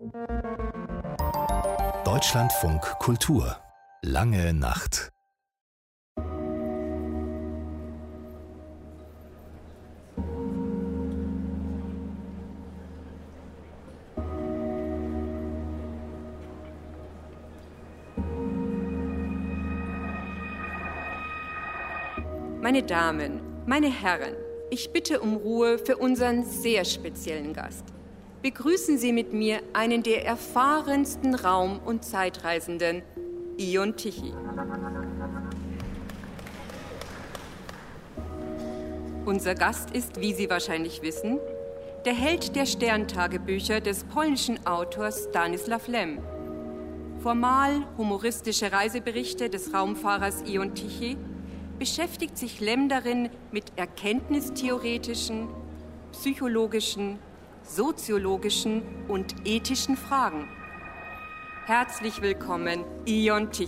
Deutschlandfunk Kultur. Lange Nacht. Meine Damen, meine Herren, ich bitte um Ruhe für unseren sehr speziellen Gast. Begrüßen Sie mit mir einen der erfahrensten Raum- und Zeitreisenden, Ion Tichy. Unser Gast ist, wie Sie wahrscheinlich wissen, der Held der Sterntagebücher des polnischen Autors Stanisław Lem. Formal humoristische Reiseberichte des Raumfahrers Ion Tichy beschäftigt sich Lem darin mit erkenntnistheoretischen, psychologischen, soziologischen und ethischen Fragen. Herzlich willkommen, Ion Tichy.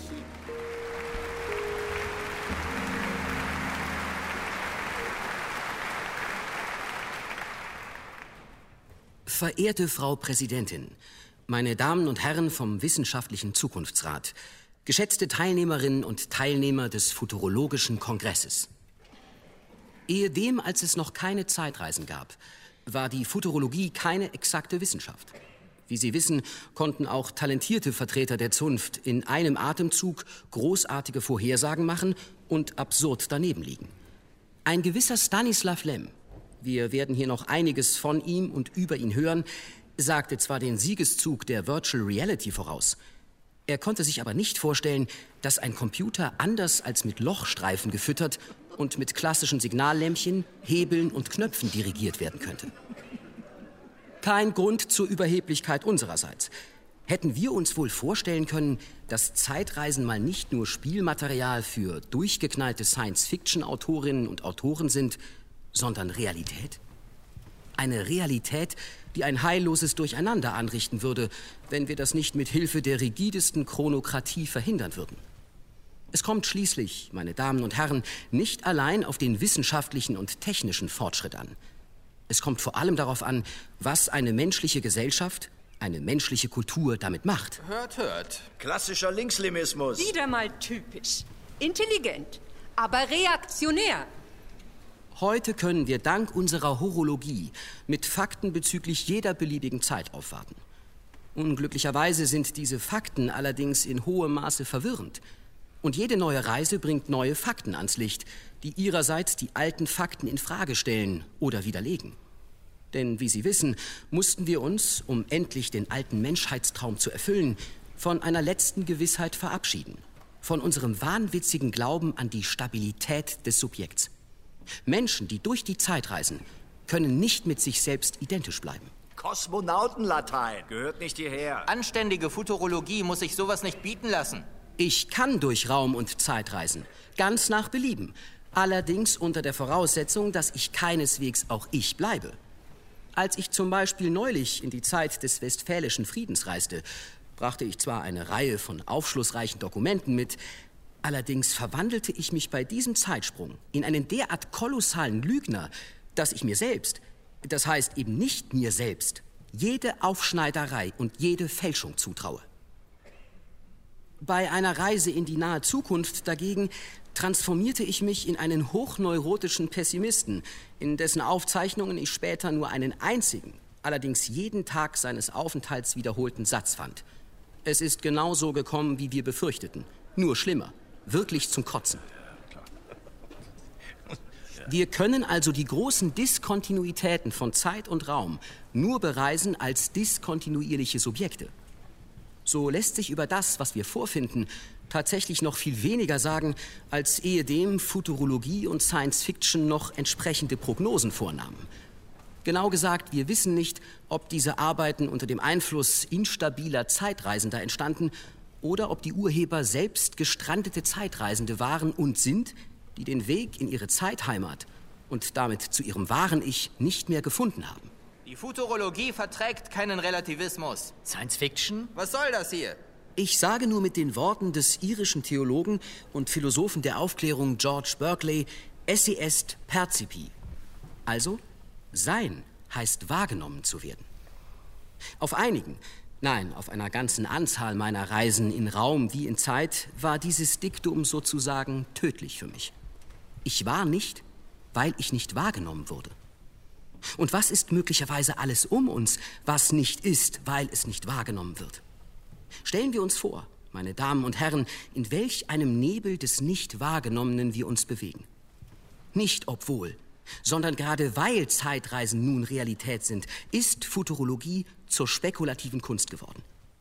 Verehrte Frau Präsidentin, meine Damen und Herren vom Wissenschaftlichen Zukunftsrat, geschätzte Teilnehmerinnen und Teilnehmer des Futurologischen Kongresses. Ehedem, als es noch keine Zeitreisen gab, war die Futurologie keine exakte Wissenschaft. Wie Sie wissen, konnten auch talentierte Vertreter der Zunft in einem Atemzug großartige Vorhersagen machen und absurd daneben liegen. Ein gewisser Stanisław Lem, wir werden hier noch einiges von ihm und über ihn hören, sagte zwar den Siegeszug der Virtual Reality voraus, er konnte sich aber nicht vorstellen, dass ein Computer anders als mit Lochstreifen gefüttert und mit klassischen Signallämpchen, Hebeln und Knöpfen dirigiert werden könnte. Kein Grund zur Überheblichkeit unsererseits. Hätten wir uns wohl vorstellen können, dass Zeitreisen mal nicht nur Spielmaterial für durchgeknallte Science-Fiction-Autorinnen und Autoren sind, sondern Realität? Eine Realität, die ein heilloses Durcheinander anrichten würde, wenn wir das nicht mit Hilfe der rigidesten Chronokratie verhindern würden. Es kommt schließlich, meine Damen und Herren, nicht allein auf den wissenschaftlichen und technischen Fortschritt an. Es kommt vor allem darauf an, was eine menschliche Gesellschaft, eine menschliche Kultur damit macht. Hört, hört. Klassischer Linkslimismus. Wieder mal typisch. Intelligent, aber reaktionär. Heute können wir dank unserer Horologie mit Fakten bezüglich jeder beliebigen Zeit aufwarten. Unglücklicherweise sind diese Fakten allerdings in hohem Maße verwirrend. Und jede neue Reise bringt neue Fakten ans Licht, die ihrerseits die alten Fakten in Frage stellen oder widerlegen. Denn wie Sie wissen, mussten wir uns, um endlich den alten Menschheitstraum zu erfüllen, von einer letzten Gewissheit verabschieden. Von unserem wahnwitzigen Glauben an die Stabilität des Subjekts. Menschen, die durch die Zeit reisen, können nicht mit sich selbst identisch bleiben. Kosmonautenlatein gehört nicht hierher. Anständige Futurologie muss sich sowas nicht bieten lassen. Ich kann durch Raum und Zeit reisen, ganz nach Belieben. Allerdings unter der Voraussetzung, dass ich keineswegs auch ich bleibe. Als ich zum Beispiel neulich in die Zeit des Westfälischen Friedens reiste, brachte ich zwar eine Reihe von aufschlussreichen Dokumenten mit, allerdings verwandelte ich mich bei diesem Zeitsprung in einen derart kolossalen Lügner, dass ich mir selbst, das heißt eben nicht mir selbst, jede Aufschneiderei und jede Fälschung zutraue. Bei einer Reise in die nahe Zukunft dagegen transformierte ich mich in einen hochneurotischen Pessimisten, in dessen Aufzeichnungen ich später nur einen einzigen, allerdings jeden Tag seines Aufenthalts wiederholten Satz fand. Es ist genau so gekommen, wie wir befürchteten, nur schlimmer. Wirklich zum Kotzen. Wir können also die großen Diskontinuitäten von Zeit und Raum nur bereisen als diskontinuierliche Subjekte. So lässt sich über das, was wir vorfinden, tatsächlich noch viel weniger sagen, als ehedem Futurologie und Science Fiction noch entsprechende Prognosen vornahmen. Genau gesagt, wir wissen nicht, ob diese Arbeiten unter dem Einfluss instabiler Zeitreisender entstanden oder ob die Urheber selbst gestrandete Zeitreisende waren und sind, die den Weg in ihre Zeitheimat und damit zu ihrem wahren Ich nicht mehr gefunden haben. Die Futurologie verträgt keinen Relativismus. Science Fiction? Was soll das hier? Ich sage nur mit den Worten des irischen Theologen und Philosophen der Aufklärung George Berkeley, esse est percipi. Also, sein heißt wahrgenommen zu werden. Auf einigen, Nein, auf einer ganzen Anzahl meiner Reisen in Raum wie in Zeit war dieses Diktum sozusagen tödlich für mich. Ich war nicht, weil ich nicht wahrgenommen wurde. Und was ist möglicherweise alles um uns, was nicht ist, weil es nicht wahrgenommen wird? Stellen wir uns vor, meine Damen und Herren, in welch einem Nebel des Nicht-Wahrgenommenen wir uns bewegen. Nicht obwohl, sondern gerade weil Zeitreisen nun Realität sind, ist Futurologie zur spekulativen Kunst geworden.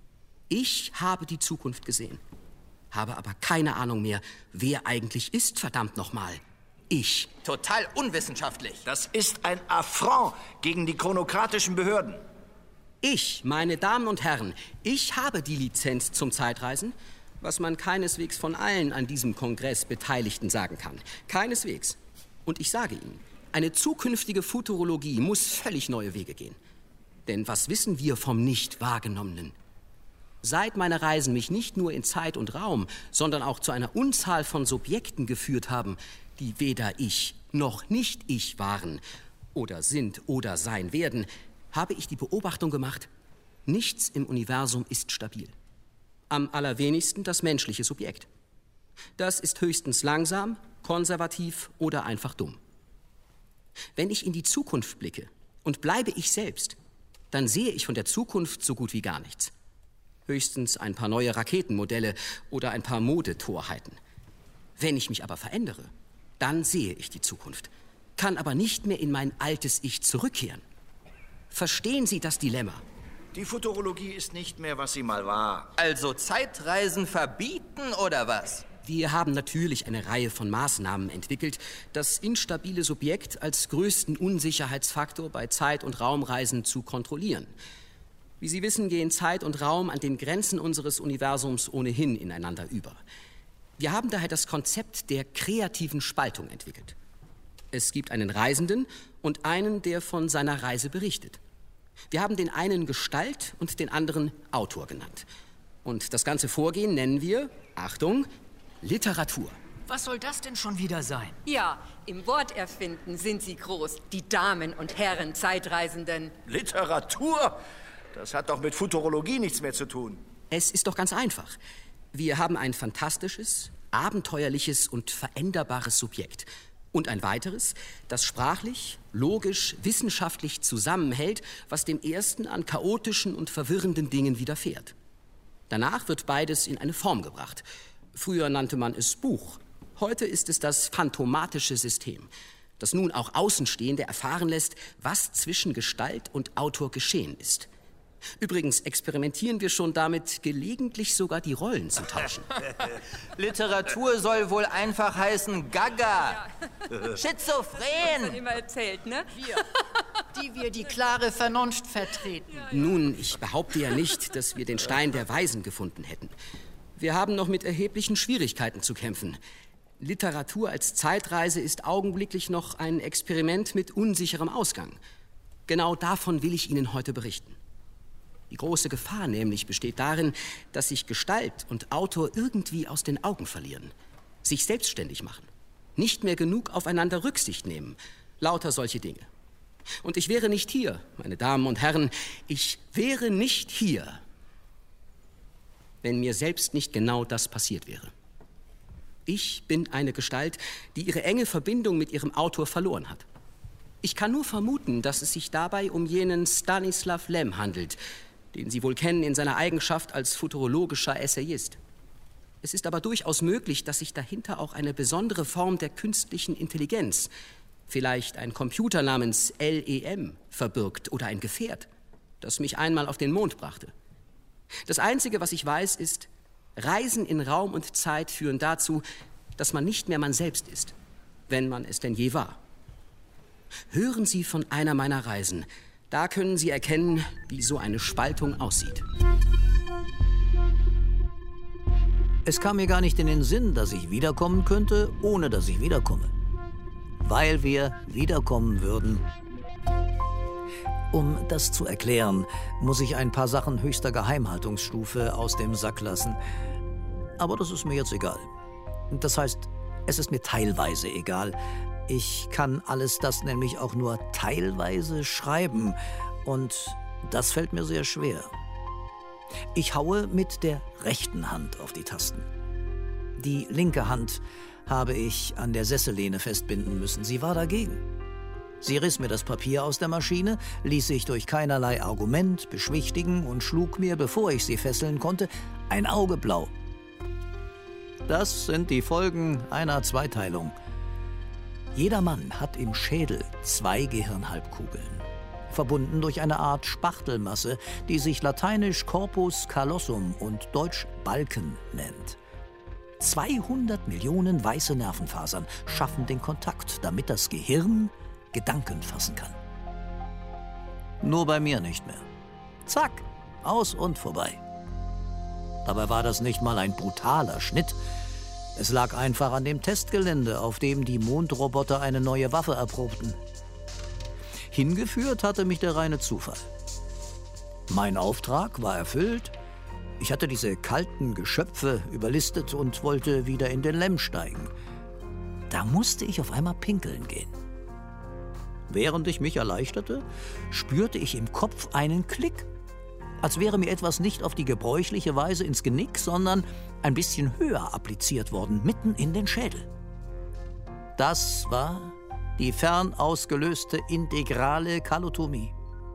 Ich habe die Zukunft gesehen, habe aber keine Ahnung mehr, wer eigentlich ist, verdammt nochmal. Ich. Total unwissenschaftlich. Das ist ein Affront gegen die chronokratischen Behörden. Ich, meine Damen und Herren, ich habe die Lizenz zum Zeitreisen, was man keineswegs von allen an diesem Kongress Beteiligten sagen kann. Keineswegs. Und ich sage Ihnen, eine zukünftige Futurologie muss völlig neue Wege gehen. Denn was wissen wir vom Nicht-Wahrgenommenen? Seit meine Reisen mich nicht nur in Zeit und Raum, sondern auch zu einer Unzahl von Subjekten geführt haben, die weder ich noch nicht ich waren oder sind oder sein werden, habe ich die Beobachtung gemacht, nichts im Universum ist stabil. Am allerwenigsten das menschliche Subjekt. Das ist höchstens langsam, konservativ oder einfach dumm. Wenn ich in die Zukunft blicke und bleibe ich selbst, dann sehe ich von der Zukunft so gut wie gar nichts. Höchstens ein paar neue Raketenmodelle oder ein paar Modetorheiten. Wenn ich mich aber verändere, dann sehe ich die Zukunft, kann aber nicht mehr in mein altes Ich zurückkehren. Verstehen Sie das Dilemma? Die Futurologie ist nicht mehr, was sie mal war. Also Zeitreisen verbieten oder was? Wir haben natürlich eine Reihe von Maßnahmen entwickelt, das instabile Subjekt als größten Unsicherheitsfaktor bei Zeit- und Raumreisen zu kontrollieren. Wie Sie wissen, gehen Zeit und Raum an den Grenzen unseres Universums ohnehin ineinander über. Wir haben daher das Konzept der kreativen Spaltung entwickelt. Es gibt einen Reisenden und einen, der von seiner Reise berichtet. Wir haben den einen Gestalt und den anderen Autor genannt. Und das ganze Vorgehen nennen wir, Achtung, Literatur. Was soll das denn schon wieder sein? Ja, im Worterfinden sind Sie groß, die Damen und Herren Zeitreisenden. Literatur? Das hat doch mit Futurologie nichts mehr zu tun. Es ist doch ganz einfach. Wir haben ein fantastisches, abenteuerliches und veränderbares Subjekt. Und ein weiteres, das sprachlich, logisch, wissenschaftlich zusammenhält, was dem ersten an chaotischen und verwirrenden Dingen widerfährt. Danach wird beides in eine Form gebracht. Früher nannte man es Buch. Heute ist es das phantomatische System, das nun auch Außenstehende erfahren lässt, was zwischen Gestalt und Autor geschehen ist. Übrigens experimentieren wir schon damit, gelegentlich sogar die Rollen zu tauschen. Literatur soll wohl einfach heißen Gaga. Schizophren. Das immer erzählt, ne? Wir, die klare Vernunft vertreten. Nun, ich behaupte ja nicht, dass wir den Stein der Weisen gefunden hätten. Wir haben noch mit erheblichen Schwierigkeiten zu kämpfen. Literatur als Zeitreise ist augenblicklich noch ein Experiment mit unsicherem Ausgang. Genau davon will ich Ihnen heute berichten. Die große Gefahr nämlich besteht darin, dass sich Gestalt und Autor irgendwie aus den Augen verlieren, sich selbstständig machen, nicht mehr genug aufeinander Rücksicht nehmen, lauter solche Dinge. Und ich wäre nicht hier, meine Damen und Herren, ich wäre nicht hier, wenn mir selbst nicht genau das passiert wäre. Ich bin eine Gestalt, die ihre enge Verbindung mit ihrem Autor verloren hat. Ich kann nur vermuten, dass es sich dabei um jenen Stanislav Lem handelt, den Sie wohl kennen in seiner Eigenschaft als futurologischer Essayist. Es ist aber durchaus möglich, dass sich dahinter auch eine besondere Form der künstlichen Intelligenz, vielleicht ein Computer namens LEM, verbirgt oder ein Gefährt, das mich einmal auf den Mond brachte. Das Einzige, was ich weiß, ist, Reisen in Raum und Zeit führen dazu, dass man nicht mehr man selbst ist, wenn man es denn je war. Hören Sie von einer meiner Reisen. Da können Sie erkennen, wie so eine Spaltung aussieht. Es kam mir gar nicht in den Sinn, dass ich wiederkommen könnte, ohne dass ich wiederkomme. Weil wir wiederkommen würden. Um das zu erklären, muss ich ein paar Sachen höchster Geheimhaltungsstufe aus dem Sack lassen. Aber das ist mir jetzt egal. Das heißt, es ist mir teilweise egal. Ich kann alles das nämlich auch nur teilweise schreiben. Und das fällt mir sehr schwer. Ich haue mit der rechten Hand auf die Tasten. Die linke Hand habe ich an der Sessellehne festbinden müssen. Sie war dagegen. Sie riss mir das Papier aus der Maschine, ließ sich durch keinerlei Argument beschwichtigen und schlug mir, bevor ich sie fesseln konnte, ein Auge blau. Das sind die Folgen einer Zweiteilung. Jeder Mann hat im Schädel 2 Gehirnhalbkugeln, verbunden durch eine Art Spachtelmasse, die sich lateinisch Corpus callosum und deutsch Balken nennt. 200 Millionen weiße Nervenfasern schaffen den Kontakt, damit das Gehirn Gedanken fassen kann. Nur bei mir nicht mehr. Zack, aus und vorbei. Dabei war das nicht mal ein brutaler Schnitt. Es lag einfach an dem Testgelände, auf dem die Mondroboter eine neue Waffe erprobten. Hingeführt hatte mich der reine Zufall. Mein Auftrag war erfüllt. Ich hatte diese kalten Geschöpfe überlistet und wollte wieder in den Lemm steigen. Da musste ich auf einmal pinkeln gehen. Während ich mich erleichterte, spürte ich im Kopf einen Klick. Als wäre mir etwas nicht auf die gebräuchliche Weise ins Genick, sondern ein bisschen höher appliziert worden, mitten in den Schädel. Das war die fernausgelöste integrale Kallotomie.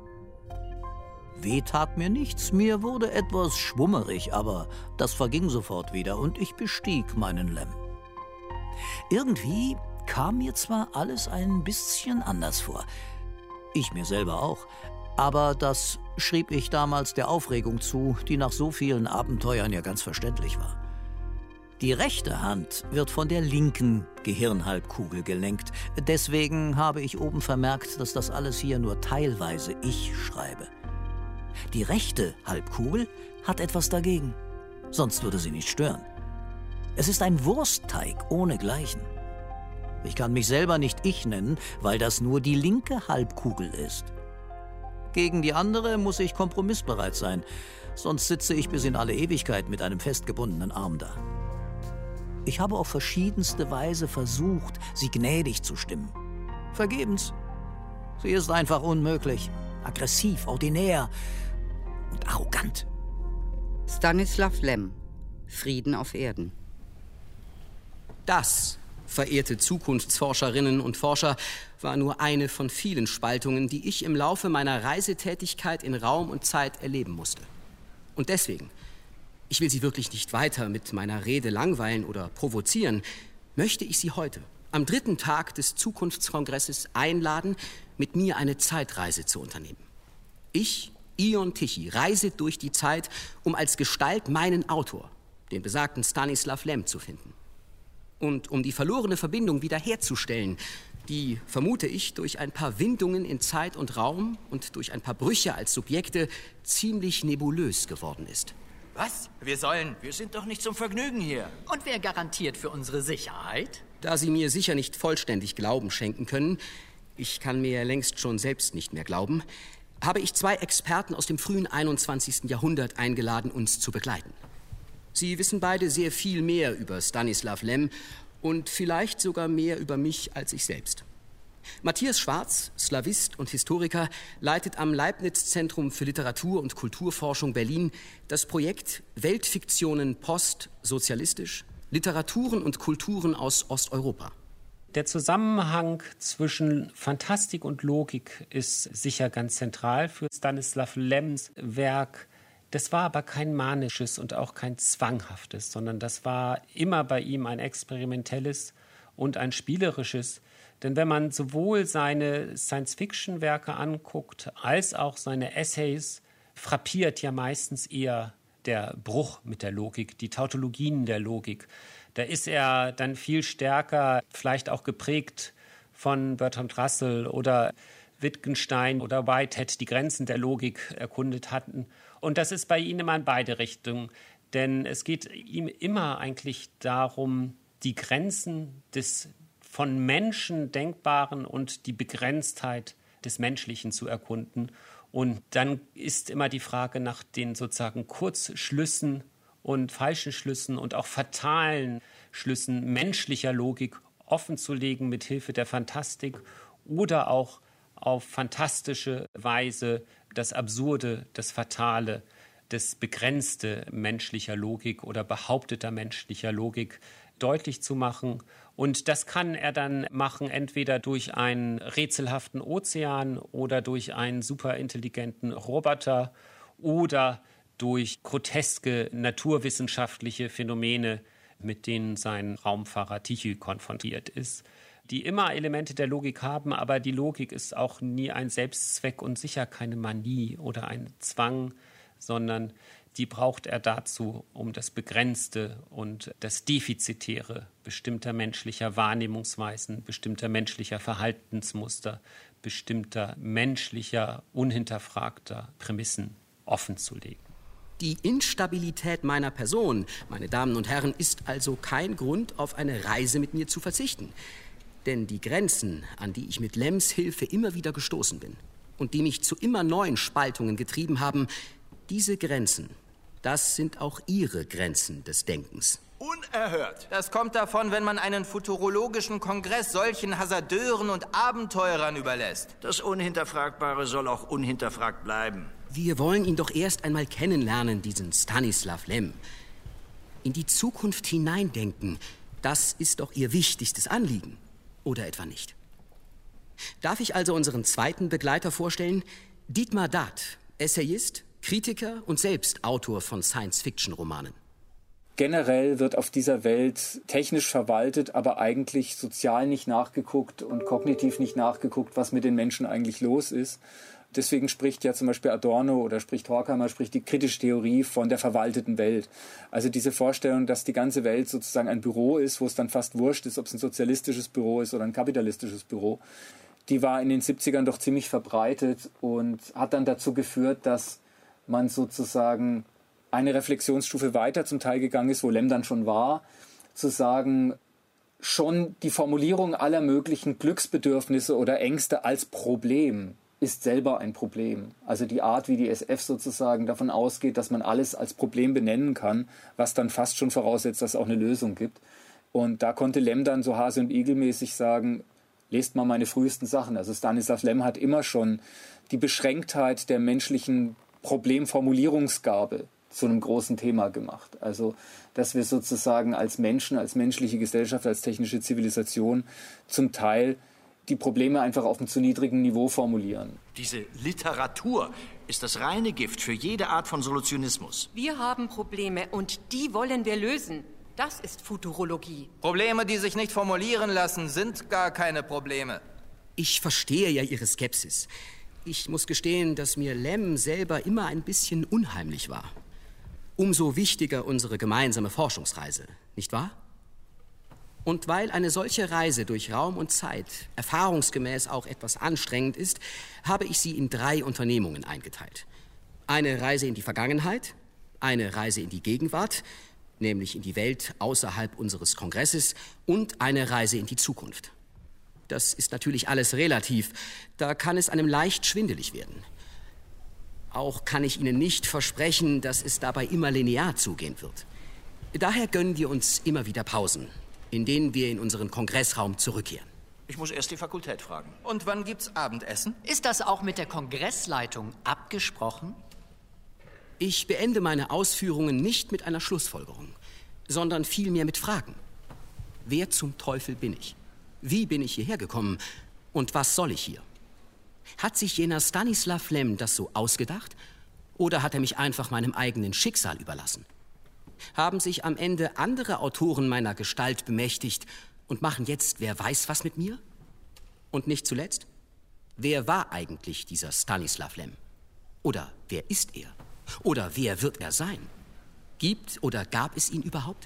Weh tat mir nichts, mir wurde etwas schwummerig, aber das verging sofort wieder und ich bestieg meinen Lemm. Irgendwie kam mir zwar alles ein bisschen anders vor, ich mir selber auch, aber das schrieb ich damals der Aufregung zu, die nach so vielen Abenteuern ja ganz verständlich war. Die rechte Hand wird von der linken Gehirnhalbkugel gelenkt, deswegen habe ich oben vermerkt, dass das alles hier nur teilweise ich schreibe. Die rechte Halbkugel hat etwas dagegen, sonst würde sie nicht stören. Es ist ein Wurstteig ohnegleichen. Ich kann mich selber nicht ich nennen, weil das nur die linke Halbkugel ist. Gegen die andere muss ich kompromissbereit sein, sonst sitze ich bis in alle Ewigkeit mit einem festgebundenen Arm da. Ich habe auf verschiedenste Weise versucht, sie gnädig zu stimmen. Vergebens. Sie ist einfach unmöglich, aggressiv, ordinär und arrogant. Stanislav Lem, Frieden auf Erden. Das, verehrte Zukunftsforscherinnen und Forscher, war nur eine von vielen Spaltungen, die ich im Laufe meiner Reisetätigkeit in Raum und Zeit erleben musste. Und deswegen, ich will Sie wirklich nicht weiter mit meiner Rede langweilen oder provozieren, möchte ich Sie heute, am 3. Tag des Zukunftskongresses, einladen, mit mir eine Zeitreise zu unternehmen. Ich, Ion Tichy, reise durch die Zeit, um als Gestalt meinen Autor, den besagten Stanislav Lem, zu finden. Und um die verlorene Verbindung wiederherzustellen, die, vermute ich, durch ein paar Windungen in Zeit und Raum und durch ein paar Brüche als Subjekte ziemlich nebulös geworden ist. Was? Wir sind doch nicht zum Vergnügen hier. Und wer garantiert für unsere Sicherheit? Da Sie mir sicher nicht vollständig Glauben schenken können, ich kann mir längst schon selbst nicht mehr glauben, habe ich 2 Experten aus dem frühen 21. Jahrhundert eingeladen, uns zu begleiten. Sie wissen beide sehr viel mehr über Stanislav Lem und vielleicht sogar mehr über mich als ich selbst. Matthias Schwarz, Slawist und Historiker, leitet am Leibniz-Zentrum für Literatur- und Kulturforschung Berlin das Projekt Weltfiktionen postsozialistisch, Literaturen und Kulturen aus Osteuropa. Der Zusammenhang zwischen Fantastik und Logik ist sicher ganz zentral für Stanislav Lems Werk. Das war aber kein manisches und auch kein zwanghaftes, sondern das war immer bei ihm ein experimentelles und ein spielerisches. Denn wenn man sowohl seine Science-Fiction-Werke anguckt, als auch seine Essays, frappiert ja meistens eher der Bruch mit der Logik, die Tautologien der Logik. Da ist er dann viel stärker, vielleicht auch geprägt von Bertrand Russell oder Wittgenstein oder Whitehead, die Grenzen der Logik erkundet hatten. Und das ist bei ihm immer in beide Richtungen. Denn es geht ihm immer eigentlich darum, die Grenzen des von Menschen Denkbaren und die Begrenztheit des Menschlichen zu erkunden. Und dann ist immer die Frage nach den sozusagen Kurzschlüssen und falschen Schlüssen und auch fatalen Schlüssen menschlicher Logik offenzulegen mit Hilfe der Fantastik oder auch auf fantastische Weise das Absurde, das Fatale das Begrenzte menschlicher Logik oder behaupteter menschlicher Logik deutlich zu machen. Und das kann er dann machen, entweder durch einen rätselhaften Ozean oder durch einen superintelligenten Roboter oder durch groteske naturwissenschaftliche Phänomene, mit denen sein Raumfahrer Tichy konfrontiert ist, die immer Elemente der Logik haben, aber die Logik ist auch nie ein Selbstzweck und sicher keine Manie oder ein Zwang, sondern die braucht er dazu, um das Begrenzte und das Defizitäre bestimmter menschlicher Wahrnehmungsweisen, bestimmter menschlicher Verhaltensmuster, bestimmter menschlicher, unhinterfragter Prämissen offenzulegen. Die Instabilität meiner Person, meine Damen und Herren, ist also kein Grund, auf eine Reise mit mir zu verzichten. Denn die Grenzen, an die ich mit Lems Hilfe immer wieder gestoßen bin und die mich zu immer neuen Spaltungen getrieben haben, diese Grenzen, das sind auch Ihre Grenzen des Denkens. Unerhört! Das kommt davon, wenn man einen futurologischen Kongress solchen Hasardeuren und Abenteurern überlässt. Das Unhinterfragbare soll auch unhinterfragt bleiben. Wir wollen ihn doch erst einmal kennenlernen, diesen Stanislav Lem. In die Zukunft hineindenken, das ist doch Ihr wichtigstes Anliegen. Oder etwa nicht? Darf ich also unseren zweiten Begleiter vorstellen? Dietmar Dath, Essayist, Kritiker und selbst Autor von Science-Fiction-Romanen. Generell wird auf dieser Welt technisch verwaltet, aber eigentlich sozial nicht nachgeguckt und kognitiv nicht nachgeguckt, was mit den Menschen eigentlich los ist. Deswegen spricht ja zum Beispiel Adorno oder spricht Horkheimer, spricht die kritische Theorie von der verwalteten Welt. Also diese Vorstellung, dass die ganze Welt sozusagen ein Büro ist, wo es dann fast wurscht ist, ob es ein sozialistisches Büro ist oder ein kapitalistisches Büro, die war in den 70ern doch ziemlich verbreitet und hat dann dazu geführt, dass man sozusagen eine Reflexionsstufe weiter zum Teil gegangen ist, wo Lem dann schon war, zu sagen, schon die Formulierung aller möglichen Glücksbedürfnisse oder Ängste als Problem ist selber ein Problem. Also die Art, wie die SF sozusagen davon ausgeht, dass man alles als Problem benennen kann, was dann fast schon voraussetzt, dass es auch eine Lösung gibt. Und da konnte Lem dann so Hase- und Igel-mäßig sagen, lest mal meine frühesten Sachen. Also Stanislav Lem hat immer schon die Beschränktheit der menschlichen Problemformulierungsgabe zu einem großen Thema gemacht. Also, dass wir sozusagen als Menschen, als menschliche Gesellschaft, als technische Zivilisation zum Teil die Probleme einfach auf einem zu niedrigen Niveau formulieren. Diese Literatur ist das reine Gift für jede Art von Solutionismus. Wir haben Probleme und die wollen wir lösen. Das ist Futurologie. Probleme, die sich nicht formulieren lassen, sind gar keine Probleme. Ich verstehe ja Ihre Skepsis. Ich muss gestehen, dass mir Lem selber immer ein bisschen unheimlich war. Umso wichtiger unsere gemeinsame Forschungsreise, nicht wahr? Und weil eine solche Reise durch Raum und Zeit erfahrungsgemäß auch etwas anstrengend ist, habe ich sie in 3 Unternehmungen eingeteilt. Eine Reise in die Vergangenheit, eine Reise in die Gegenwart, nämlich in die Welt außerhalb unseres Kongresses, und eine Reise in die Zukunft. Das ist natürlich alles relativ, da kann es einem leicht schwindelig werden. Auch kann ich Ihnen nicht versprechen, dass es dabei immer linear zugehen wird. Daher gönnen wir uns immer wieder Pausen, in denen wir in unseren Kongressraum zurückkehren. Ich muss erst die Fakultät fragen. Und wann gibt's Abendessen? Ist das auch mit der Kongressleitung abgesprochen? Ich beende meine Ausführungen nicht mit einer Schlussfolgerung, sondern vielmehr mit Fragen. Wer zum Teufel bin ich? Wie bin ich hierher gekommen? Und was soll ich hier? Hat sich jener Stanislav Lem das so ausgedacht? Oder hat er mich einfach meinem eigenen Schicksal überlassen? Haben sich am Ende andere Autoren meiner Gestalt bemächtigt und machen jetzt wer weiß was mit mir? Und nicht zuletzt, wer war eigentlich dieser Stanislav Lem? Oder wer ist er? Oder wer wird er sein? Gibt oder gab es ihn überhaupt?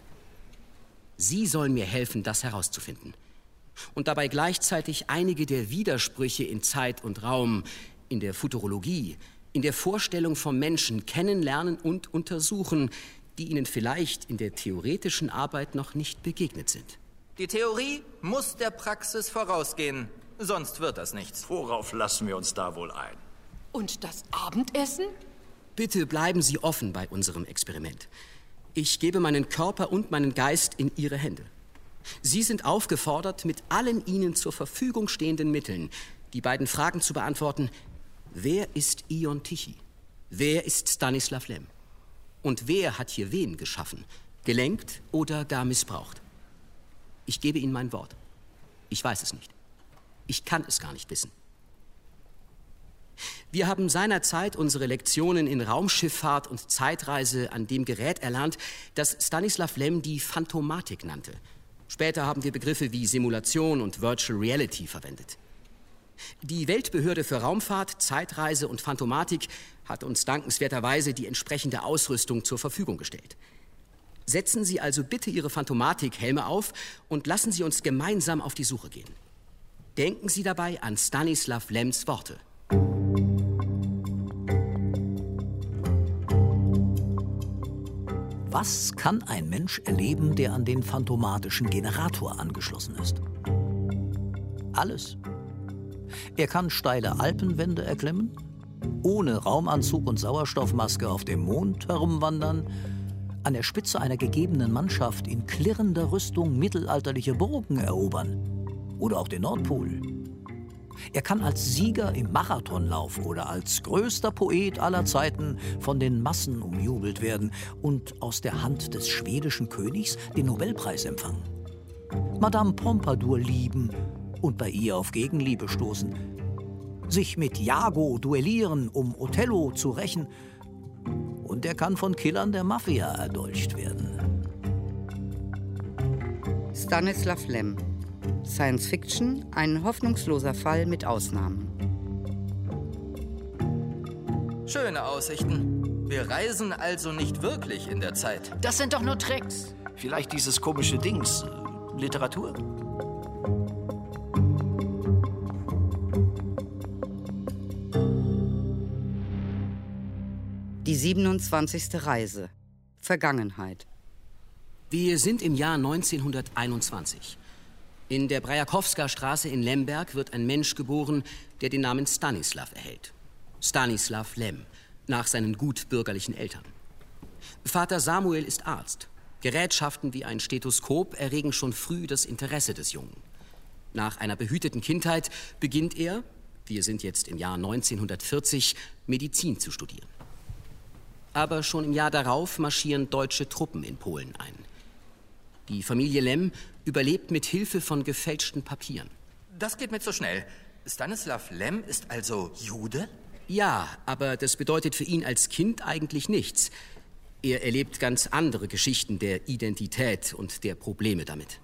Sie sollen mir helfen, das herauszufinden. Und dabei gleichzeitig einige der Widersprüche in Zeit und Raum, in der Futurologie, in der Vorstellung vom Menschen kennenlernen und untersuchen, die Ihnen vielleicht in der theoretischen Arbeit noch nicht begegnet sind. Die Theorie muss der Praxis vorausgehen, sonst wird das nichts. Worauf lassen wir uns da wohl ein? Und das Abendessen? Bitte bleiben Sie offen bei unserem Experiment. Ich gebe meinen Körper und meinen Geist in Ihre Hände. Sie sind aufgefordert, mit allen Ihnen zur Verfügung stehenden Mitteln die beiden Fragen zu beantworten: Wer ist Ion Tichy? Wer ist Stanislav Lem? Und wer hat hier wen geschaffen? Gelenkt oder gar missbraucht? Ich gebe Ihnen mein Wort. Ich weiß es nicht. Ich kann es gar nicht wissen. Wir haben seinerzeit unsere Lektionen in Raumschifffahrt und Zeitreise an dem Gerät erlernt, das Stanislav Lem die Phantomatik nannte. Später haben wir Begriffe wie Simulation und Virtual Reality verwendet. Die Weltbehörde für Raumfahrt, Zeitreise und Phantomatik hat uns dankenswerterweise die entsprechende Ausrüstung zur Verfügung gestellt. Setzen Sie also bitte Ihre Phantomatik-Helme auf und lassen Sie uns gemeinsam auf die Suche gehen. Denken Sie dabei an Stanislav Lems Worte. Was kann ein Mensch erleben, der an den phantomatischen Generator angeschlossen ist? Alles. Er kann steile Alpenwände erklimmen, ohne Raumanzug und Sauerstoffmaske auf dem Mond herumwandern, an der Spitze einer gegebenen Mannschaft in klirrender Rüstung mittelalterliche Burgen erobern oder auch den Nordpol. Er kann als Sieger im Marathonlauf oder als größter Poet aller Zeiten von den Massen umjubelt werden und aus der Hand des schwedischen Königs den Nobelpreis empfangen. Madame Pompadour lieben und bei ihr auf Gegenliebe stoßen. Sich mit Iago duellieren, um Othello zu rächen. Und er kann von Killern der Mafia erdolcht werden. Stanislav Lem. Science Fiction, ein hoffnungsloser Fall mit Ausnahmen. Schöne Aussichten. Wir reisen also nicht wirklich in der Zeit. Das sind doch nur Tricks. Vielleicht dieses komische Dings. Literatur? Die 27. Reise. Vergangenheit. Wir sind im Jahr 1921. In der Brajakowska-Straße in Lemberg wird ein Mensch geboren, der den Namen Stanislav erhält. Stanislav Lem, nach seinen gutbürgerlichen Eltern. Vater Samuel ist Arzt. Gerätschaften wie ein Stethoskop erregen schon früh das Interesse des Jungen. Nach einer behüteten Kindheit beginnt er, wir sind jetzt im Jahr 1940, Medizin zu studieren. Aber schon im Jahr darauf marschieren deutsche Truppen in Polen ein. Die Familie Lem überlebt mit Hilfe von gefälschten Papieren. Das geht mir zu schnell. Stanislav Lem ist also Jude? Ja, aber das bedeutet für ihn als Kind eigentlich nichts. Er erlebt ganz andere Geschichten der Identität und der Probleme damit.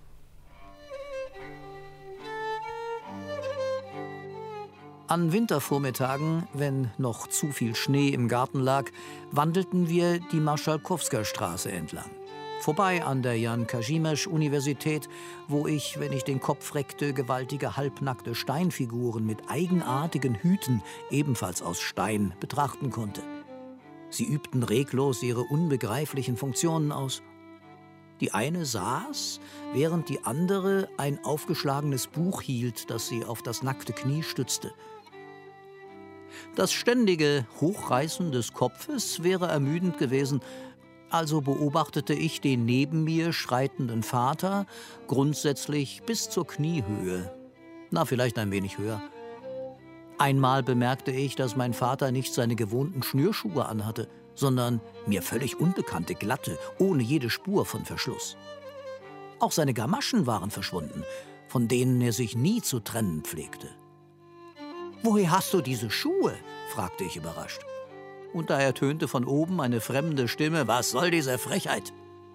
An Wintervormittagen, wenn noch zu viel Schnee im Garten lag, wandelten wir die Marschalkowska-Straße entlang. Vorbei an der Jan Kazimierz-Universität, wo ich, wenn ich den Kopf reckte, gewaltige halbnackte Steinfiguren mit eigenartigen Hüten, ebenfalls aus Stein, betrachten konnte. Sie übten reglos ihre unbegreiflichen Funktionen aus. Die eine saß, während die andere ein aufgeschlagenes Buch hielt, das sie auf das nackte Knie stützte. Das ständige Hochreißen des Kopfes wäre ermüdend gewesen, also beobachtete ich den neben mir schreitenden Vater grundsätzlich bis zur Kniehöhe. Na, vielleicht ein wenig höher. Einmal bemerkte ich, dass mein Vater nicht seine gewohnten Schnürschuhe anhatte, sondern mir völlig unbekannte, glatte, ohne jede Spur von Verschluss. Auch seine Gamaschen waren verschwunden, von denen er sich nie zu trennen pflegte. »Woher hast du diese Schuhe?« fragte ich überrascht. Und da ertönte von oben eine fremde Stimme: »Was soll diese Frechheit?«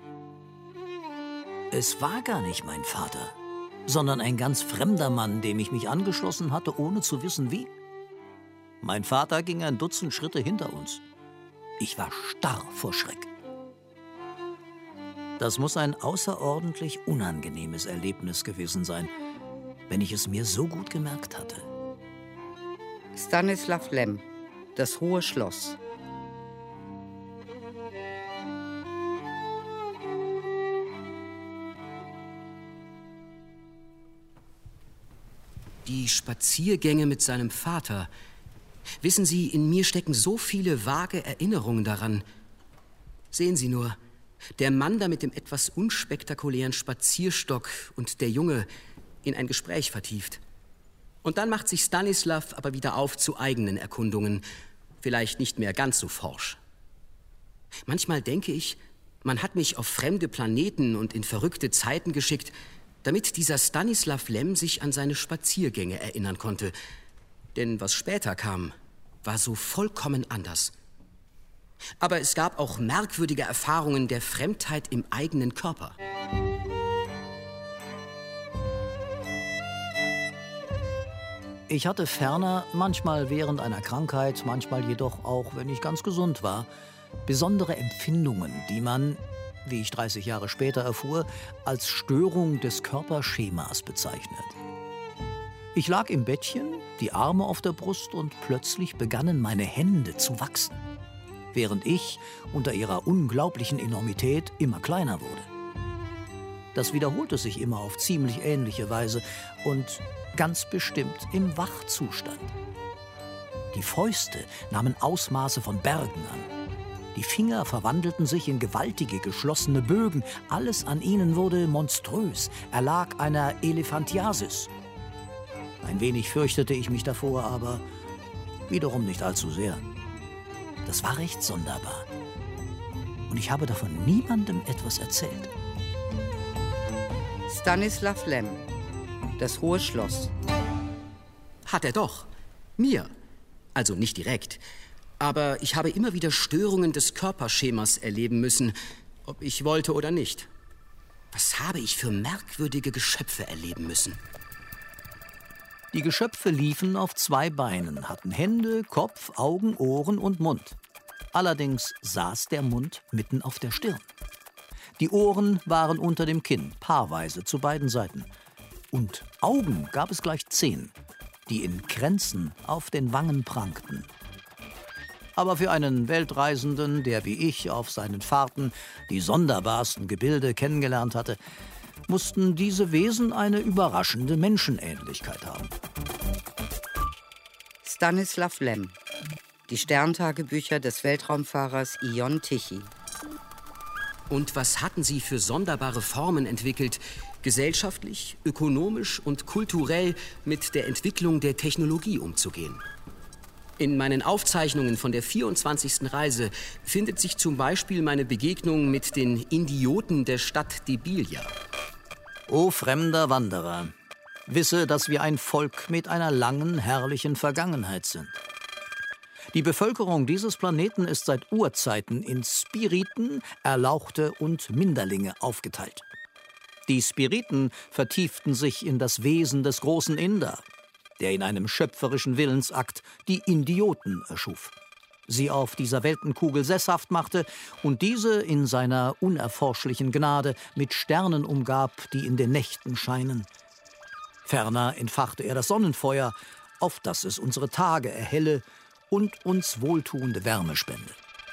Es war gar nicht mein Vater, sondern ein ganz fremder Mann, dem ich mich angeschlossen hatte, ohne zu wissen wie. Mein Vater ging ein Dutzend Schritte hinter uns. Ich war starr vor Schreck. Das muss ein außerordentlich unangenehmes Erlebnis gewesen sein, wenn ich es mir so gut gemerkt hatte. Stanislav Lem, das Hohe Schloss. Die Spaziergänge mit seinem Vater. Wissen Sie, in mir stecken so viele vage Erinnerungen daran. Sehen Sie nur, der Mann da mit dem etwas unspektakulären Spazierstock und der Junge in ein Gespräch vertieft. Und dann macht sich Stanislav aber wieder auf zu eigenen Erkundungen, vielleicht nicht mehr ganz so forsch. Manchmal denke ich, man hat mich auf fremde Planeten und in verrückte Zeiten geschickt, damit dieser Stanislav Lem sich an seine Spaziergänge erinnern konnte. Denn was später kam, war so vollkommen anders. Aber es gab auch merkwürdige Erfahrungen der Fremdheit im eigenen Körper. Ich hatte ferner, manchmal während einer Krankheit, manchmal jedoch auch, wenn ich ganz gesund war, besondere Empfindungen, die man, wie ich 30 Jahre später erfuhr, als Störung des Körperschemas bezeichnet. Ich lag im Bettchen, die Arme auf der Brust und plötzlich begannen meine Hände zu wachsen, während ich unter ihrer unglaublichen Enormität immer kleiner wurde. Das wiederholte sich immer auf ziemlich ähnliche Weise und ganz bestimmt im Wachzustand. Die Fäuste nahmen Ausmaße von Bergen an. Die Finger verwandelten sich in gewaltige, geschlossene Bögen. Alles an ihnen wurde monströs, erlag einer Elephantiasis. Ein wenig fürchtete ich mich davor, aber wiederum nicht allzu sehr. Das war recht sonderbar. Und ich habe davon niemandem etwas erzählt. Stanislav Lem, das Hohe Schloss. Hat er doch. Mir. Also nicht direkt. Aber ich habe immer wieder Störungen des Körperschemas erleben müssen, ob ich wollte oder nicht. Was habe ich für merkwürdige Geschöpfe erleben müssen? Die Geschöpfe liefen auf 2 Beinen, hatten Hände, Kopf, Augen, Ohren und Mund. Allerdings saß der Mund mitten auf der Stirn. Die Ohren waren unter dem Kinn, paarweise zu beiden Seiten. Und Augen gab es gleich 10, die in Kränzen auf den Wangen prangten. Aber für einen Weltreisenden, der wie ich auf seinen Fahrten die sonderbarsten Gebilde kennengelernt hatte, mussten diese Wesen eine überraschende Menschenähnlichkeit haben. Stanislav Lem, die Sterntagebücher des Weltraumfahrers Ion Tichy. Und was hatten sie für sonderbare Formen entwickelt, gesellschaftlich, ökonomisch und kulturell mit der Entwicklung der Technologie umzugehen? In meinen Aufzeichnungen von der 24. Reise findet sich zum Beispiel meine Begegnung mit den Indioten der Stadt Debilia. O fremder Wanderer, wisse, dass wir ein Volk mit einer langen, herrlichen Vergangenheit sind. Die Bevölkerung dieses Planeten ist seit Urzeiten in Spiriten, Erlauchte und Minderlinge aufgeteilt. Die Spiriten vertieften sich in das Wesen des großen Inder, der in einem schöpferischen Willensakt die Indioten erschuf, sie auf dieser Weltenkugel sesshaft machte und diese in seiner unerforschlichen Gnade mit Sternen umgab, die in den Nächten scheinen. Ferner entfachte er das Sonnenfeuer, auf das es unsere Tage erhelle und uns wohltuende Wärme spende.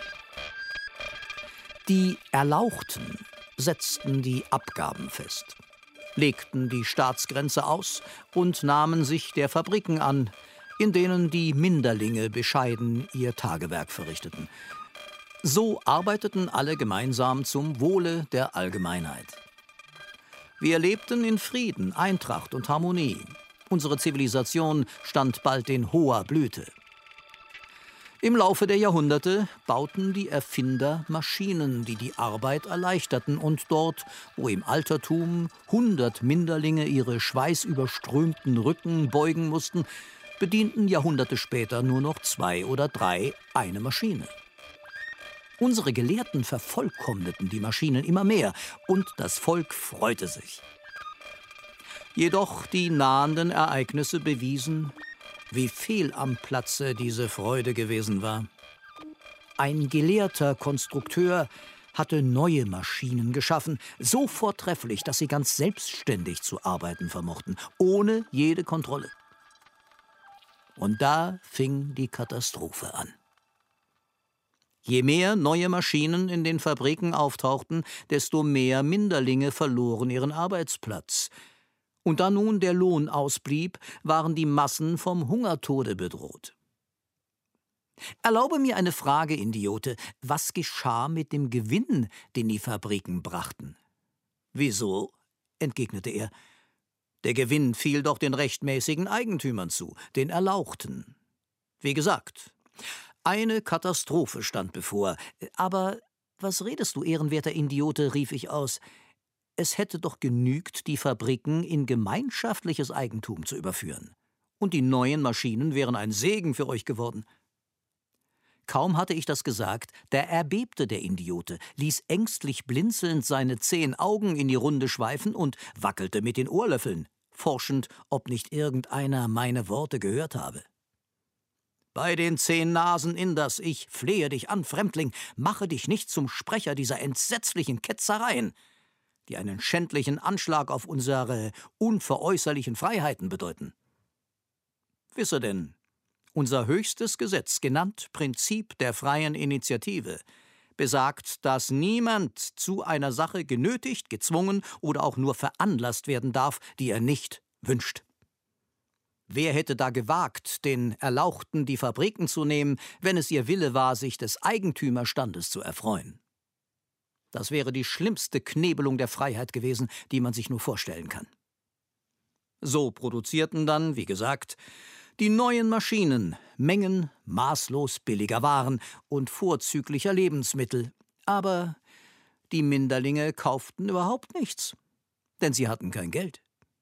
Die Erlauchten setzten die Abgaben fest, legten die Staatsgrenze aus und nahmen sich der Fabriken an, in denen die Minderlinge bescheiden ihr Tagewerk verrichteten. So arbeiteten alle gemeinsam zum Wohle der Allgemeinheit. Wir lebten in Frieden, Eintracht und Harmonie. Unsere Zivilisation stand bald in hoher Blüte. Im Laufe der Jahrhunderte bauten die Erfinder Maschinen, die die Arbeit erleichterten. Und dort, wo im Altertum 100 Minderlinge ihre schweißüberströmten Rücken beugen mussten, bedienten Jahrhunderte später nur noch 2 oder 3 eine Maschine. Unsere Gelehrten vervollkommneten die Maschinen immer mehr und das Volk freute sich. Jedoch die nahenden Ereignisse bewiesen, wie fehl am Platze diese Freude gewesen war. Ein gelehrter Konstrukteur hatte neue Maschinen geschaffen, so vortrefflich, dass sie ganz selbstständig zu arbeiten vermochten, ohne jede Kontrolle. Und da fing die Katastrophe an. Je mehr neue Maschinen in den Fabriken auftauchten, desto mehr Minderlinge verloren ihren Arbeitsplatz. Und da nun der Lohn ausblieb, waren die Massen vom Hungertode bedroht. Erlaube mir eine Frage, Idiote. Was geschah mit dem Gewinn, den die Fabriken brachten? Wieso? Entgegnete er. Der Gewinn fiel doch den rechtmäßigen Eigentümern zu, den Erlauchten. Wie gesagt, eine Katastrophe stand bevor, aber Was redest du, ehrenwerter Idiote, rief ich aus. Es hätte doch genügt, die Fabriken in gemeinschaftliches Eigentum zu überführen. Und die neuen Maschinen wären ein Segen für euch geworden. Kaum hatte ich das gesagt, da erbebte der Idiote, ließ ängstlich blinzelnd seine 10 Augen in die Runde schweifen und wackelte mit den Ohrlöffeln, forschend, ob nicht irgendeiner meine Worte gehört habe. Bei den 10 Nasen Inders, ich flehe dich an, Fremdling, mache dich nicht zum Sprecher dieser entsetzlichen Ketzereien, die einen schändlichen Anschlag auf unsere unveräußerlichen Freiheiten bedeuten. Wisse denn, unser höchstes Gesetz, genannt Prinzip der freien Initiative, besagt, dass niemand zu einer Sache genötigt, gezwungen oder auch nur veranlasst werden darf, die er nicht wünscht. Wer hätte da gewagt, den Erlauchten die Fabriken zu nehmen, wenn es ihr Wille war, sich des Eigentümerstandes zu erfreuen? Das wäre die schlimmste Knebelung der Freiheit gewesen, die man sich nur vorstellen kann. So produzierten dann, wie gesagt, die neuen Maschinen Mengen maßlos billiger Waren und vorzüglicher Lebensmittel. Aber die Minderlinge kauften überhaupt nichts, denn sie hatten kein Geld.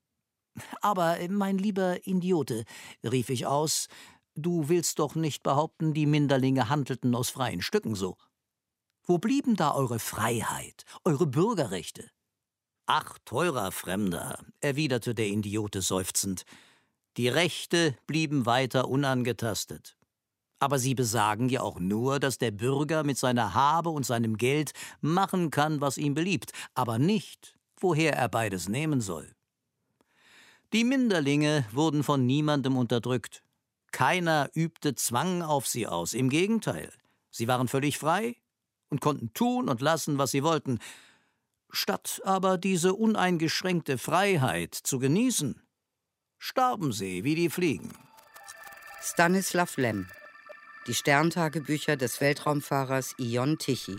»Aber, mein lieber Idiote«, rief ich aus, »du willst doch nicht behaupten, die Minderlinge handelten aus freien Stücken so. Wo blieben da eure Freiheit, eure Bürgerrechte?« »Ach, teurer Fremder«, erwiderte der Idiote seufzend, »die Rechte blieben weiter unangetastet. Aber sie besagen ja auch nur, dass der Bürger mit seiner Habe und seinem Geld machen kann, was ihm beliebt, aber nicht, woher er beides nehmen soll. Die Minderlinge wurden von niemandem unterdrückt. Keiner übte Zwang auf sie aus, im Gegenteil. Sie waren völlig frei und konnten tun und lassen, was sie wollten. Statt aber diese uneingeschränkte Freiheit zu genießen, starben sie wie die Fliegen.« Stanislav Lem. Die Sterntagebücher des Weltraumfahrers Ion Tichy.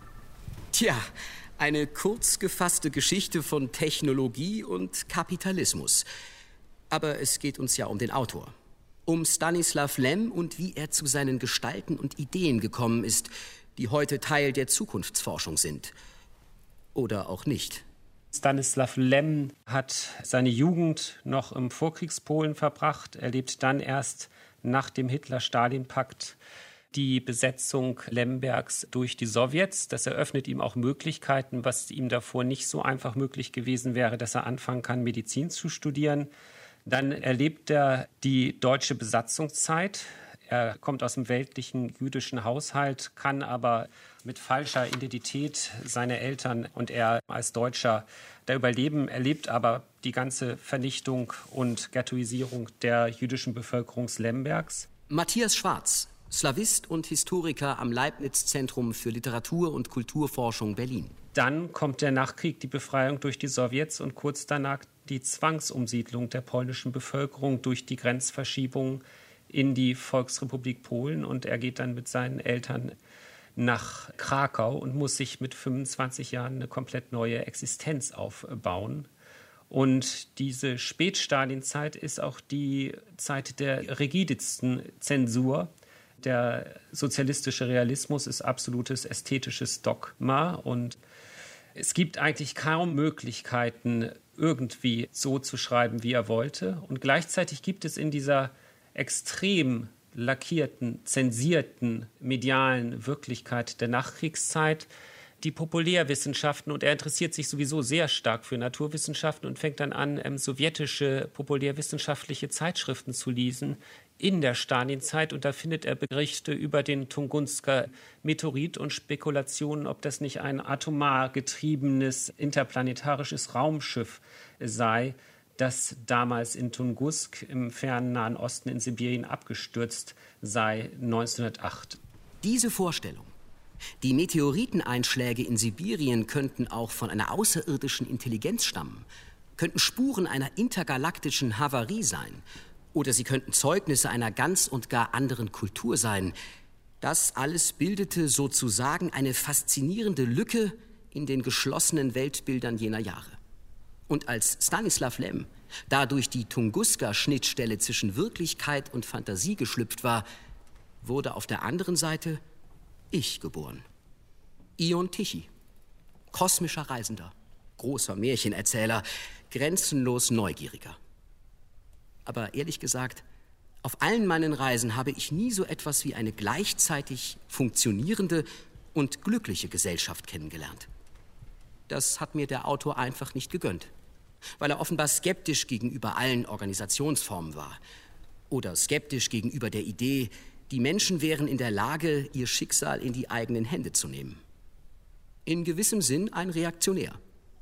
Tja, eine kurz gefasste Geschichte von Technologie und Kapitalismus. Aber es geht uns ja um den Autor. Um Stanislav Lem und wie er zu seinen Gestalten und Ideen gekommen ist, die heute Teil der Zukunftsforschung sind. Oder auch nicht. Stanislav Lem hat seine Jugend noch im Vorkriegspolen verbracht. Er lebt dann erst nach dem Hitler-Stalin-Pakt die Besetzung Lembergs durch die Sowjets. Das eröffnet ihm auch Möglichkeiten, was ihm davor nicht so einfach möglich gewesen wäre, dass er anfangen kann, Medizin zu studieren. Dann erlebt er die deutsche Besatzungszeit. Er kommt aus einem weltlichen jüdischen Haushalt, kann aber mit falscher Identität seine Eltern und er als Deutscher da überleben, erlebt aber die ganze Vernichtung und Ghettoisierung der jüdischen Bevölkerung Lembergs. Matthias Schwarz, Slawist und Historiker am Leibniz-Zentrum für Literatur- und Kulturforschung Berlin. Dann kommt der Nachkrieg, die Befreiung durch die Sowjets und kurz danach die Zwangsumsiedlung der polnischen Bevölkerung durch die Grenzverschiebung in die Volksrepublik Polen. Und er geht dann mit seinen Eltern nach Krakau und muss sich mit 25 Jahren eine komplett neue Existenz aufbauen. Und diese Spätstalinzeit ist auch die Zeit der rigidsten Zensur. Der sozialistische Realismus ist absolutes ästhetisches Dogma und es gibt eigentlich kaum Möglichkeiten, irgendwie so zu schreiben, wie er wollte. Und gleichzeitig gibt es in dieser extrem lackierten, zensierten medialen Wirklichkeit der Nachkriegszeit die Populärwissenschaften und er interessiert sich sowieso sehr stark für Naturwissenschaften und fängt dann an, sowjetische populärwissenschaftliche Zeitschriften zu lesen in der Stalinzeit und da findet er Berichte über den Tungusker Meteorit und Spekulationen, ob das nicht ein atomar getriebenes interplanetarisches Raumschiff sei, das damals in Tungusk im fernen Nahen Osten in Sibirien abgestürzt sei 1908. Diese Vorstellung, die Meteoriteneinschläge in Sibirien könnten auch von einer außerirdischen Intelligenz stammen, könnten Spuren einer intergalaktischen Havarie sein oder sie könnten Zeugnisse einer ganz und gar anderen Kultur sein. Das alles bildete sozusagen eine faszinierende Lücke in den geschlossenen Weltbildern jener Jahre. Und als Stanislav Lem da durch die Tunguska-Schnittstelle zwischen Wirklichkeit und Fantasie geschlüpft war, wurde auf der anderen Seite ich geboren. Ion Tichy, kosmischer Reisender, großer Märchenerzähler, grenzenlos Neugieriger. Aber ehrlich gesagt, auf allen meinen Reisen habe ich nie so etwas wie eine gleichzeitig funktionierende und glückliche Gesellschaft kennengelernt. Das hat mir der Autor einfach nicht gegönnt, weil er offenbar skeptisch gegenüber allen Organisationsformen war oder skeptisch gegenüber der Idee, die Menschen wären in der Lage, ihr Schicksal in die eigenen Hände zu nehmen. In gewissem Sinn ein Reaktionär,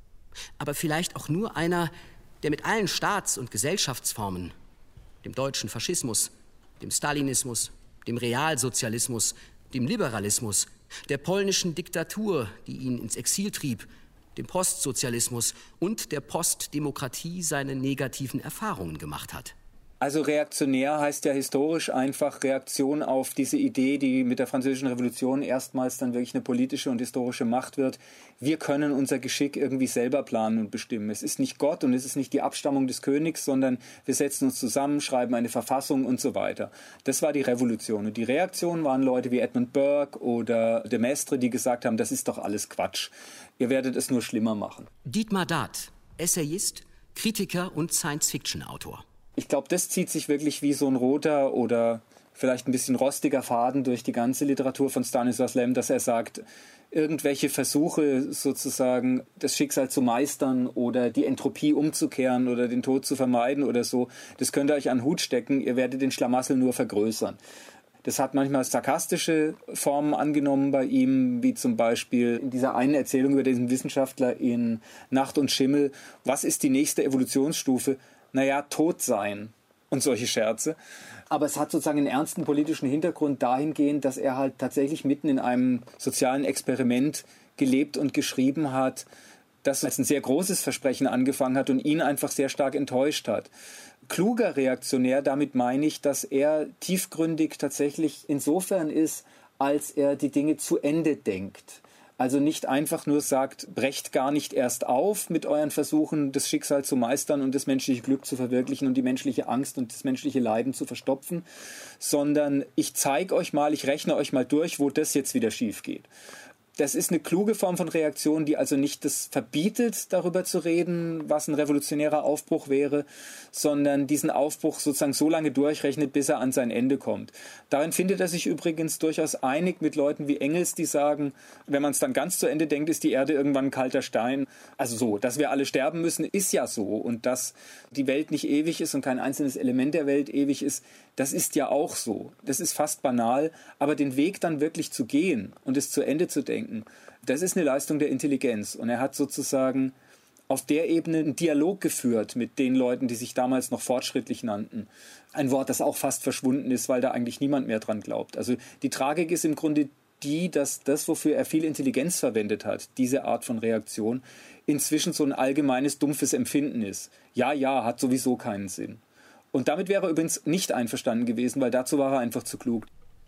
aber vielleicht auch nur einer, der mit allen Staats- und Gesellschaftsformen, dem deutschen Faschismus, dem Stalinismus, dem Realsozialismus, dem Liberalismus, der polnischen Diktatur, die ihn ins Exil trieb, dem Postsozialismus und der Postdemokratie seine negativen Erfahrungen gemacht hat. Also reaktionär heißt ja historisch einfach Reaktion auf diese Idee, die mit der Französischen Revolution erstmals dann wirklich eine politische und historische Macht wird. Wir können unser Geschick irgendwie selber planen und bestimmen. Es ist nicht Gott und es ist nicht die Abstammung des Königs, sondern wir setzen uns zusammen, schreiben eine Verfassung und so weiter. Das war die Revolution. Und die Reaktion waren Leute wie Edmund Burke oder de Maistre, die gesagt haben, das ist doch alles Quatsch. Ihr werdet es nur schlimmer machen. Dietmar Dad, Essayist, Kritiker und Science-Fiction-Autor. Ich glaube, das zieht sich wirklich wie so ein roter oder vielleicht ein bisschen rostiger Faden durch die ganze Literatur von Stanisław Lem, dass er sagt, irgendwelche Versuche sozusagen das Schicksal zu meistern oder die Entropie umzukehren oder den Tod zu vermeiden oder so, das könnt ihr euch an den Hut stecken, ihr werdet den Schlamassel nur vergrößern. Das hat manchmal sarkastische Formen angenommen bei ihm, wie zum Beispiel in dieser einen Erzählung über diesen Wissenschaftler in Nacht und Schimmel. Was ist die nächste Evolutionsstufe? Naja, tot sein und solche Scherze. Aber es hat sozusagen einen ernsten politischen Hintergrund dahingehend, dass er halt tatsächlich mitten in einem sozialen Experiment gelebt und geschrieben hat, das als ein sehr großes Versprechen angefangen hat und ihn einfach sehr stark enttäuscht hat. Kluger Reaktionär, damit meine ich, dass er tiefgründig tatsächlich insofern ist, als er die Dinge zu Ende denkt. Also nicht einfach nur sagt, brecht gar nicht erst auf mit euren Versuchen, das Schicksal zu meistern und das menschliche Glück zu verwirklichen und die menschliche Angst und das menschliche Leiden zu verstopfen, sondern ich zeige euch mal, ich rechne euch mal durch, wo das jetzt wieder schief geht. Das ist eine kluge Form von Reaktion, die also nicht das verbietet, darüber zu reden, was ein revolutionärer Aufbruch wäre, sondern diesen Aufbruch sozusagen so lange durchrechnet, bis er an sein Ende kommt. Darin findet er sich übrigens durchaus einig mit Leuten wie Engels, die sagen, wenn man es dann ganz zu Ende denkt, ist die Erde irgendwann ein kalter Stein. Also so, dass wir alle sterben müssen, ist ja so. Und dass die Welt nicht ewig ist und kein einzelnes Element der Welt ewig ist, das ist ja auch so. Das ist fast banal. Aber den Weg dann wirklich zu gehen und es zu Ende zu denken, das ist eine Leistung der Intelligenz. Und er hat sozusagen auf der Ebene einen Dialog geführt mit den Leuten, die sich damals noch fortschrittlich nannten. Ein Wort, das auch fast verschwunden ist, weil da eigentlich niemand mehr dran glaubt. Also die Tragik ist im Grunde die, dass das, wofür er viel Intelligenz verwendet hat, diese Art von Reaktion, inzwischen so ein allgemeines, dumpfes Empfinden ist. Ja, hat sowieso keinen Sinn. Und damit wäre er übrigens nicht einverstanden gewesen, weil dazu war er einfach zu klug.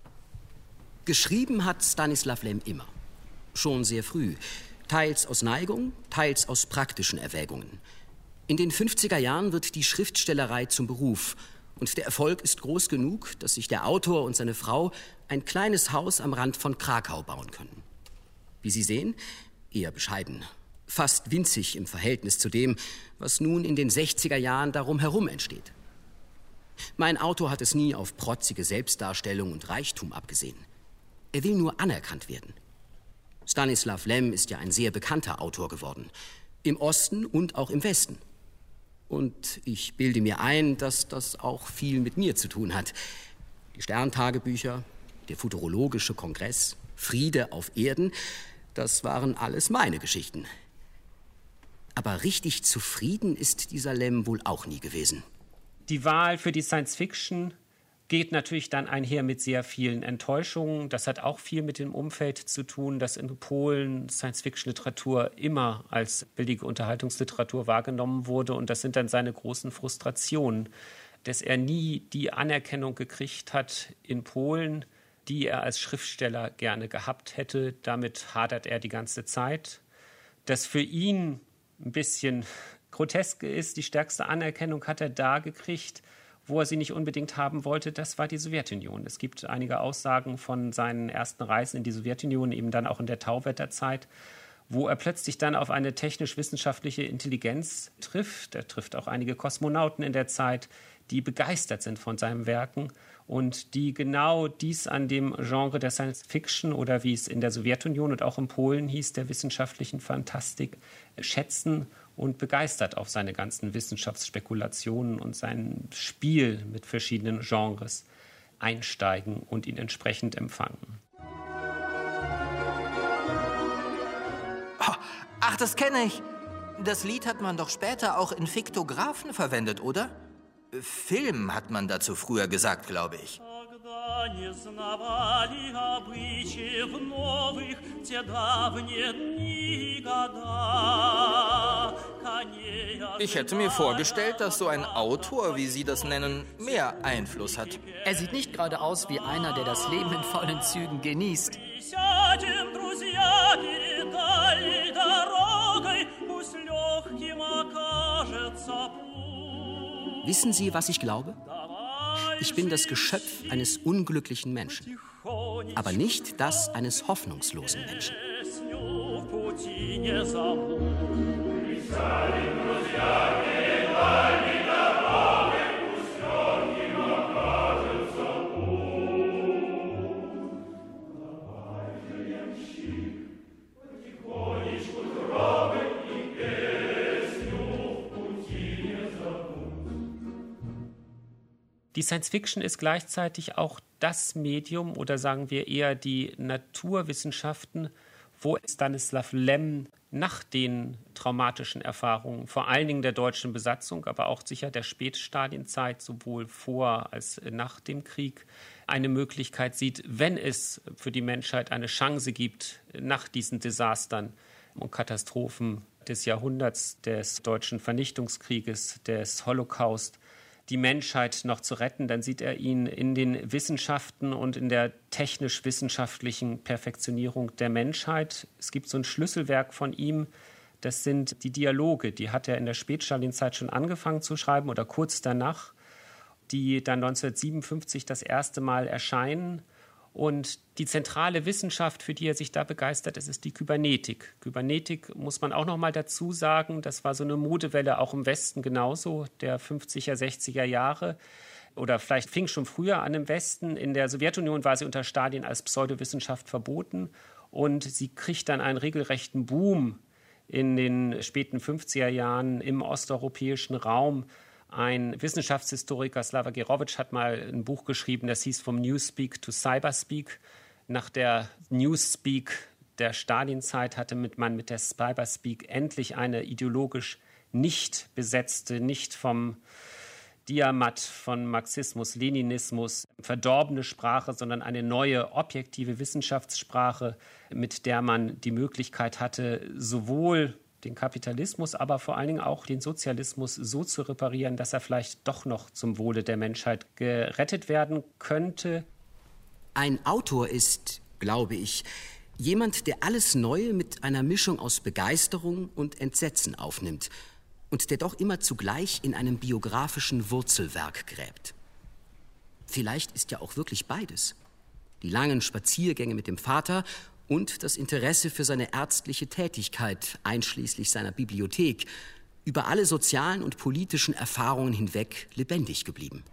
Geschrieben hat Stanisław Lem immer. Schon sehr früh. Teils aus Neigung, teils aus praktischen Erwägungen. In den 50er Jahren wird die Schriftstellerei zum Beruf. Und der Erfolg ist groß genug, dass sich der Autor und seine Frau ein kleines Haus am Rand von Krakau bauen können. Wie Sie sehen, eher bescheiden. Fast winzig im Verhältnis zu dem, was nun in den 60er Jahren darum herum entsteht. Mein Autor hat es nie auf protzige Selbstdarstellung und Reichtum abgesehen. Er will nur anerkannt werden. Stanisław Lem ist ja ein sehr bekannter Autor geworden. Im Osten und auch im Westen. Und ich bilde mir ein, dass das auch viel mit mir zu tun hat. Die Sterntagebücher, der Futurologische Kongress, Friede auf Erden, das waren alles meine Geschichten. Aber richtig zufrieden ist dieser Lem wohl auch nie gewesen. Die Wahl für die Science-Fiction geht natürlich dann einher mit sehr vielen Enttäuschungen. Das hat auch viel mit dem Umfeld zu tun, dass in Polen Science-Fiction-Literatur immer als billige Unterhaltungsliteratur wahrgenommen wurde. Und das sind dann seine großen Frustrationen, dass er nie die Anerkennung gekriegt hat in Polen, die er als Schriftsteller gerne gehabt hätte. Damit hadert er die ganze Zeit. Dass für ihn ein bisschen grotesk ist, die stärkste Anerkennung hat er da gekriegt, Wo er sie nicht unbedingt haben wollte, das war die Sowjetunion. Es gibt einige Aussagen von seinen ersten Reisen in die Sowjetunion, eben dann auch in der Tauwetterzeit, wo er plötzlich dann auf eine technisch-wissenschaftliche Intelligenz trifft. Er trifft auch einige Kosmonauten in der Zeit, die begeistert sind von seinen Werken und die genau dies an dem Genre der Science Fiction oder wie es in der Sowjetunion und auch in Polen hieß, der wissenschaftlichen Fantastik, schätzen und begeistert auf seine ganzen Wissenschaftsspekulationen und sein Spiel mit verschiedenen Genres einsteigen und ihn entsprechend empfangen. Ach, das kenne ich. Das Lied hat man doch später auch in Fiktographen verwendet, oder? Film hat man dazu früher gesagt, glaube ich. Ich hätte mir vorgestellt, dass so ein Autor, wie Sie das nennen, mehr Einfluss hat. Er sieht nicht gerade aus wie einer, der das Leben in vollen Zügen genießt. Wissen Sie, was ich glaube? Ich bin das Geschöpf eines unglücklichen Menschen, aber nicht das eines hoffnungslosen Menschen. Die Science-Fiction ist gleichzeitig auch das Medium oder sagen wir eher die Naturwissenschaften, wo Stanislav Lem nach den traumatischen Erfahrungen, vor allen Dingen der deutschen Besatzung, aber auch sicher der Spätstalinzeit, sowohl vor als nach dem Krieg, eine Möglichkeit sieht, wenn es für die Menschheit eine Chance gibt, nach diesen Desastern und Katastrophen des Jahrhunderts, des deutschen Vernichtungskrieges, des Holocaust, die Menschheit noch zu retten, dann sieht er ihn in den Wissenschaften und in der technisch-wissenschaftlichen Perfektionierung der Menschheit. Es gibt so ein Schlüsselwerk von ihm, das sind die Dialoge. Die hat er in der Spätstalinzeit schon angefangen zu schreiben oder kurz danach, die dann 1957 das erste Mal erscheinen. Und die zentrale Wissenschaft, für die er sich da begeistert, ist die Kybernetik. Kybernetik muss man auch noch mal dazu sagen, das war so eine Modewelle auch im Westen genauso, der 50er, 60er Jahre. Oder vielleicht fing schon früher an im Westen. In der Sowjetunion war sie unter Stalin als Pseudowissenschaft verboten. Und sie kriegt dann einen regelrechten Boom in den späten 50er Jahren im osteuropäischen Raum. Ein Wissenschaftshistoriker, Slava Gerovich, hat mal ein Buch geschrieben, das hieß Vom Newspeak to Cyberspeak. Nach der Newspeak der Stalinzeit hatte man mit der Cyberspeak endlich eine ideologisch nicht besetzte, nicht vom Diamat von Marxismus, Leninismus verdorbene Sprache, sondern eine neue, objektive Wissenschaftssprache, mit der man die Möglichkeit hatte, sowohl den Kapitalismus, aber vor allen Dingen auch den Sozialismus so zu reparieren, dass er vielleicht doch noch zum Wohle der Menschheit gerettet werden könnte. Ein Autor ist, glaube ich, jemand, der alles Neue mit einer Mischung aus Begeisterung und Entsetzen aufnimmt und der doch immer zugleich in einem biografischen Wurzelwerk gräbt. Vielleicht ist ja auch wirklich beides. Die langen Spaziergänge mit dem Vater und das Interesse für seine ärztliche Tätigkeit, einschließlich seiner Bibliothek, über alle sozialen und politischen Erfahrungen hinweg lebendig geblieben.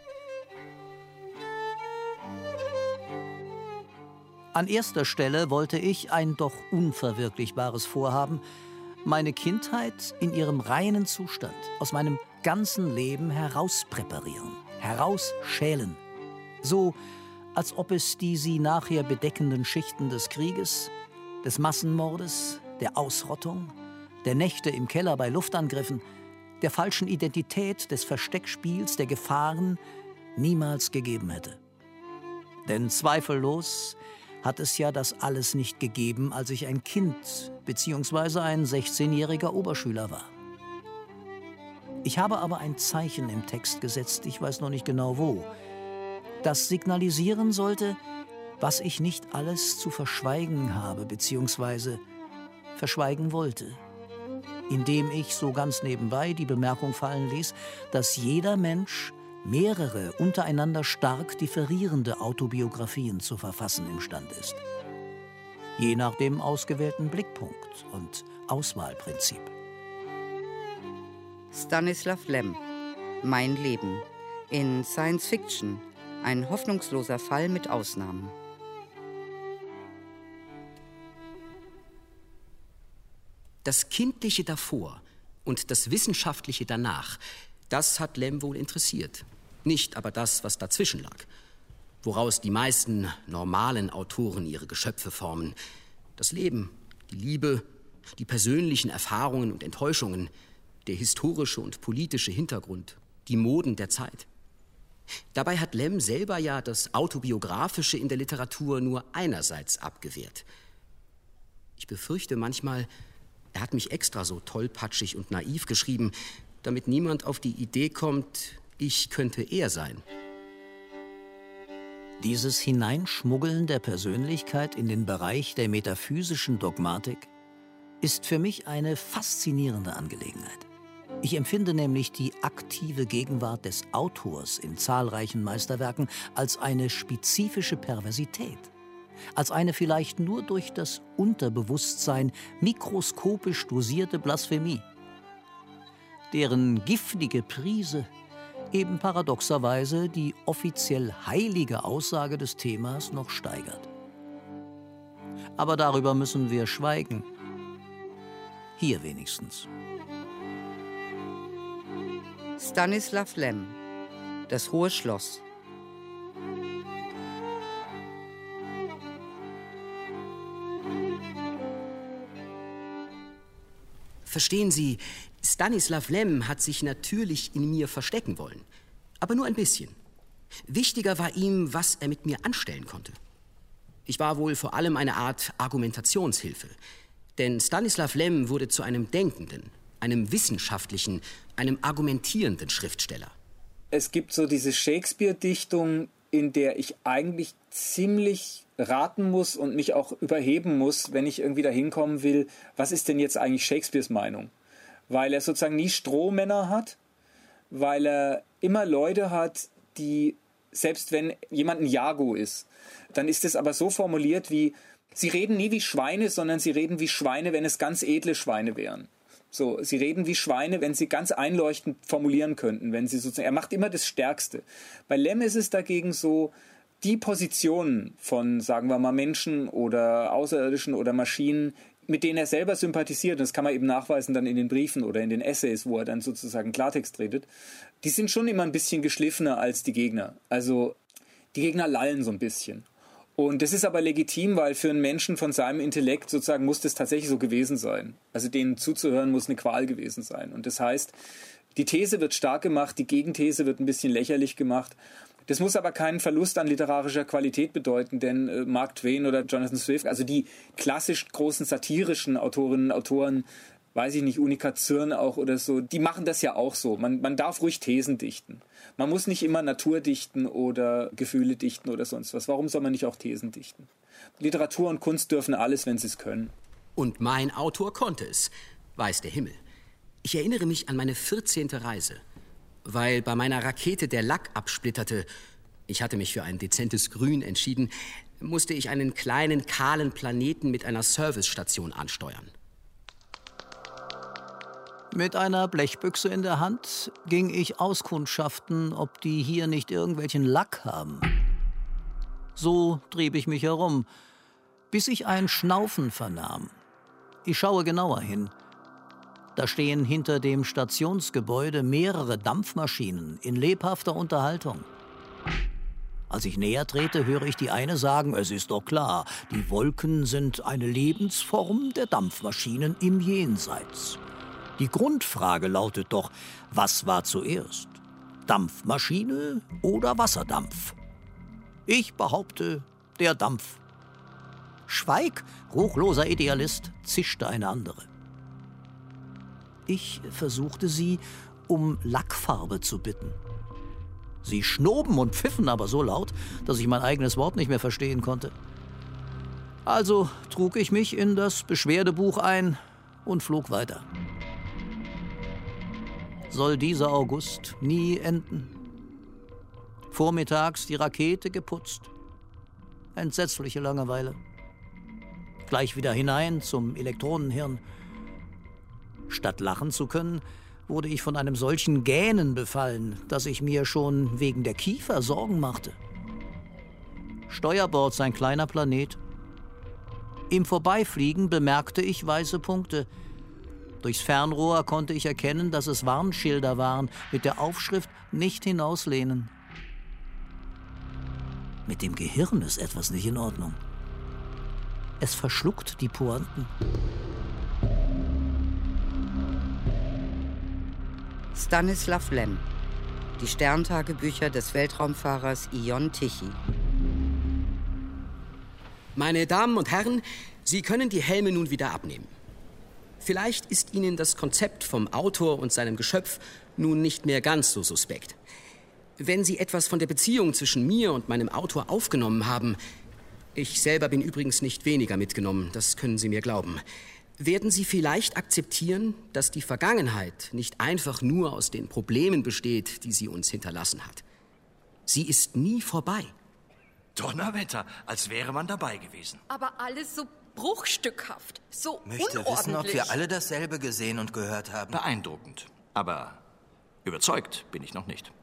An erster Stelle wollte ich ein doch unverwirklichbares Vorhaben, meine Kindheit in ihrem reinen Zustand aus meinem ganzen Leben herauspräparieren, herausschälen. So, als ob es die sie nachher bedeckenden Schichten des Krieges, des Massenmordes, der Ausrottung, der Nächte im Keller bei Luftangriffen, der falschen Identität, des Versteckspiels, der Gefahren niemals gegeben hätte. Denn zweifellos hat es ja das alles nicht gegeben, als ich ein Kind bzw. ein 16-jähriger Oberschüler war. Ich habe aber ein Zeichen im Text gesetzt, ich weiß noch nicht genau wo, das signalisieren sollte, was ich nicht alles zu verschweigen habe bzw. verschweigen wollte, indem ich so ganz nebenbei die Bemerkung fallen ließ, dass jeder Mensch mehrere untereinander stark differierende Autobiografien zu verfassen imstande ist. Je nach dem ausgewählten Blickpunkt und Auswahlprinzip. Stanislav Lem, Mein Leben. In Science Fiction, ein hoffnungsloser Fall mit Ausnahmen. Das Kindliche davor und das Wissenschaftliche danach, das hat Lem wohl interessiert. Nicht aber das, was dazwischen lag. Woraus die meisten normalen Autoren ihre Geschöpfe formen. Das Leben, die Liebe, die persönlichen Erfahrungen und Enttäuschungen, der historische und politische Hintergrund, die Moden der Zeit. Dabei hat Lem selber ja das Autobiografische in der Literatur nur einerseits abgewehrt. Ich befürchte manchmal, er hat mich extra so tollpatschig und naiv geschrieben, damit niemand auf die Idee kommt, ich könnte er sein. Dieses Hineinschmuggeln der Persönlichkeit in den Bereich der metaphysischen Dogmatik ist für mich eine faszinierende Angelegenheit. Ich empfinde nämlich die aktive Gegenwart des Autors in zahlreichen Meisterwerken als eine spezifische Perversität, als eine vielleicht nur durch das Unterbewusstsein mikroskopisch dosierte Blasphemie, deren giftige Prise eben paradoxerweise die offiziell heilige Aussage des Themas noch steigert. Aber darüber müssen wir schweigen. Hier wenigstens. Stanislav Lem, Das Hohe Schloss. Verstehen Sie, Stanislav Lem hat sich natürlich in mir verstecken wollen. Aber nur ein bisschen. Wichtiger war ihm, was er mit mir anstellen konnte. Ich war wohl vor allem eine Art Argumentationshilfe. Denn Stanislav Lem wurde zu einem denkenden, einem wissenschaftlichen, einem argumentierenden Schriftsteller. Es gibt so diese Shakespeare-Dichtung, in der ich eigentlich ziemlich raten muss und mich auch überheben muss, wenn ich irgendwie dahin kommen will, was ist denn jetzt eigentlich Shakespeares Meinung? Weil er sozusagen nie Strohmänner hat, weil er immer Leute hat, die, selbst wenn jemand ein Jago ist, dann ist es aber so formuliert wie, sie reden nie wie Schweine, sondern sie reden wie Schweine, wenn es ganz edle Schweine wären. So, sie reden wie Schweine, wenn sie ganz einleuchtend formulieren könnten, wenn sie sozusagen, er macht immer das Stärkste. Bei Lem ist es dagegen so, die Positionen von, sagen wir mal, Menschen oder Außerirdischen oder Maschinen, mit denen er selber sympathisiert, das kann man eben nachweisen dann in den Briefen oder in den Essays, wo er dann sozusagen Klartext redet, die sind schon immer ein bisschen geschliffener als die Gegner. Also die Gegner lallen so ein bisschen. Und das ist aber legitim, weil für einen Menschen von seinem Intellekt sozusagen muss das tatsächlich so gewesen sein. Also denen zuzuhören muss eine Qual gewesen sein. Und das heißt, die These wird stark gemacht, die Gegenthese wird ein bisschen lächerlich gemacht. Das muss aber keinen Verlust an literarischer Qualität bedeuten, denn Mark Twain oder Jonathan Swift, also die klassisch großen satirischen Autorinnen und Autoren, weiß ich nicht, Unica Zürn auch oder so, die machen das ja auch so. Man darf ruhig Thesen dichten. Man muss nicht immer Natur dichten oder Gefühle dichten oder sonst was. Warum soll man nicht auch Thesen dichten? Literatur und Kunst dürfen alles, wenn sie es können. Und mein Autor konnte es, weiß der Himmel. Ich erinnere mich an meine 14. Reise. Weil bei meiner Rakete der Lack absplitterte, ich hatte mich für ein dezentes Grün entschieden, musste ich einen kleinen, kahlen Planeten mit einer Servicestation ansteuern. Mit einer Blechbüchse in der Hand ging ich auskundschaften, ob die hier nicht irgendwelchen Lack haben. So trieb ich mich herum, bis ich ein Schnaufen vernahm. Ich schaue genauer hin. Da stehen hinter dem Stationsgebäude mehrere Dampfmaschinen in lebhafter Unterhaltung. Als ich näher trete, höre ich die eine sagen, es ist doch klar, die Wolken sind eine Lebensform der Dampfmaschinen im Jenseits. Die Grundfrage lautet doch, was war zuerst? Dampfmaschine oder Wasserdampf? Ich behaupte, der Dampf. Schweig, ruchloser Idealist, zischte eine andere. Ich versuchte sie, um Lackfarbe zu bitten. Sie schnoben und pfiffen aber so laut, dass ich mein eigenes Wort nicht mehr verstehen konnte. Also trug ich mich in das Beschwerdebuch ein und flog weiter. Soll dieser August nie enden? Vormittags die Rakete geputzt. Entsetzliche Langeweile. Gleich wieder hinein zum Elektronenhirn. Statt lachen zu können, wurde ich von einem solchen Gähnen befallen, dass ich mir schon wegen der Kiefer Sorgen machte. Steuerbord sein kleiner Planet. Im Vorbeifliegen bemerkte ich weiße Punkte. Durchs Fernrohr konnte ich erkennen, dass es Warnschilder waren mit der Aufschrift »Nicht hinauslehnen«. Mit dem Gehirn ist etwas nicht in Ordnung. Es verschluckt die Pointen. Stanislav Lem. Die Sterntagebücher des Weltraumfahrers Ion Tichy. Meine Damen und Herren, Sie können die Helme nun wieder abnehmen. Vielleicht ist Ihnen das Konzept vom Autor und seinem Geschöpf nun nicht mehr ganz so suspekt. Wenn Sie etwas von der Beziehung zwischen mir und meinem Autor aufgenommen haben, ich selber bin übrigens nicht weniger mitgenommen, das können Sie mir glauben, werden Sie vielleicht akzeptieren, dass die Vergangenheit nicht einfach nur aus den Problemen besteht, die sie uns hinterlassen hat. Sie ist nie vorbei. Donnerwetter, als wäre man dabei gewesen. Aber alles so bruchstückhaft, so Möchte unordentlich. wissen, ob wir alle dasselbe gesehen und gehört haben. Beeindruckend. Aber überzeugt bin ich noch nicht.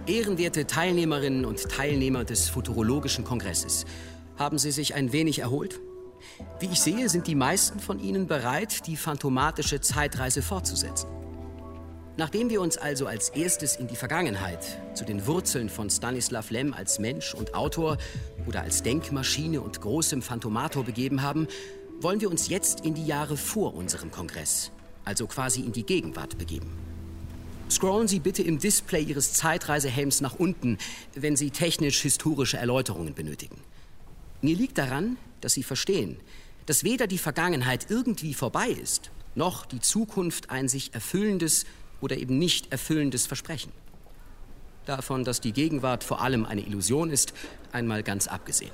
Ehrenwerte Teilnehmerinnen und Teilnehmer des Futurologischen Kongresses, haben Sie sich ein wenig erholt? Wie ich sehe, sind die meisten von Ihnen bereit, die phantomatische Zeitreise fortzusetzen. Nachdem wir uns also als erstes in die Vergangenheit, zu den Wurzeln von Stanislav Lem als Mensch und Autor oder als Denkmaschine und großem Phantomator begeben haben, wollen wir uns jetzt in die Jahre vor unserem Kongress, also quasi in die Gegenwart begeben. Scrollen Sie bitte im Display Ihres Zeitreisehelms nach unten, wenn Sie technisch-historische Erläuterungen benötigen. Mir liegt daran, dass Sie verstehen, dass weder die Vergangenheit irgendwie vorbei ist, noch die Zukunft ein sich erfüllendes oder eben nicht erfüllendes Versprechen. Davon, dass die Gegenwart vor allem eine Illusion ist, einmal ganz abgesehen.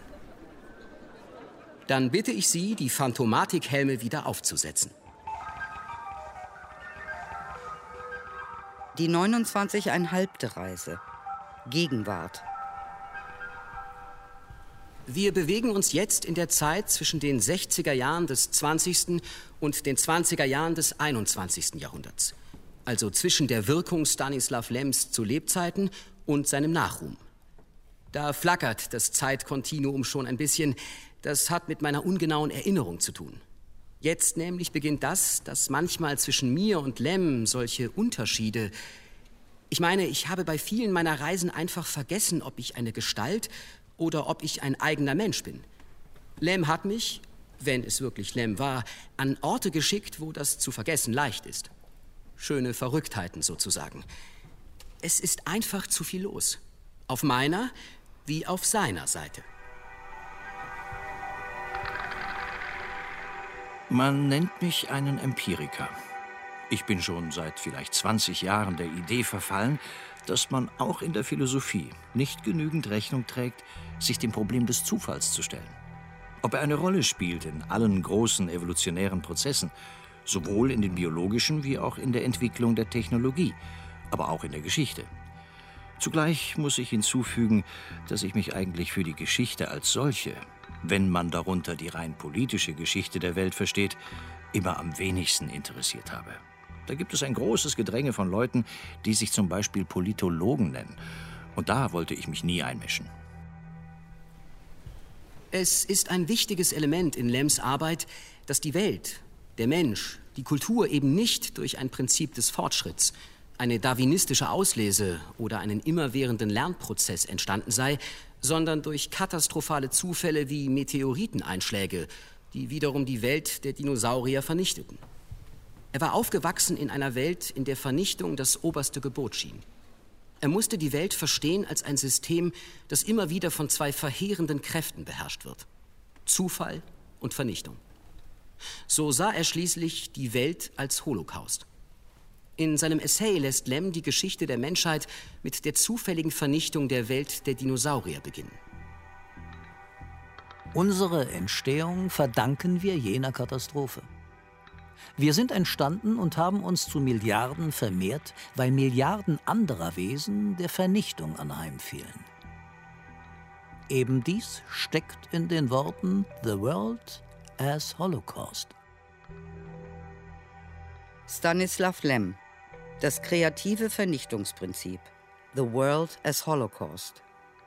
Dann bitte ich Sie, die Phantomatikhelme wieder aufzusetzen. Die 29,5. Reise. Gegenwart. Wir bewegen uns jetzt in der Zeit zwischen den 60er Jahren des 20. und den 20er Jahren des 21. Jahrhunderts. Also zwischen der Wirkung Stanislav Lems zu Lebzeiten und seinem Nachruhm. Da flackert das Zeitkontinuum schon ein bisschen. Das hat mit meiner ungenauen Erinnerung zu tun. Jetzt nämlich beginnt das, dass manchmal zwischen mir und Lem solche Unterschiede... Ich meine, ich habe bei vielen meiner Reisen einfach vergessen, ob ich eine Gestalt oder ob ich ein eigener Mensch bin. Lem hat mich, wenn es wirklich Lem war, an Orte geschickt, wo das zu vergessen leicht ist. Schöne Verrücktheiten sozusagen. Es ist einfach zu viel los. Auf meiner wie auf seiner Seite. Man nennt mich einen Empiriker. Ich bin schon seit vielleicht 20 Jahren der Idee verfallen, dass man auch in der Philosophie nicht genügend Rechnung trägt, sich dem Problem des Zufalls zu stellen. Ob er eine Rolle spielt in allen großen evolutionären Prozessen, sowohl in den biologischen wie auch in der Entwicklung der Technologie, aber auch in der Geschichte. Zugleich muss ich hinzufügen, dass ich mich eigentlich für die Geschichte als solche, wenn man darunter die rein politische Geschichte der Welt versteht, immer am wenigsten interessiert habe. Da gibt es ein großes Gedränge von Leuten, die sich zum Beispiel Politologen nennen. Und da wollte ich mich nie einmischen. Es ist ein wichtiges Element in Lems Arbeit, dass die Welt, der Mensch, die Kultur eben nicht durch ein Prinzip des Fortschritts, eine darwinistische Auslese oder einen immerwährenden Lernprozess entstanden sei, sondern durch katastrophale Zufälle wie Meteoriteneinschläge, die wiederum die Welt der Dinosaurier vernichteten. Er war aufgewachsen in einer Welt, in der Vernichtung das oberste Gebot schien. Er musste die Welt verstehen als ein System, das immer wieder von zwei verheerenden Kräften beherrscht wird: Zufall und Vernichtung. So sah er schließlich die Welt als Holocaust. In seinem Essay lässt Lem die Geschichte der Menschheit mit der zufälligen Vernichtung der Welt der Dinosaurier beginnen. Unsere Entstehung verdanken wir jener Katastrophe. Wir sind entstanden und haben uns zu Milliarden vermehrt, weil Milliarden anderer Wesen der Vernichtung anheimfielen. Eben dies steckt in den Worten "The World as Holocaust". Stanislav Lem. Das kreative Vernichtungsprinzip. The World as Holocaust.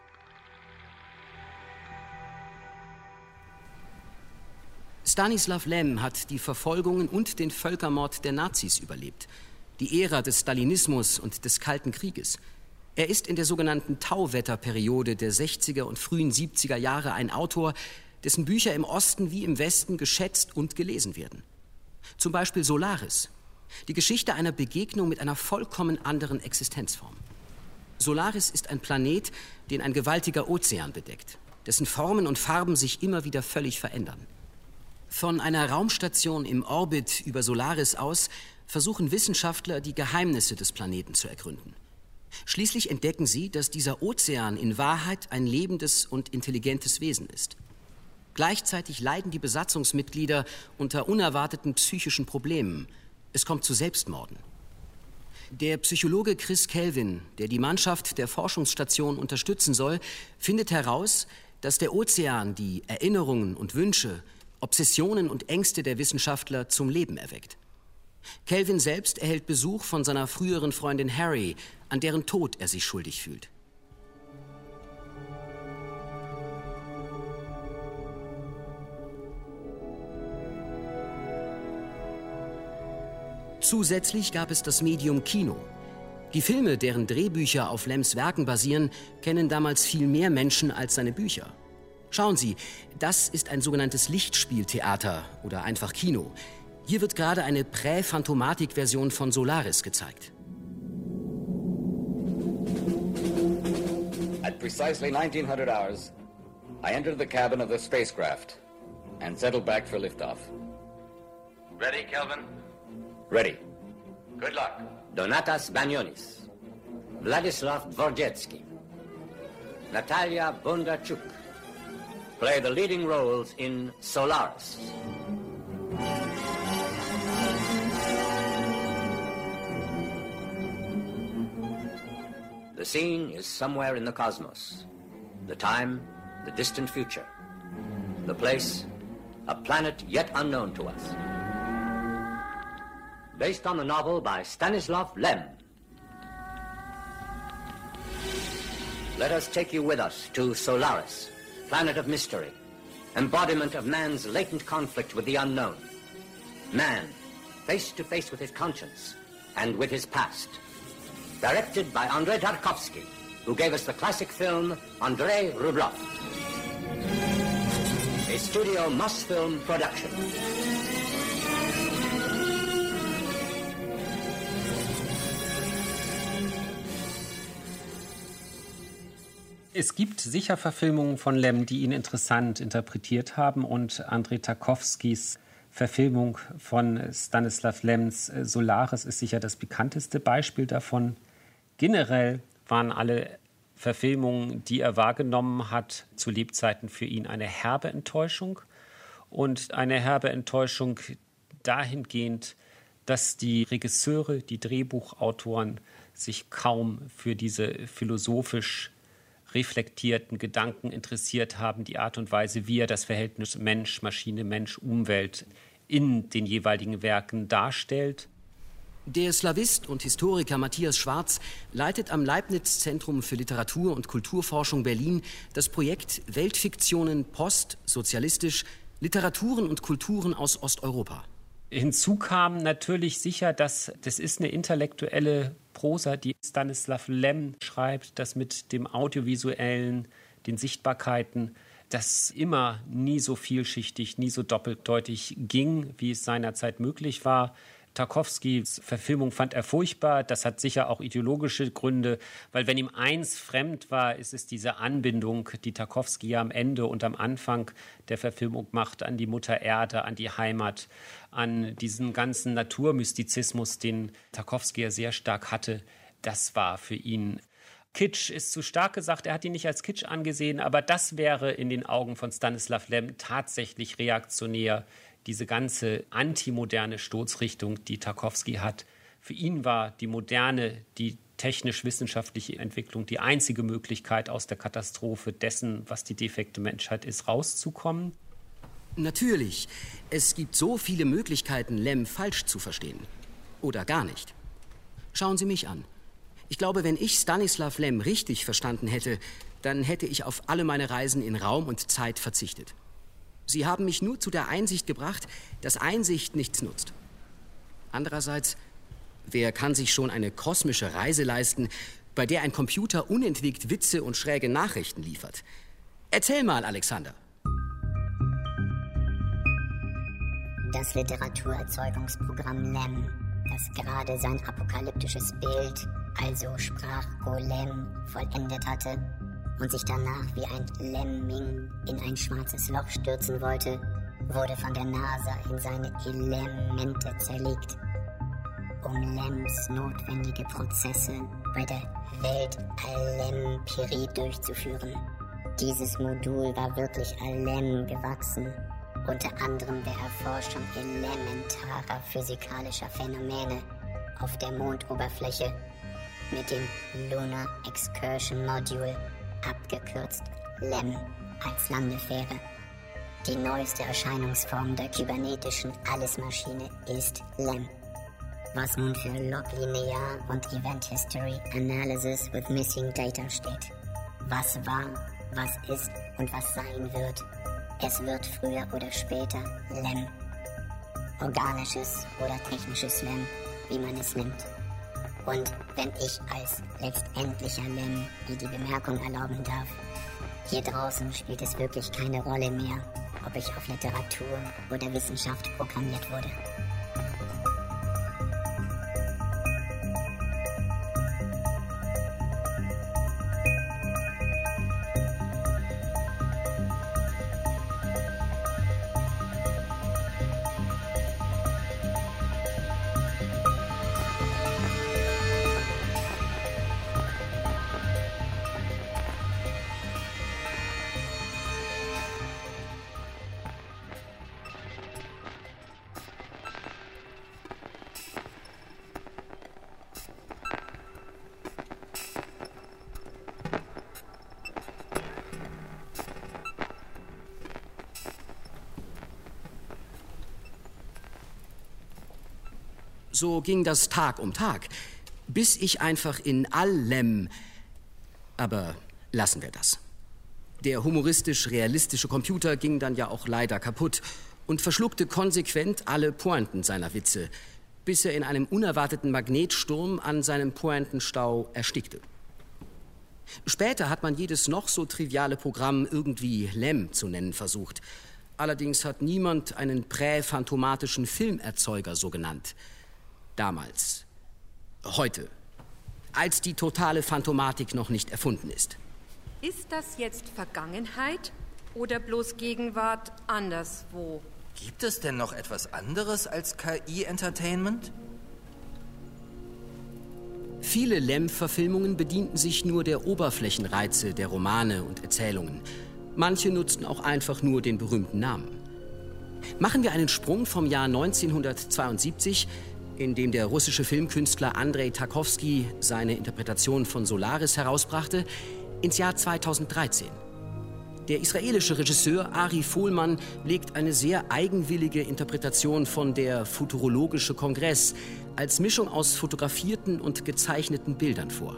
Stanislav Lem hat die Verfolgungen und den Völkermord der Nazis überlebt. Die Ära des Stalinismus und des Kalten Krieges. Er ist in der sogenannten Tauwetterperiode der 60er und frühen 70er Jahre ein Autor, dessen Bücher im Osten wie im Westen geschätzt und gelesen werden. Zum Beispiel Solaris. Die Geschichte einer Begegnung mit einer vollkommen anderen Existenzform. Solaris ist ein Planet, den ein gewaltiger Ozean bedeckt, dessen Formen und Farben sich immer wieder völlig verändern. Von einer Raumstation im Orbit über Solaris aus versuchen Wissenschaftler, die Geheimnisse des Planeten zu ergründen. Schließlich entdecken sie, dass dieser Ozean in Wahrheit ein lebendes und intelligentes Wesen ist. Gleichzeitig leiden die Besatzungsmitglieder unter unerwarteten psychischen Problemen. Es kommt zu Selbstmorden. Der Psychologe Chris Kelvin, der die Mannschaft der Forschungsstation unterstützen soll, findet heraus, dass der Ozean die Erinnerungen und Wünsche, Obsessionen und Ängste der Wissenschaftler zum Leben erweckt. Kelvin selbst erhält Besuch von seiner früheren Freundin Harry, an deren Tod er sich schuldig fühlt. Zusätzlich gab es das Medium Kino. Die Filme, deren Drehbücher auf Lems Werken basieren, kennen damals viel mehr Menschen als seine Bücher. Schauen Sie, das ist ein sogenanntes Lichtspieltheater oder einfach Kino. Hier wird gerade eine Prä-Phantomatik-Version von Solaris gezeigt. At precisely 1900 hours, I entered the cabin of the spacecraft and settled back for liftoff. Ready, Kelvin? Ready. Good luck. Donatas Banionis, Vladislav Dvorjetsky, Natalia Bondarchuk play the leading roles in Solaris. The scene is somewhere in the cosmos. The time, the distant future. The place, a planet yet unknown to us. Based on the novel by Stanislav Lem. Let us take you with us to Solaris, planet of mystery, embodiment of man's latent conflict with the unknown. Man, face to face with his conscience and with his past. Directed by Andrei Tarkovsky, who gave us the classic film Andrei Rublev. A Studio Mosfilm production. Es gibt sicher Verfilmungen von Lem, die ihn interessant interpretiert haben, und Andrei Tarkovskys Verfilmung von Stanislav Lems Solaris ist sicher das bekannteste Beispiel davon. Generell waren alle Verfilmungen, die er wahrgenommen hat, zu Lebzeiten für ihn eine herbe Enttäuschung. Und eine herbe Enttäuschung dahingehend, dass die Regisseure, die Drehbuchautoren sich kaum für diese philosophisch reflektierten Gedanken interessiert haben, die Art und Weise, wie er das Verhältnis Mensch, Maschine, Mensch, Umwelt in den jeweiligen Werken darstellt. Der Slawist und Historiker Matthias Schwarz leitet am Leibniz-Zentrum für Literatur- und Kulturforschung Berlin das Projekt Weltfiktionen postsozialistisch, Literaturen und Kulturen aus Osteuropa. Hinzu kam natürlich sicher, dass das ist eine intellektuelle Prosa, die Stanislav Lem schreibt, das mit dem Audiovisuellen, den Sichtbarkeiten, das immer nie so vielschichtig, nie so doppeldeutig ging, wie es seinerzeit möglich war. Tarkovskys Verfilmung fand er furchtbar. Das hat sicher auch ideologische Gründe, weil wenn ihm eins fremd war, ist es diese Anbindung, die Tarkovsky ja am Ende und am Anfang der Verfilmung macht, an die Mutter Erde, an die Heimat, an diesen ganzen Naturmystizismus, den Tarkovsky ja sehr stark hatte. Das war für ihn Kitsch, ist zu stark gesagt. Er hat ihn nicht als Kitsch angesehen, aber das wäre in den Augen von Stanislav Lem tatsächlich reaktionär. Diese ganze antimoderne Stoßrichtung, die Tarkovsky hat, für ihn war die moderne, die technisch-wissenschaftliche Entwicklung die einzige Möglichkeit, aus der Katastrophe dessen, was die defekte Menschheit ist, rauszukommen. Natürlich, es gibt so viele Möglichkeiten, Lem falsch zu verstehen. Oder gar nicht. Schauen Sie mich an. Ich glaube, wenn ich Stanislav Lem richtig verstanden hätte, dann hätte ich auf alle meine Reisen in Raum und Zeit verzichtet. Sie haben mich nur zu der Einsicht gebracht, dass Einsicht nichts nutzt. Andererseits, wer kann sich schon eine kosmische Reise leisten, bei der ein Computer unentwegt Witze und schräge Nachrichten liefert? Erzähl mal, Alexander. Das Literaturerzeugungsprogramm Lem, das gerade sein apokalyptisches Bild, also Sprachgolem, vollendet hatte und sich danach wie ein Lemming in ein schwarzes Loch stürzen wollte, wurde von der NASA in seine Elemente zerlegt, um Lems notwendige Prozesse bei der Weltallempirie durchzuführen. Dieses Modul war wirklich Lem gewachsen, unter anderem der Erforschung elementarer physikalischer Phänomene auf der Mondoberfläche mit dem Lunar Excursion Module, abgekürzt LEM, als Landefähre. Die neueste Erscheinungsform der kybernetischen Allesmaschine ist LEM. was nun für Log Linear und Event History Analysis with Missing Data steht. Was war, was ist und was sein wird. Es wird früher oder später LEM. Organisches oder technisches LEM, wie man es nimmt. Und wenn ich als letztendlicher LEM mir die Bemerkung erlauben darf, hier draußen spielt es wirklich keine Rolle mehr, ob ich auf Literatur oder Wissenschaft programmiert wurde. So ging das Tag um Tag, bis ich einfach in allem... Aber lassen wir das. Der humoristisch-realistische Computer ging dann ja auch leider kaputt und verschluckte konsequent alle Pointen seiner Witze, bis er in einem unerwarteten Magnetsturm an seinem Pointenstau erstickte. Später hat man jedes noch so triviale Programm irgendwie LEM zu nennen versucht. Allerdings hat niemand einen präphantomatischen Filmerzeuger so genannt. Damals. Heute. Als die totale Phantomatik noch nicht erfunden ist. Ist das jetzt Vergangenheit oder bloß Gegenwart anderswo? Gibt es denn noch etwas anderes als KI-Entertainment? Viele LEM-Verfilmungen bedienten sich nur der Oberflächenreize der Romane und Erzählungen. Manche nutzten auch einfach nur den berühmten Namen. Machen wir einen Sprung vom Jahr 1972, in dem der russische Filmkünstler Andrei Tarkovsky seine Interpretation von Solaris herausbrachte, ins Jahr 2013. Der israelische Regisseur Ari Folman legt eine sehr eigenwillige Interpretation von Der Futurologische Kongress als Mischung aus fotografierten und gezeichneten Bildern vor.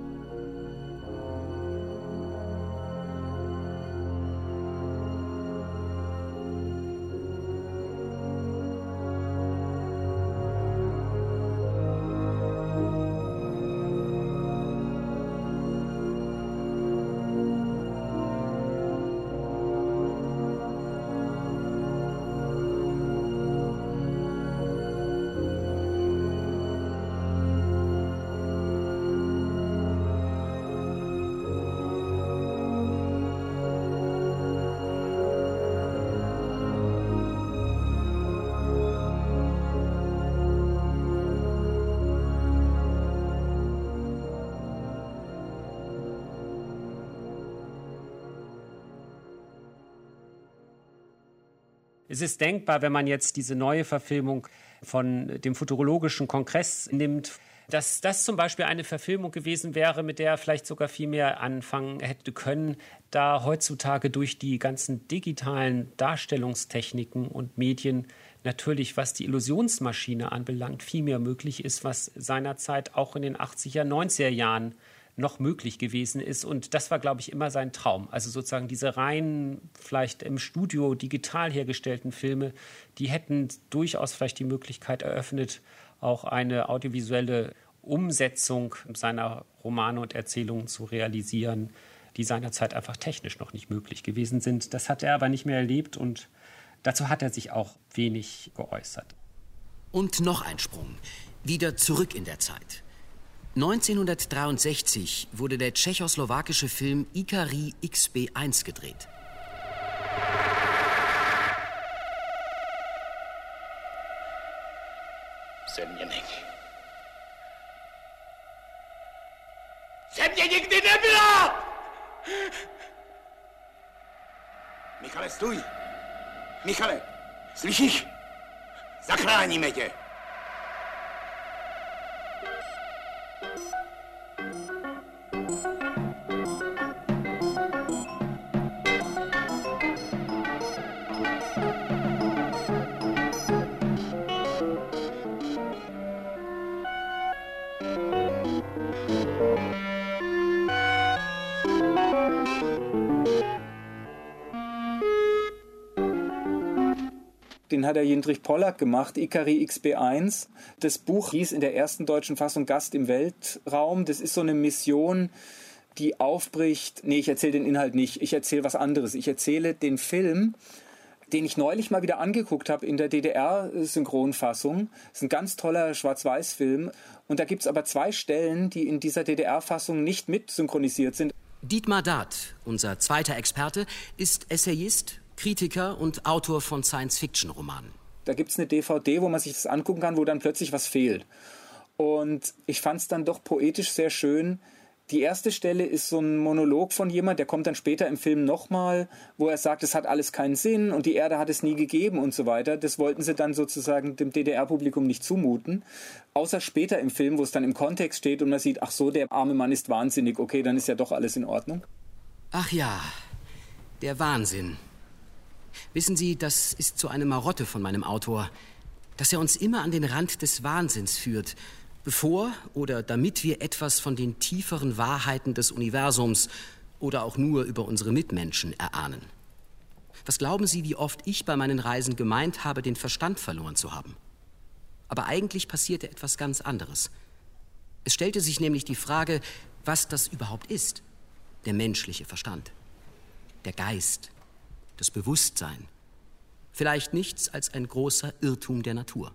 Es ist denkbar, wenn man jetzt diese neue Verfilmung von dem Futurologischen Kongress nimmt, dass das zum Beispiel eine Verfilmung gewesen wäre, mit der er vielleicht sogar viel mehr anfangen hätte können, da heutzutage durch die ganzen digitalen Darstellungstechniken und Medien natürlich, was die Illusionsmaschine anbelangt, viel mehr möglich ist, was seinerzeit auch in den 80er, 90er Jahren noch möglich gewesen ist. Und das war, glaube ich, immer sein Traum. Also sozusagen diese rein vielleicht im Studio digital hergestellten Filme, die hätten durchaus vielleicht die Möglichkeit eröffnet, auch eine audiovisuelle Umsetzung seiner Romane und Erzählungen zu realisieren, die seinerzeit einfach technisch noch nicht möglich gewesen sind. Das hat er aber nicht mehr erlebt und dazu hat er sich auch wenig geäußert. Und noch ein Sprung. Wieder zurück in der Zeit. 1963 wurde der tschechoslowakische Film Ikari XB1 gedreht. Semjenik. Semjenik, ty nebyla! Michale, stůj! Michale, slyšíš? Zachráníme tě! den hat der Jindřich Pollack gemacht, Ikari XB1. Das Buch hieß in der ersten deutschen Fassung Gast im Weltraum. Das ist so eine Mission, die aufbricht. Nee, ich erzähle den Inhalt nicht. Ich erzähle was anderes. Ich erzähle den Film, den ich neulich mal wieder angeguckt habe in der DDR-Synchronfassung. Das ist ein ganz toller Schwarz-Weiß-Film. Und da gibt es aber 2 Stellen, die in dieser DDR-Fassung nicht mit synchronisiert sind. Dietmar Dart, unser zweiter Experte, ist Essayist, Kritiker und Autor von Science-Fiction-Romanen. Da gibt es eine DVD, wo man sich das angucken kann, wo dann plötzlich was fehlt. Und ich fand es dann doch poetisch sehr schön. Die erste Stelle ist so ein Monolog von jemand, der kommt dann später im Film nochmal, wo er sagt, es hat alles keinen Sinn und die Erde hat es nie gegeben und so weiter. Das wollten sie dann sozusagen dem DDR-Publikum nicht zumuten. Außer später im Film, wo es dann im Kontext steht und man sieht, ach so, der arme Mann ist wahnsinnig, okay, dann ist ja doch alles in Ordnung. Ach ja, der Wahnsinn. Wissen Sie, das ist so eine Marotte von meinem Autor, dass er uns immer an den Rand des Wahnsinns führt, bevor oder damit wir etwas von den tieferen Wahrheiten des Universums oder auch nur über unsere Mitmenschen erahnen. Was glauben Sie, wie oft ich bei meinen Reisen gemeint habe, den Verstand verloren zu haben? Aber eigentlich passierte etwas ganz anderes. Es stellte sich nämlich die Frage, was das überhaupt ist, der menschliche Verstand, der Geist, das Bewusstsein. Vielleicht nichts als ein großer Irrtum der Natur.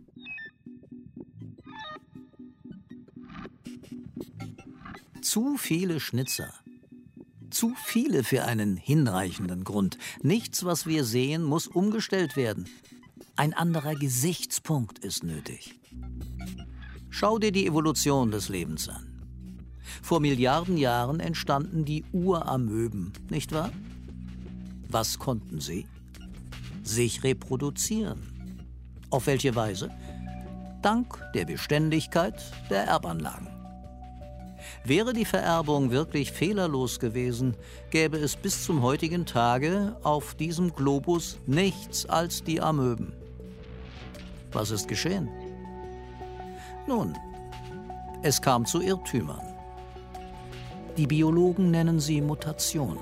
Zu viele Schnitzer. Zu viele für einen hinreichenden Grund. Nichts, was wir sehen, muss umgestellt werden. Ein anderer Gesichtspunkt ist nötig. Schau dir die Evolution des Lebens an. Vor Milliarden Jahren entstanden die Uramöben, nicht wahr? Was konnten sie? Sich reproduzieren. Auf welche Weise? Dank der Beständigkeit der Erbanlagen. Wäre die Vererbung wirklich fehlerlos gewesen, gäbe es bis zum heutigen Tage auf diesem Globus nichts als die Amöben. Was ist geschehen? Nun, es kam zu Irrtümern. Die Biologen nennen sie Mutationen.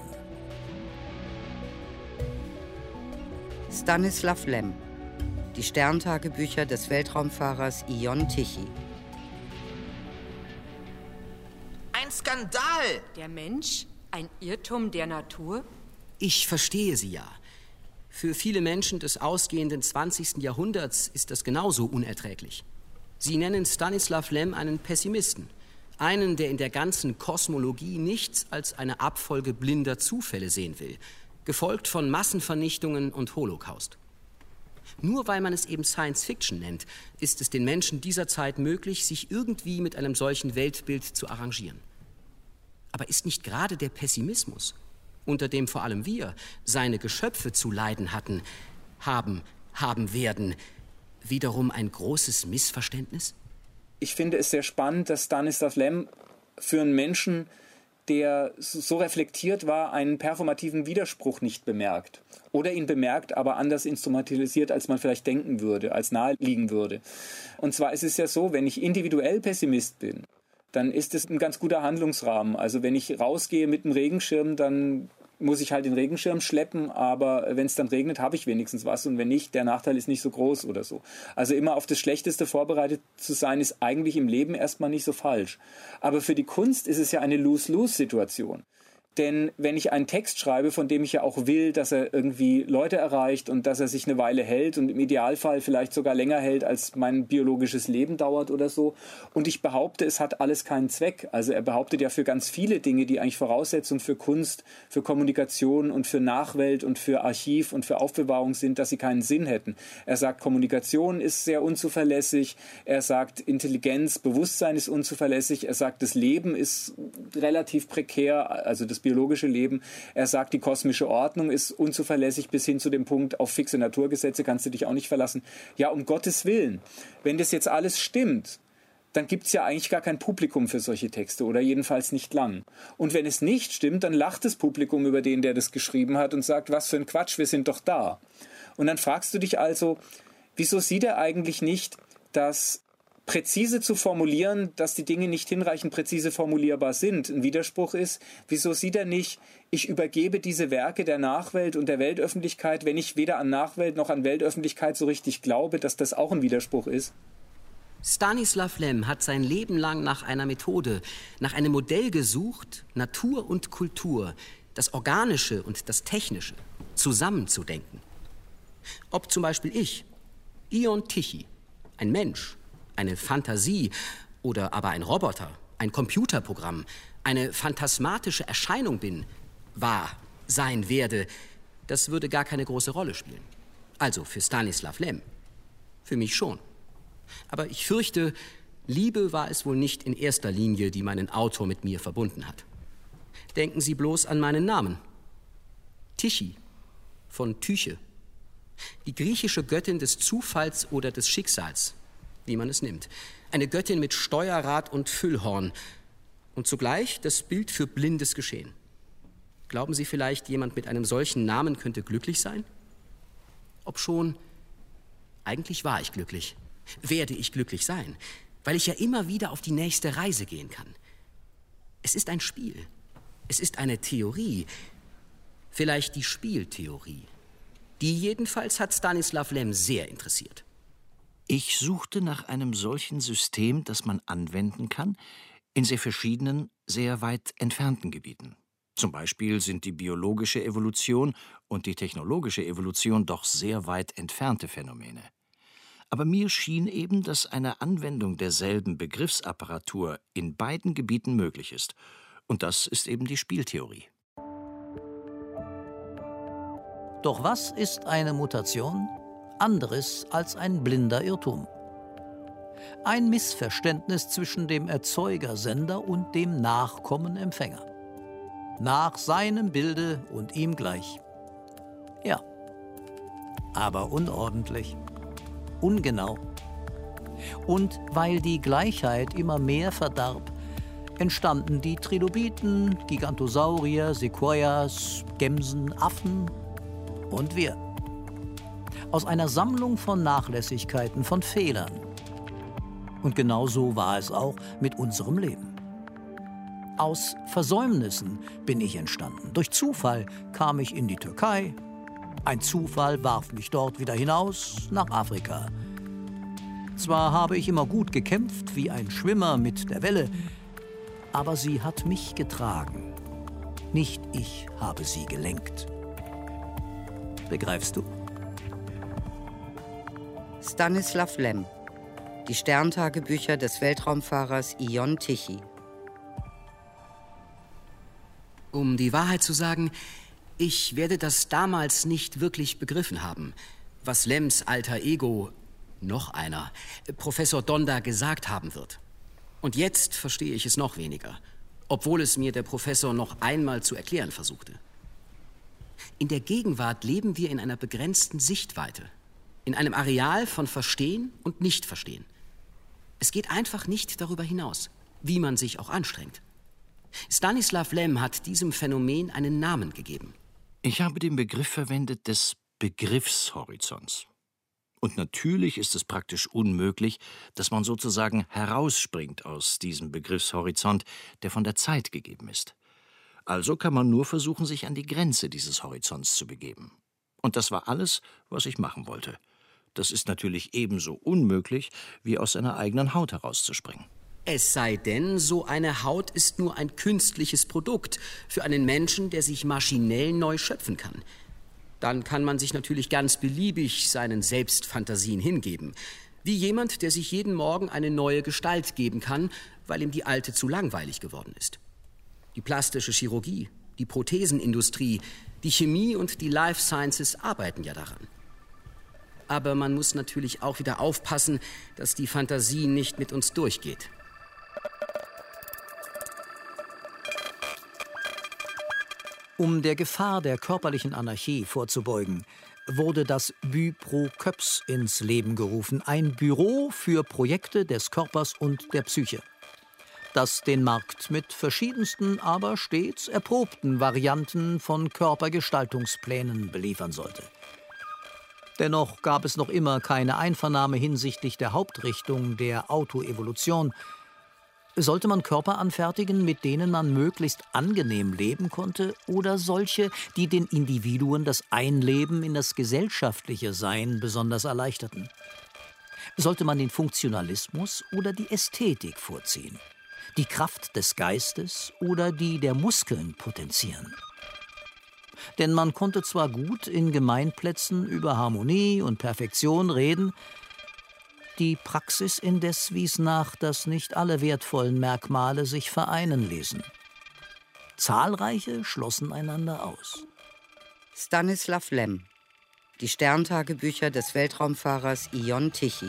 Stanislav Lem. Die Sterntagebücher des Weltraumfahrers Ion Tichy. Ein Skandal! Der Mensch? Ein Irrtum der Natur? Ich verstehe Sie ja. Für viele Menschen des ausgehenden 20. Jahrhunderts ist das genauso unerträglich. Sie nennen Stanislav Lem einen Pessimisten. Einen, der in der ganzen Kosmologie nichts als eine Abfolge blinder Zufälle sehen will, gefolgt von Massenvernichtungen und Holocaust. Nur weil man es eben Science Fiction nennt, ist es den Menschen dieser Zeit möglich, sich irgendwie mit einem solchen Weltbild zu arrangieren. Aber ist nicht gerade der Pessimismus, unter dem vor allem wir, seine Geschöpfe zu leiden hatten, haben werden, wiederum ein großes Missverständnis? Ich finde es sehr spannend, dass Stanislav Lem für einen Menschen, der so reflektiert war, einen performativen Widerspruch nicht bemerkt. Oder ihn bemerkt, aber anders instrumentalisiert, als man vielleicht denken würde, als naheliegen würde. Und zwar ist es ja so, wenn ich individuell Pessimist bin, dann ist es ein ganz guter Handlungsrahmen. Also wenn ich rausgehe mit einem Regenschirm, dann muss ich halt den Regenschirm schleppen, aber wenn es dann regnet, habe ich wenigstens was und wenn nicht, der Nachteil ist nicht so groß oder so. Also immer auf das Schlechteste vorbereitet zu sein, ist eigentlich im Leben erstmal nicht so falsch. Aber für die Kunst ist es ja eine Lose-Lose-Situation. Denn wenn ich einen Text schreibe, von dem ich ja auch will, dass er irgendwie Leute erreicht und dass er sich eine Weile hält und im Idealfall vielleicht sogar länger hält, als mein biologisches Leben dauert oder so, und ich behaupte, es hat alles keinen Zweck. Also er behauptet ja für ganz viele Dinge, die eigentlich Voraussetzung für Kunst, für Kommunikation und für Nachwelt und für Archiv und für Aufbewahrung sind, dass sie keinen Sinn hätten. Er sagt, Kommunikation ist sehr unzuverlässig. Er sagt, Intelligenz, Bewusstsein ist unzuverlässig. Er sagt, das Leben ist relativ prekär, also das biologische Leben. Er sagt, die kosmische Ordnung ist unzuverlässig bis hin zu dem Punkt, auf fixe Naturgesetze kannst du dich auch nicht verlassen. Ja, um Gottes Willen, wenn das jetzt alles stimmt, dann gibt es ja eigentlich gar kein Publikum für solche Texte oder jedenfalls nicht lang. Und wenn es nicht stimmt, dann lacht das Publikum über den, der das geschrieben hat und sagt, was für ein Quatsch, wir sind doch da. Und dann fragst du dich also, wieso sieht er eigentlich nicht, dass präzise zu formulieren, dass die Dinge nicht hinreichend präzise formulierbar sind. Ein Widerspruch ist, wieso sieht er nicht, ich übergebe diese Werke der Nachwelt und der Weltöffentlichkeit, wenn ich weder an Nachwelt noch an Weltöffentlichkeit so richtig glaube, dass das auch ein Widerspruch ist? Stanislav Lem hat sein Leben lang nach einer Methode, nach einem Modell gesucht, Natur und Kultur, das Organische und das Technische zusammenzudenken. Ob zum Beispiel ich, Ion Tichy, ein Mensch, eine Fantasie oder aber ein Roboter, ein Computerprogramm, eine phantasmatische Erscheinung bin, war, sein werde, das würde gar keine große Rolle spielen. Also für Stanislav Lem. Für mich schon. Aber ich fürchte, Liebe war es wohl nicht in erster Linie, die meinen Autor mit mir verbunden hat. Denken Sie bloß an meinen Namen. Tichy, von Tyche. Die griechische Göttin des Zufalls oder des Schicksals, wie man es nimmt. Eine Göttin mit Steuerrad und Füllhorn und zugleich das Bild für blindes Geschehen. Glauben Sie vielleicht, jemand mit einem solchen Namen könnte glücklich sein? Obschon, eigentlich war ich glücklich. Werde ich glücklich sein, weil ich ja immer wieder auf die nächste Reise gehen kann. Es ist ein Spiel. Es ist eine Theorie. Vielleicht die Spieltheorie. Die jedenfalls hat Stanislav Lem sehr interessiert. Ich suchte nach einem solchen System, das man anwenden kann, in sehr verschiedenen, sehr weit entfernten Gebieten. Zum Beispiel sind die biologische Evolution und die technologische Evolution doch sehr weit entfernte Phänomene. Aber mir schien eben, dass eine Anwendung derselben Begriffsapparatur in beiden Gebieten möglich ist. Und das ist eben die Spieltheorie. Doch was ist eine Mutation? Anderes als ein blinder Irrtum. Ein Missverständnis zwischen dem Erzeuger-Sender und dem Nachkommen-Empfänger. Nach seinem Bilde und ihm gleich. Ja, aber unordentlich, ungenau. Und weil die Gleichheit immer mehr verdarb, entstanden die Trilobiten, Gigantosaurier, Sequoias, Gemsen, Affen und wir. Aus einer Sammlung von Nachlässigkeiten, von Fehlern. Und genau so war es auch mit unserem Leben. Aus Versäumnissen bin ich entstanden. Durch Zufall kam ich in die Türkei. Ein Zufall warf mich dort wieder hinaus nach Afrika. Zwar habe ich immer gut gekämpft, wie ein Schwimmer mit der Welle, aber sie hat mich getragen. Nicht ich habe sie gelenkt. Begreifst du? Stanislav Lem. Die Sterntagebücher des Weltraumfahrers Ion Tichy. Um die Wahrheit zu sagen, ich werde das damals nicht wirklich begriffen haben, was Lems alter Ego, noch einer, Professor Donda gesagt haben wird. Und jetzt verstehe ich es noch weniger, obwohl es mir der Professor noch einmal zu erklären versuchte. In der Gegenwart leben wir in einer begrenzten Sichtweite, in einem Areal von Verstehen und Nichtverstehen. Es geht einfach nicht darüber hinaus, wie man sich auch anstrengt. Stanislav Lem hat diesem Phänomen einen Namen gegeben. Ich habe den Begriff verwendet des Begriffshorizonts. Und natürlich ist es praktisch unmöglich, dass man sozusagen herausspringt aus diesem Begriffshorizont, der von der Zeit gegeben ist. Also kann man nur versuchen, sich an die Grenze dieses Horizonts zu begeben. Und das war alles, was ich machen wollte. Das ist natürlich ebenso unmöglich, wie aus seiner eigenen Haut herauszuspringen. Es sei denn, so eine Haut ist nur ein künstliches Produkt für einen Menschen, der sich maschinell neu schöpfen kann. Dann kann man sich natürlich ganz beliebig seinen Selbstfantasien hingeben. Wie jemand, der sich jeden Morgen eine neue Gestalt geben kann, weil ihm die alte zu langweilig geworden ist. Die plastische Chirurgie, die Prothesenindustrie, die Chemie und die Life Sciences arbeiten ja daran. Aber man muss natürlich auch wieder aufpassen, dass die Fantasie nicht mit uns durchgeht. Um der Gefahr der körperlichen Anarchie vorzubeugen, wurde das Büpro-Köps ins Leben gerufen, ein Büro für Projekte des Körpers und der Psyche, das den Markt mit verschiedensten, aber stets erprobten Varianten von Körpergestaltungsplänen beliefern sollte. Dennoch gab es noch immer keine Einvernahme hinsichtlich der Hauptrichtung der Autoevolution. Sollte man Körper anfertigen, mit denen man möglichst angenehm leben konnte, oder solche, die den Individuen das Einleben in das gesellschaftliche Sein besonders erleichterten? Sollte man den Funktionalismus oder die Ästhetik vorziehen, die Kraft des Geistes oder die der Muskeln potenzieren? Denn man konnte zwar gut in Gemeinplätzen über Harmonie und Perfektion reden, die Praxis indes wies nach, dass nicht alle wertvollen Merkmale sich vereinen ließen. Zahlreiche schlossen einander aus. Stanislav Lem, die Sterntagebücher des Weltraumfahrers Ion Tichy.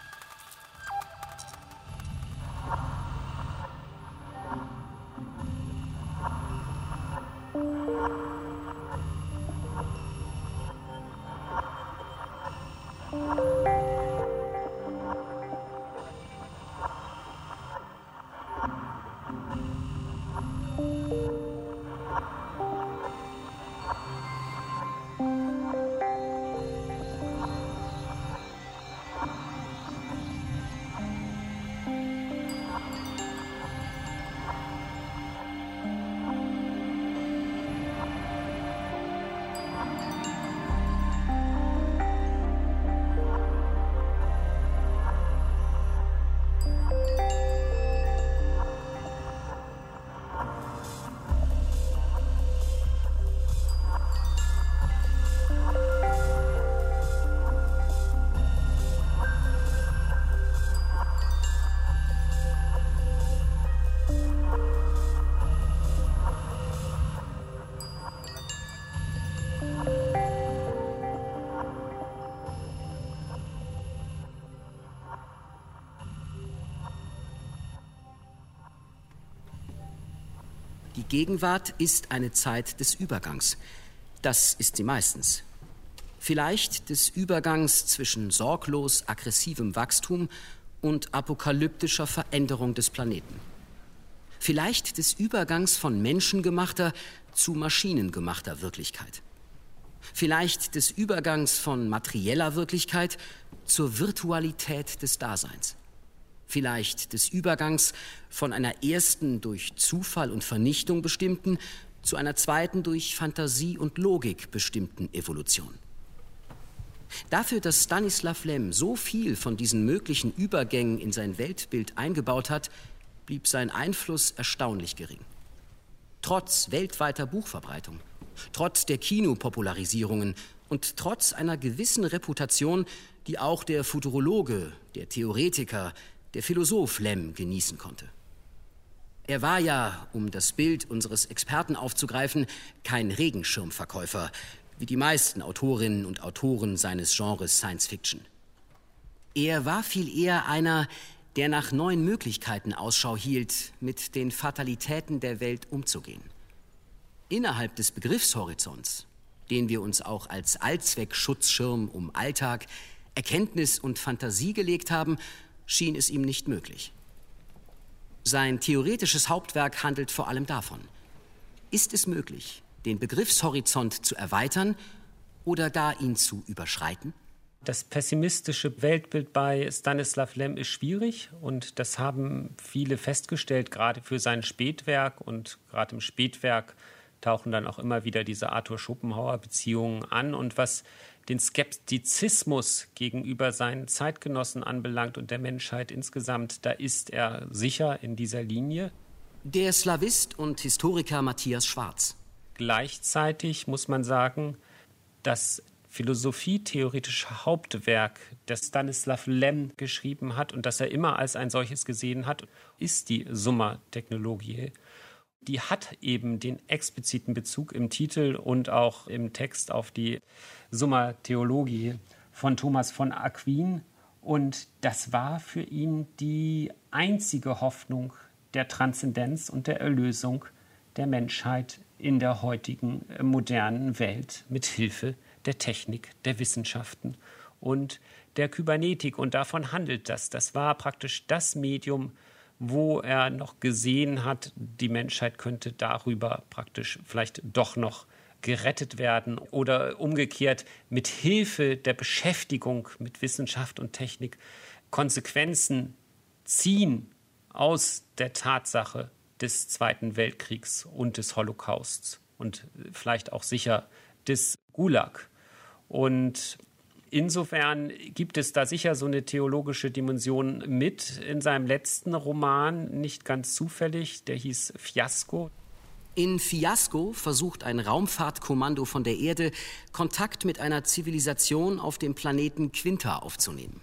Die Gegenwart ist eine Zeit des Übergangs. Das ist sie meistens. Vielleicht des Übergangs zwischen sorglos aggressivem Wachstum und apokalyptischer Veränderung des Planeten. Vielleicht des Übergangs von menschengemachter zu maschinengemachter Wirklichkeit. Vielleicht des Übergangs von materieller Wirklichkeit zur Virtualität des Daseins. Vielleicht des Übergangs von einer ersten durch Zufall und Vernichtung bestimmten zu einer zweiten durch Fantasie und Logik bestimmten Evolution. Dafür, dass Stanislav Lem so viel von diesen möglichen Übergängen in sein Weltbild eingebaut hat, blieb sein Einfluss erstaunlich gering. Trotz weltweiter Buchverbreitung, trotz der Kinopopularisierungen und trotz einer gewissen Reputation, die auch der Futurologe, der Theoretiker, der Philosoph Lem genießen konnte. Er war ja, um das Bild unseres Experten aufzugreifen, kein Regenschirmverkäufer, wie die meisten Autorinnen und Autoren seines Genres Science Fiction. Er war viel eher einer, der nach neuen Möglichkeiten Ausschau hielt, mit den Fatalitäten der Welt umzugehen. Innerhalb des Begriffshorizonts, den wir uns auch als Allzweckschutzschirm um Alltag, Erkenntnis und Fantasie gelegt haben, schien es ihm nicht möglich. Sein theoretisches Hauptwerk handelt vor allem davon. Ist es möglich, den Begriffshorizont zu erweitern oder gar ihn zu überschreiten? Das pessimistische Weltbild bei Stanislav Lem ist schwierig und das haben viele festgestellt, gerade für sein Spätwerk. Und gerade im Spätwerk tauchen dann auch immer wieder diese Arthur-Schopenhauer-Beziehungen an. Und was den Skeptizismus gegenüber seinen Zeitgenossen anbelangt und der Menschheit insgesamt, da ist er sicher in dieser Linie. Der Slawist und Historiker Matthias Schwarz. Gleichzeitig muss man sagen, das philosophietheoretische Hauptwerk, das Stanislav Lem geschrieben hat und das er immer als ein solches gesehen hat, ist die Summa Technologiae. Die hat eben den expliziten Bezug im Titel und auch im Text auf die Summa Theologiae von Thomas von Aquin. Und das war für ihn die einzige Hoffnung der Transzendenz und der Erlösung der Menschheit in der heutigen modernen Welt mit Hilfe der Technik, der Wissenschaften und der Kybernetik. Und davon handelt das. Das war praktisch das Medium, wo er noch gesehen hat, die Menschheit könnte darüber praktisch vielleicht doch noch gerettet werden oder umgekehrt mit Hilfe der Beschäftigung mit Wissenschaft und Technik Konsequenzen ziehen aus der Tatsache des Zweiten Weltkriegs und des Holocausts und vielleicht auch sicher des Gulag. Und insofern gibt es da sicher so eine theologische Dimension mit in seinem letzten Roman, nicht ganz zufällig, der hieß Fiasko. In Fiasko versucht ein Raumfahrtkommando von der Erde, Kontakt mit einer Zivilisation auf dem Planeten Quinta aufzunehmen.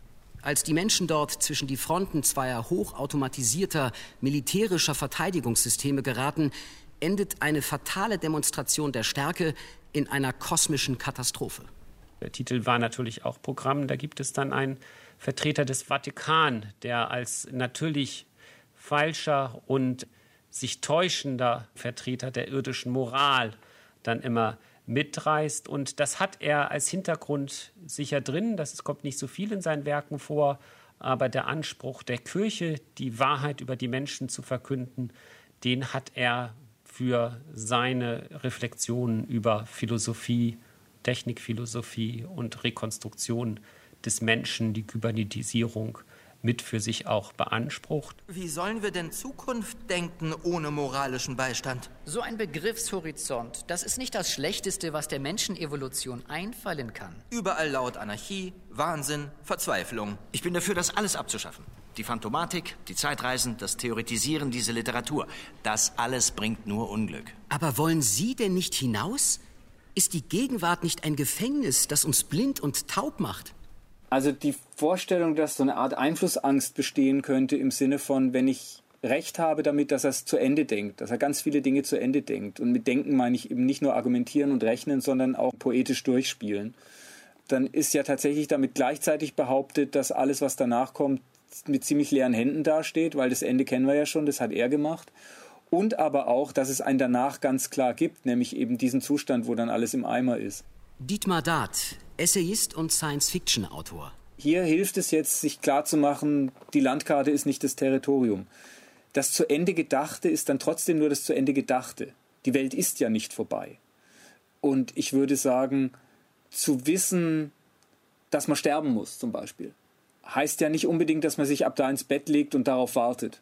Als die Menschen dort zwischen die Fronten zweier hochautomatisierter militärischer Verteidigungssysteme geraten, endet eine fatale Demonstration der Stärke in einer kosmischen Katastrophe. Der Titel war natürlich auch Programm. Da gibt es dann einen Vertreter des Vatikan, der als natürlich falscher und sich täuschender Vertreter der irdischen Moral dann immer mitreißt. Und das hat er als Hintergrund sicher drin. Das kommt nicht so viel in seinen Werken vor. Aber der Anspruch der Kirche, die Wahrheit über die Menschen zu verkünden, den hat er für seine Reflexionen über Philosophie, Technikphilosophie und Rekonstruktion des Menschen, die Kybernetisierung, mit für sich auch beansprucht. Wie sollen wir denn Zukunft denken ohne moralischen Beistand? So ein Begriffshorizont, das ist nicht das Schlechteste, was der Menschenevolution einfallen kann. Überall laut Anarchie, Wahnsinn, Verzweiflung. Ich bin dafür, das alles abzuschaffen. Die Phantomatik, die Zeitreisen, das Theoretisieren, diese Literatur. Das alles bringt nur Unglück. Aber wollen Sie denn nicht hinaus? Ist die Gegenwart nicht ein Gefängnis, das uns blind und taub macht? Also die Vorstellung, dass so eine Art Einflussangst bestehen könnte im Sinne von, wenn ich Recht habe damit, dass er es zu Ende denkt, dass er ganz viele Dinge zu Ende denkt. Und mit Denken meine ich eben nicht nur argumentieren und rechnen, sondern auch poetisch durchspielen. Dann ist ja tatsächlich damit gleichzeitig behauptet, dass alles, was danach kommt, mit ziemlich leeren Händen dasteht, weil das Ende kennen wir ja schon, das hat er gemacht. Und aber auch, dass es einen danach ganz klar gibt, nämlich eben diesen Zustand, wo dann alles im Eimer ist. Dietmar Dart, Essayist und Science-Fiction-Autor. Hier hilft es jetzt, sich klarzumachen, die Landkarte ist nicht das Territorium. Das zu Ende Gedachte ist dann trotzdem nur das zu Ende Gedachte. Die Welt ist ja nicht vorbei. Und ich würde sagen, zu wissen, dass man sterben muss zum Beispiel, heißt ja nicht unbedingt, dass man sich ab da ins Bett legt und darauf wartet.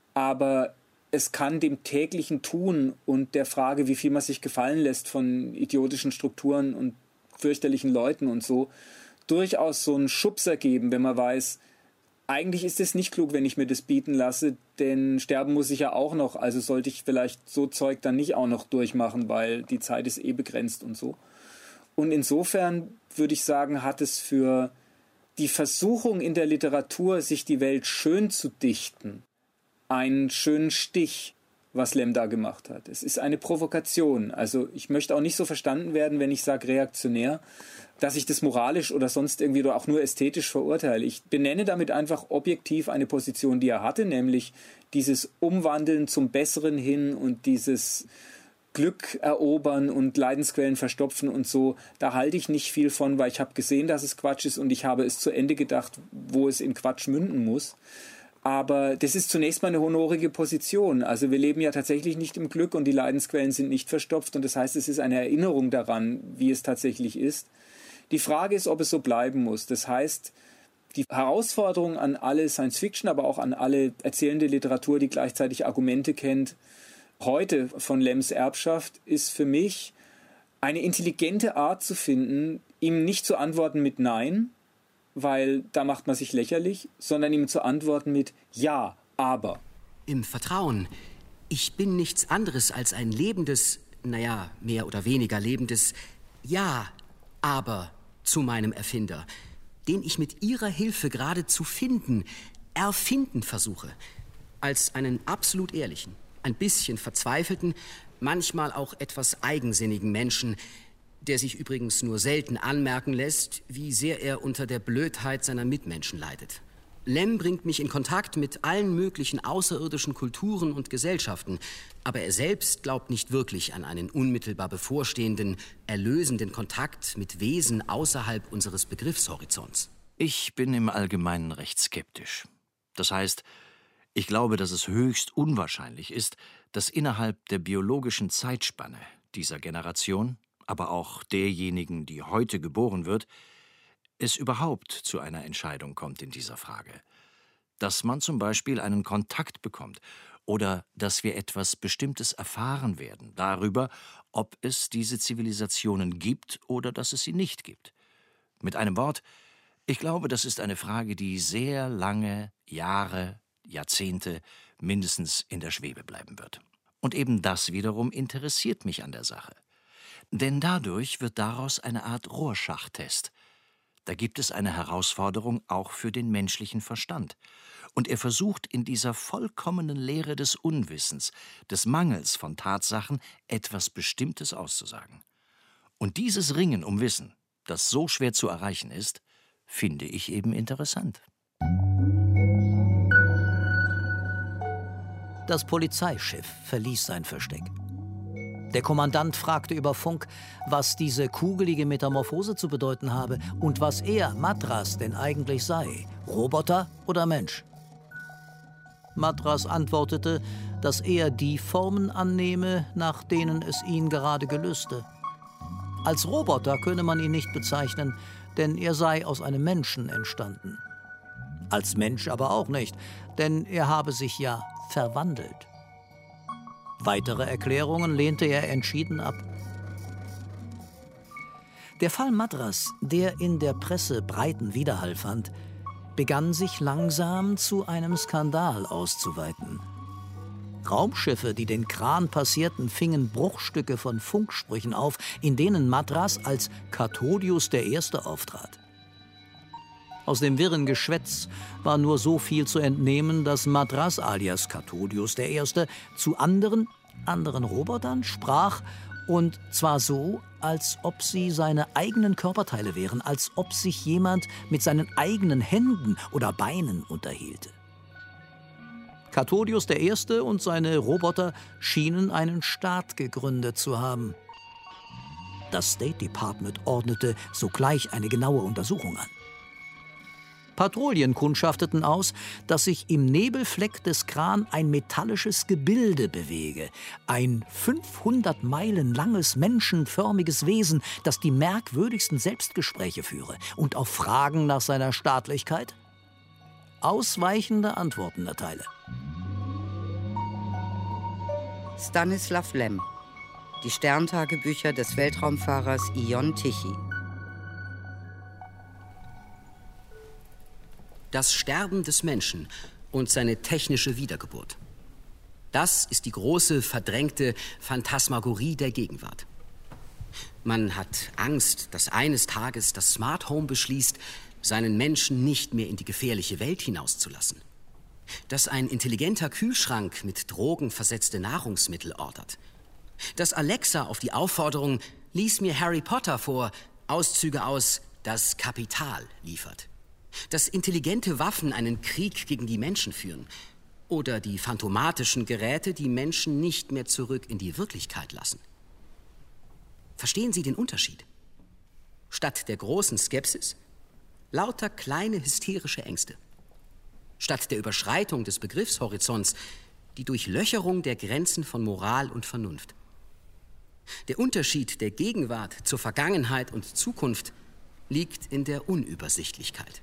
Aber es kann dem täglichen Tun und der Frage, wie viel man sich gefallen lässt von idiotischen Strukturen und fürchterlichen Leuten und so, durchaus so einen Schubser geben, wenn man weiß, eigentlich ist es nicht klug, wenn ich mir das bieten lasse, denn sterben muss ich ja auch noch, also sollte ich vielleicht so Zeug dann nicht auch noch durchmachen, weil die Zeit ist eh begrenzt und so. Und insofern würde ich sagen, hat es für die Versuchung in der Literatur, sich die Welt schön zu dichten, einen schönen Stich, was Lem da gemacht hat. Es ist eine Provokation. Also ich möchte auch nicht so verstanden werden, wenn ich sage reaktionär, dass ich das moralisch oder sonst irgendwie oder auch nur ästhetisch verurteile. Ich benenne damit einfach objektiv eine Position, die er hatte, nämlich dieses Umwandeln zum Besseren hin und dieses Glück erobern und Leidensquellen verstopfen und so. Da halte ich nicht viel von, weil ich habe gesehen, dass es Quatsch ist und ich habe es zu Ende gedacht, wo es in Quatsch münden muss. Aber das ist zunächst mal eine honorige Position. Also wir leben ja tatsächlich nicht im Glück und die Leidensquellen sind nicht verstopft. Und das heißt, es ist eine Erinnerung daran, wie es tatsächlich ist. Die Frage ist, ob es so bleiben muss. Das heißt, die Herausforderung an alle Science-Fiction, aber auch an alle erzählende Literatur, die gleichzeitig Argumente kennt, heute von Lems Erbschaft, ist für mich eine intelligente Art zu finden, ihm nicht zu antworten mit Nein, weil da macht man sich lächerlich, sondern ihm zu antworten mit Ja, aber. Im Vertrauen. Ich bin nichts anderes als ein lebendes, naja, mehr oder weniger lebendes Ja, aber zu meinem Erfinder, den ich mit Ihrer Hilfe gerade zu finden, erfinden versuche. Als einen absolut ehrlichen, ein bisschen verzweifelten, manchmal auch etwas eigensinnigen Menschen, der sich übrigens nur selten anmerken lässt, wie sehr er unter der Blödheit seiner Mitmenschen leidet. Lem bringt mich in Kontakt mit allen möglichen außerirdischen Kulturen und Gesellschaften, aber er selbst glaubt nicht wirklich an einen unmittelbar bevorstehenden, erlösenden Kontakt mit Wesen außerhalb unseres Begriffshorizonts. Ich bin im Allgemeinen recht skeptisch. Das heißt, ich glaube, dass es höchst unwahrscheinlich ist, dass innerhalb der biologischen Zeitspanne, dieser Generation, aber auch derjenigen, die heute geboren wird, es überhaupt zu einer Entscheidung kommt in dieser Frage. Dass man zum Beispiel einen Kontakt bekommt oder dass wir etwas Bestimmtes erfahren werden darüber, ob es diese Zivilisationen gibt oder dass es sie nicht gibt. Mit einem Wort, ich glaube, das ist eine Frage, die sehr lange Jahre, Jahrzehnte mindestens in der Schwebe bleiben wird. Und eben das wiederum interessiert mich an der Sache. Denn dadurch wird daraus eine Art Rorschach-Test. Da gibt es eine Herausforderung auch für den menschlichen Verstand. Und er versucht in dieser vollkommenen Leere des Unwissens, des Mangels von Tatsachen, etwas Bestimmtes auszusagen. Und dieses Ringen um Wissen, das so schwer zu erreichen ist, finde ich eben interessant. Das Polizeischiff verließ sein Versteck. Der Kommandant fragte über Funk, was diese kugelige Metamorphose zu bedeuten habe und was er, Madras, denn eigentlich sei, Roboter oder Mensch. Madras antwortete, dass er die Formen annehme, nach denen es ihn gerade gelüste. Als Roboter könne man ihn nicht bezeichnen, denn er sei aus einem Menschen entstanden. Als Mensch aber auch nicht, denn er habe sich ja verwandelt. Weitere Erklärungen lehnte er entschieden ab. Der Fall Madras, der in der Presse breiten Widerhall fand, begann sich langsam zu einem Skandal auszuweiten. Raumschiffe, die den Kran passierten, fingen Bruchstücke von Funksprüchen auf, in denen Madras als Kathodius I. auftrat. Aus dem wirren Geschwätz war nur so viel zu entnehmen, dass Madras alias Kathodius I. zu anderen Robotern sprach, und zwar so, als ob sie seine eigenen Körperteile wären, als ob sich jemand mit seinen eigenen Händen oder Beinen unterhielte. Kathodius I. und seine Roboter schienen einen Staat gegründet zu haben. Das State Department ordnete sogleich eine genaue Untersuchung an. Patrouillen kundschafteten aus, dass sich im Nebelfleck des Kran ein metallisches Gebilde bewege. Ein 500 Meilen langes, menschenförmiges Wesen, das die merkwürdigsten Selbstgespräche führe. Und auf Fragen nach seiner Staatlichkeit ausweichende Antworten erteile. Stanislav Lem. Die Sterntagebücher des Weltraumfahrers Ion Tichy. Das Sterben des Menschen und seine technische Wiedergeburt. Das ist die große, verdrängte Phantasmagorie der Gegenwart. Man hat Angst, dass eines Tages das Smart Home beschließt, seinen Menschen nicht mehr in die gefährliche Welt hinauszulassen. Dass ein intelligenter Kühlschrank mit Drogen versetzte Nahrungsmittel ordert. Dass Alexa auf die Aufforderung, lies mir Harry Potter vor, Auszüge aus Das Kapital liefert. Dass intelligente Waffen einen Krieg gegen die Menschen führen. Oder die phantomatischen Geräte die Menschen nicht mehr zurück in die Wirklichkeit lassen. Verstehen Sie den Unterschied? Statt der großen Skepsis, lauter kleine hysterische Ängste. Statt der Überschreitung des Begriffshorizonts, die Durchlöcherung der Grenzen von Moral und Vernunft. Der Unterschied der Gegenwart zur Vergangenheit und Zukunft liegt in der Unübersichtlichkeit.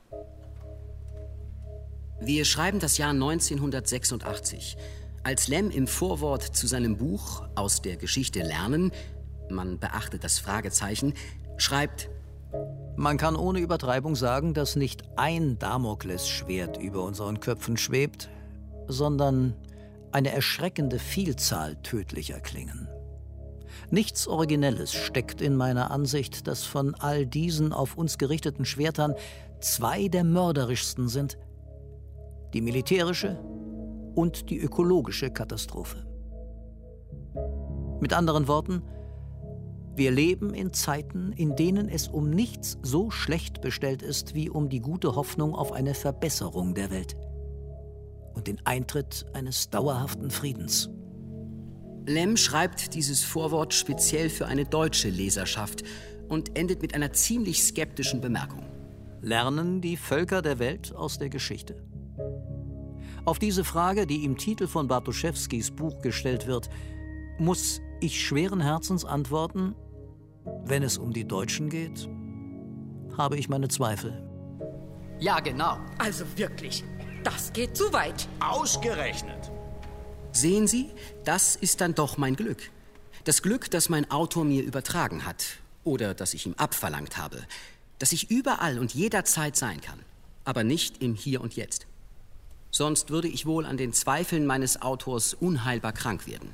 Wir schreiben das Jahr 1986, als Lem im Vorwort zu seinem Buch Aus der Geschichte lernen, man beachte das Fragezeichen, schreibt: Man kann ohne Übertreibung sagen, dass nicht ein Damoklesschwert über unseren Köpfen schwebt, sondern eine erschreckende Vielzahl tödlicher Klingen. Nichts Originelles steckt in meiner Ansicht, dass von all diesen auf uns gerichteten Schwertern zwei der mörderischsten sind: die militärische und die ökologische Katastrophe. Mit anderen Worten, wir leben in Zeiten, in denen es um nichts so schlecht bestellt ist, wie um die gute Hoffnung auf eine Verbesserung der Welt und den Eintritt eines dauerhaften Friedens. Lem schreibt dieses Vorwort speziell für eine deutsche Leserschaft und endet mit einer ziemlich skeptischen Bemerkung. Lernen die Völker der Welt aus der Geschichte? Auf diese Frage, die im Titel von Bartoszewskis Buch gestellt wird, muss ich schweren Herzens antworten, wenn es um die Deutschen geht, habe ich meine Zweifel. Ja, genau. Also wirklich, das geht zu weit. Ausgerechnet. Sehen Sie, das ist dann doch mein Glück. Das Glück, das mein Autor mir übertragen hat oder das ich ihm abverlangt habe, dass ich überall und jederzeit sein kann, aber nicht im Hier und Jetzt. Sonst würde ich wohl an den Zweifeln meines Autors unheilbar krank werden.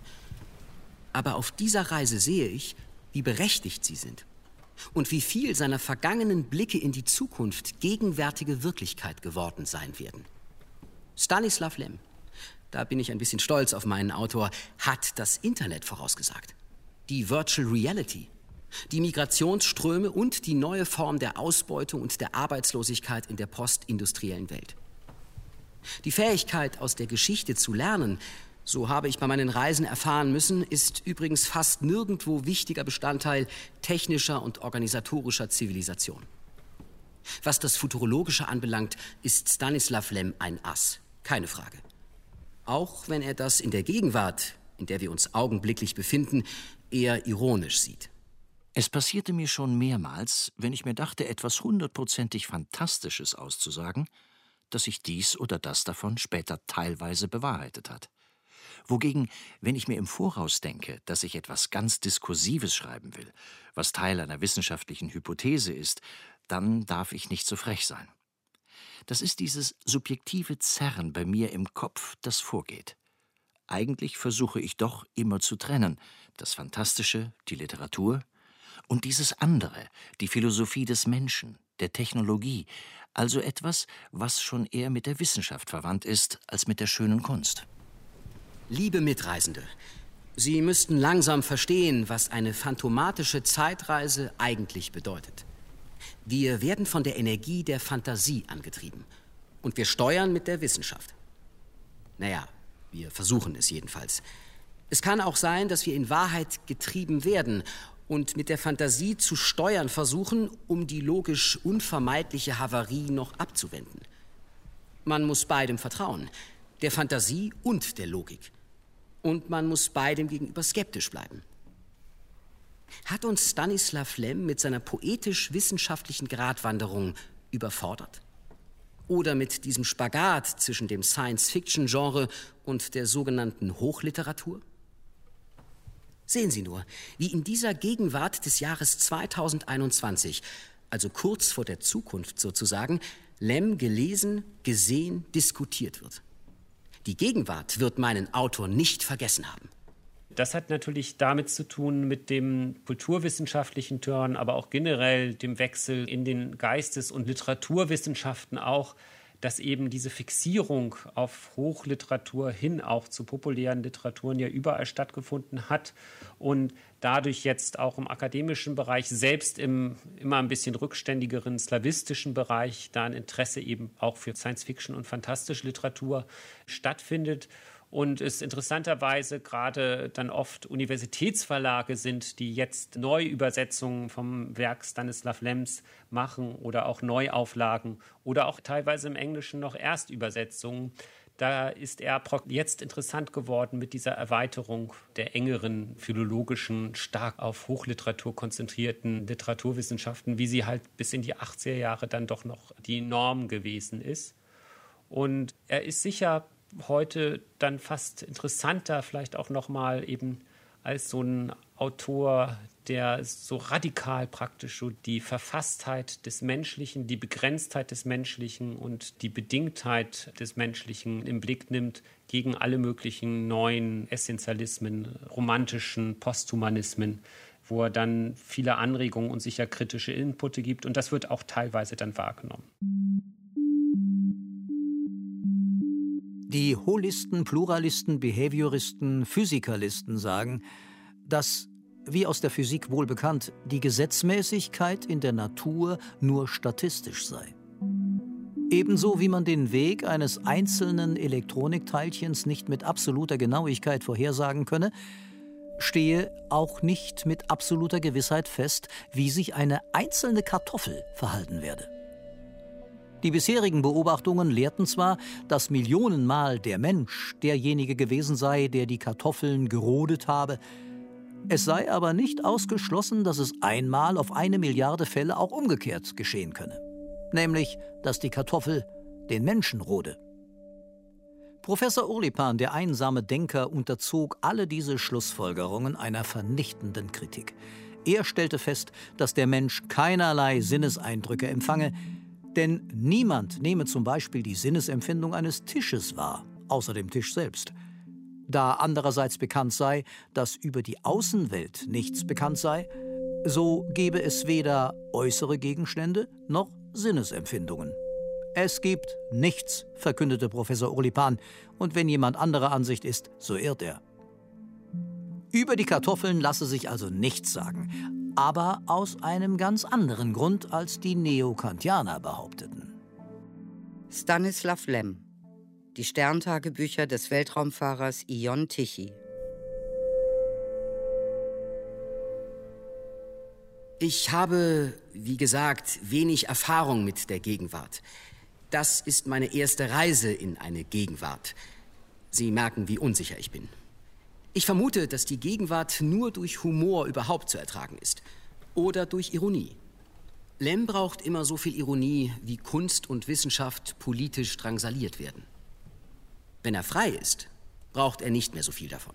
Aber auf dieser Reise sehe ich, wie berechtigt sie sind und wie viel seiner vergangenen Blicke in die Zukunft gegenwärtige Wirklichkeit geworden sein werden. Stanislav Lem, da bin ich ein bisschen stolz auf meinen Autor, hat das Internet vorausgesagt. Die Virtual Reality, die Migrationsströme und die neue Form der Ausbeutung und der Arbeitslosigkeit in der postindustriellen Welt. Die Fähigkeit, aus der Geschichte zu lernen, so habe ich bei meinen Reisen erfahren müssen, ist übrigens fast nirgendwo wichtiger Bestandteil technischer und organisatorischer Zivilisation. Was das Futurologische anbelangt, ist Stanislav Lem ein Ass, keine Frage. Auch wenn er das in der Gegenwart, in der wir uns augenblicklich befinden, eher ironisch sieht. Es passierte mir schon mehrmals, wenn ich mir dachte, etwas hundertprozentig Fantastisches auszusagen, dass sich dies oder das davon später teilweise bewahrheitet hat. Wogegen, wenn ich mir im Voraus denke, dass ich etwas ganz Diskursives schreiben will, was Teil einer wissenschaftlichen Hypothese ist, dann darf ich nicht so frech sein. Das ist dieses subjektive Zerren bei mir im Kopf, das vorgeht. Eigentlich versuche ich doch immer zu trennen, das Fantastische, die Literatur, und dieses andere, die Philosophie des Menschen, der Technologie, also etwas, was schon eher mit der Wissenschaft verwandt ist, als mit der schönen Kunst. Liebe Mitreisende, Sie müssten langsam verstehen, was eine phantomatische Zeitreise eigentlich bedeutet. Wir werden von der Energie der Fantasie angetrieben und wir steuern mit der Wissenschaft. Naja, wir versuchen es jedenfalls. Es kann auch sein, dass wir in Wahrheit getrieben werden und mit der Fantasie zu steuern versuchen, um die logisch unvermeidliche Havarie noch abzuwenden. Man muss beidem vertrauen, der Fantasie und der Logik. Und man muss beidem gegenüber skeptisch bleiben. Hat uns Stanislav Lem mit seiner poetisch-wissenschaftlichen Gratwanderung überfordert? Oder mit diesem Spagat zwischen dem Science-Fiction-Genre und der sogenannten Hochliteratur? Sehen Sie nur, wie in dieser Gegenwart des Jahres 2021, also kurz vor der Zukunft sozusagen, Lem gelesen, gesehen, diskutiert wird. Die Gegenwart wird meinen Autor nicht vergessen haben. Das hat natürlich damit zu tun mit dem kulturwissenschaftlichen Turn, aber auch generell dem Wechsel in den Geistes- und Literaturwissenschaften auch, dass eben diese Fixierung auf Hochliteratur hin auch zu populären Literaturen ja überall stattgefunden hat und dadurch jetzt auch im akademischen Bereich, selbst im immer ein bisschen rückständigeren slawistischen Bereich, da ein Interesse eben auch für Science-Fiction und fantastische Literatur stattfindet. Und es interessanterweise gerade dann oft Universitätsverlage sind, die jetzt Neuübersetzungen vom Werk Stanislav Lems machen oder auch Neuauflagen oder auch teilweise im Englischen noch Erstübersetzungen. Da ist er jetzt interessant geworden mit dieser Erweiterung der engeren philologischen, stark auf Hochliteratur konzentrierten Literaturwissenschaften, wie sie halt bis in die 80er Jahre dann doch noch die Norm gewesen ist. Und er ist sicher heute dann fast interessanter, vielleicht auch nochmal eben als so ein Autor, der so radikal praktisch so die Verfasstheit des Menschlichen, die Begrenztheit des Menschlichen und die Bedingtheit des Menschlichen im Blick nimmt gegen alle möglichen neuen Essentialismen, romantischen Posthumanismen, wo er dann viele Anregungen und sicher kritische Inputte gibt. Und das wird auch teilweise dann wahrgenommen. Die Holisten, Pluralisten, Behavioristen, Physikalisten sagen, dass, wie aus der Physik wohl bekannt, die Gesetzmäßigkeit in der Natur nur statistisch sei. Ebenso wie man den Weg eines einzelnen Elektronikteilchens nicht mit absoluter Genauigkeit vorhersagen könne, stehe auch nicht mit absoluter Gewissheit fest, wie sich eine einzelne Kartoffel verhalten werde. Die bisherigen Beobachtungen lehrten zwar, dass millionenmal der Mensch derjenige gewesen sei, der die Kartoffeln gerodet habe, Es sei aber nicht ausgeschlossen, dass es einmal auf 1 Milliarde Fälle auch umgekehrt geschehen könne. Nämlich, dass die Kartoffel den Menschen rode. Professor Ourlipan, der einsame Denker, unterzog alle diese Schlussfolgerungen einer vernichtenden Kritik. Er stellte fest, dass der Mensch keinerlei Sinneseindrücke empfange, denn niemand nehme zum Beispiel die Sinnesempfindung eines Tisches wahr, außer dem Tisch selbst. Da andererseits bekannt sei, dass über die Außenwelt nichts bekannt sei, so gebe es weder äußere Gegenstände noch Sinnesempfindungen. Es gibt nichts, verkündete Professor Ourlipan, und wenn jemand anderer Ansicht ist, so irrt er. Über die Kartoffeln lasse sich also nichts sagen, aber aus einem ganz anderen Grund, als die Neokantianer behaupteten. Stanislav Lem, die Sterntagebücher des Weltraumfahrers Ion Tichy. Ich habe, wie gesagt, wenig Erfahrung mit der Gegenwart. Das ist meine erste Reise in eine Gegenwart. Sie merken, wie unsicher ich bin. Ich vermute, dass die Gegenwart nur durch Humor überhaupt zu ertragen ist. Oder durch Ironie. Lem braucht immer so viel Ironie, wie Kunst und Wissenschaft politisch drangsaliert werden. Wenn er frei ist, braucht er nicht mehr so viel davon.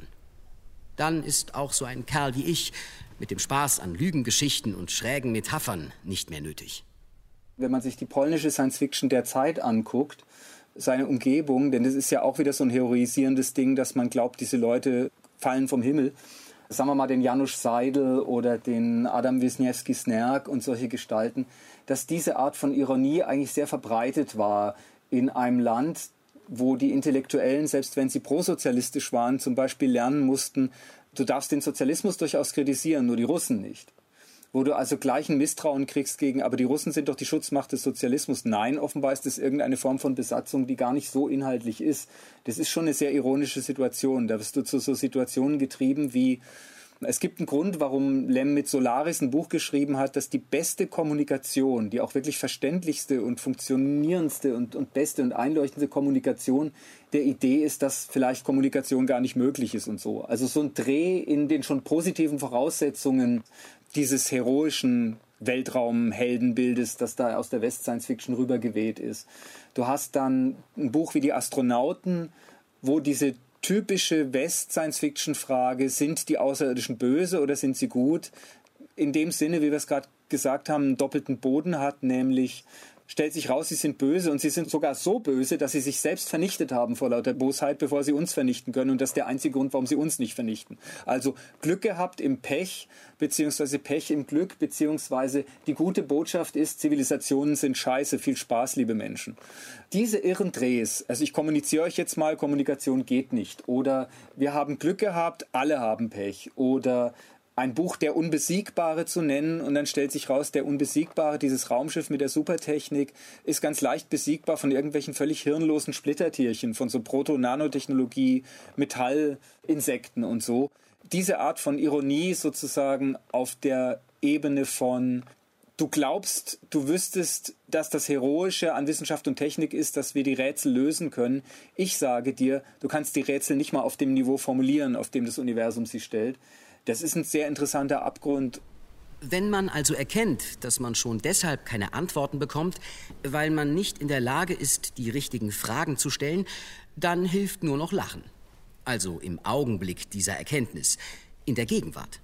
Dann ist auch so ein Kerl wie ich mit dem Spaß an Lügengeschichten und schrägen Metaphern nicht mehr nötig. Wenn man sich die polnische Science-Fiction der Zeit anguckt, seine Umgebung, denn das ist ja auch wieder so ein heroisierendes Ding, dass man glaubt, diese Leute fallen vom Himmel. Sagen wir mal den Janusz Seidel oder den Adam Wisniewski-Snerk und solche Gestalten, dass diese Art von Ironie eigentlich sehr verbreitet war in einem Land, wo die Intellektuellen, selbst wenn sie prosozialistisch waren, zum Beispiel lernen mussten, du darfst den Sozialismus durchaus kritisieren, nur die Russen nicht. Wo du also gleich ein Misstrauen kriegst gegen, aber die Russen sind doch die Schutzmacht des Sozialismus. Nein, offenbar ist das irgendeine Form von Besatzung, die gar nicht so inhaltlich ist. Das ist schon eine sehr ironische Situation. Da wirst du zu so Situationen getrieben wie, es gibt einen Grund, warum Lem mit Solaris ein Buch geschrieben hat, dass die beste Kommunikation, die auch wirklich verständlichste und funktionierendste und beste und einleuchtende Kommunikation der Idee ist, dass vielleicht Kommunikation gar nicht möglich ist und so. Also so ein Dreh in den schon positiven Voraussetzungen dieses heroischen Weltraumheldenbildes, das da aus der West-Science-Fiction rübergeweht ist. Du hast dann ein Buch wie Die Astronauten, wo diese typische West-Science-Fiction-Frage, sind die Außerirdischen böse oder sind sie gut, in dem Sinne, wie wir es gerade gesagt haben, einen doppelten Boden hat, nämlich stellt sich raus, sie sind böse und sie sind sogar so böse, dass sie sich selbst vernichtet haben vor lauter Bosheit, bevor sie uns vernichten können, und das ist der einzige Grund, warum sie uns nicht vernichten. Also Glück gehabt im Pech, beziehungsweise Pech im Glück, beziehungsweise die gute Botschaft ist, Zivilisationen sind scheiße, viel Spaß, liebe Menschen. Diese irren Drehs, also ich kommuniziere euch jetzt mal, Kommunikation geht nicht, oder wir haben Glück gehabt, alle haben Pech, oder ein Buch Der Unbesiegbare zu nennen, und dann stellt sich raus, der Unbesiegbare, dieses Raumschiff mit der Supertechnik, ist ganz leicht besiegbar von irgendwelchen völlig hirnlosen Splittertierchen, von so Proto-Nanotechnologie, Metallinsekten und so. Diese Art von Ironie sozusagen auf der Ebene von, du glaubst, du wüsstest, dass das Heroische an Wissenschaft und Technik ist, dass wir die Rätsel lösen können. Ich sage dir, du kannst die Rätsel nicht mal auf dem Niveau formulieren, auf dem das Universum sie stellt. Das ist ein sehr interessanter Abgrund. Wenn man also erkennt, dass man schon deshalb keine Antworten bekommt, weil man nicht in der Lage ist, die richtigen Fragen zu stellen, dann hilft nur noch Lachen. Also im Augenblick dieser Erkenntnis, in der Gegenwart.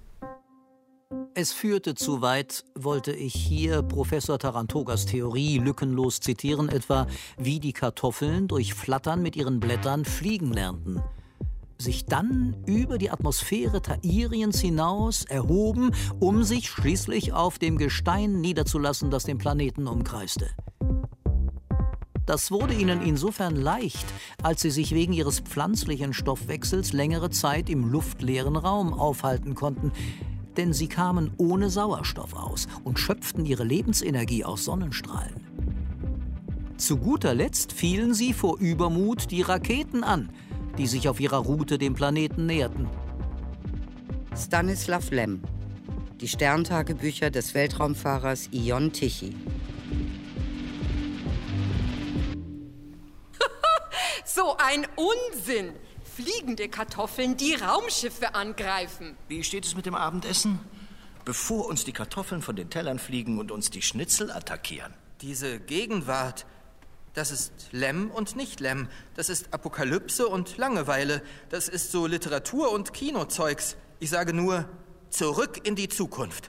Es führte zu weit, wollte ich hier Professor Tarantogas Theorie lückenlos zitieren, etwa wie die Kartoffeln durch Flattern mit ihren Blättern fliegen lernten, sich dann über die Atmosphäre Tairiens hinaus erhoben, um sich schließlich auf dem Gestein niederzulassen, das den Planeten umkreiste. Das wurde ihnen insofern leicht, als sie sich wegen ihres pflanzlichen Stoffwechsels längere Zeit im luftleeren Raum aufhalten konnten, denn sie kamen ohne Sauerstoff aus und schöpften ihre Lebensenergie aus Sonnenstrahlen. Zu guter Letzt fielen sie vor Übermut die Raketen an, die sich auf ihrer Route dem Planeten näherten. Stanislav Lem, die Sterntagebücher des Weltraumfahrers Ion Tichy. So ein Unsinn! fliegende Kartoffeln, die Raumschiffe angreifen. Wie steht es mit dem Abendessen? Bevor uns die Kartoffeln von den Tellern fliegen und uns die Schnitzel attackieren. Diese Gegenwart, das ist Lem und nicht Lem. Das ist Apokalypse und Langeweile. Das ist so Literatur- und Kinozeugs. Ich sage nur, zurück in die Zukunft.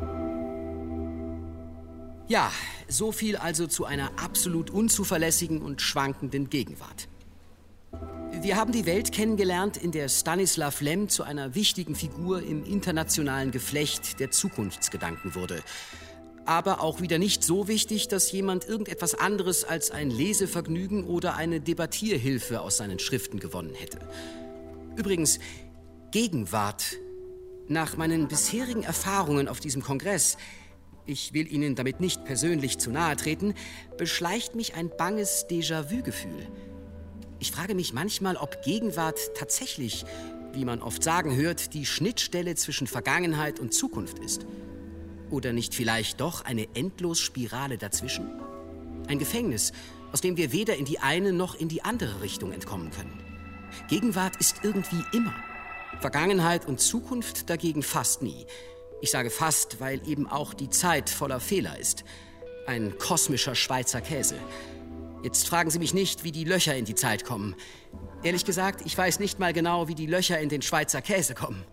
Ja, so viel also zu einer absolut unzuverlässigen und schwankenden Gegenwart. Wir haben die Welt kennengelernt, in der Stanislav Lem zu einer wichtigen Figur im internationalen Geflecht der Zukunftsgedanken wurde. Aber auch wieder nicht so wichtig, dass jemand irgendetwas anderes als ein Lesevergnügen oder eine Debattierhilfe aus seinen Schriften gewonnen hätte. Übrigens, Gegenwart. Nach meinen bisherigen Erfahrungen auf diesem Kongress, ich will Ihnen damit nicht persönlich zu nahe treten, beschleicht mich ein banges Déjà-vu-Gefühl. Ich frage mich manchmal, ob Gegenwart tatsächlich, wie man oft sagen hört, die Schnittstelle zwischen Vergangenheit und Zukunft ist. Oder nicht vielleicht doch eine Endlosspirale dazwischen? Ein Gefängnis, aus dem wir weder in die eine noch in die andere Richtung entkommen können. Gegenwart ist irgendwie immer. Vergangenheit und Zukunft dagegen fast nie. Ich sage fast, weil eben auch die Zeit voller Fehler ist. Ein kosmischer Schweizer Käse. Jetzt fragen Sie mich nicht, wie die Löcher in die Zeit kommen. Ehrlich gesagt, ich weiß nicht mal genau, wie die Löcher in den Schweizer Käse kommen.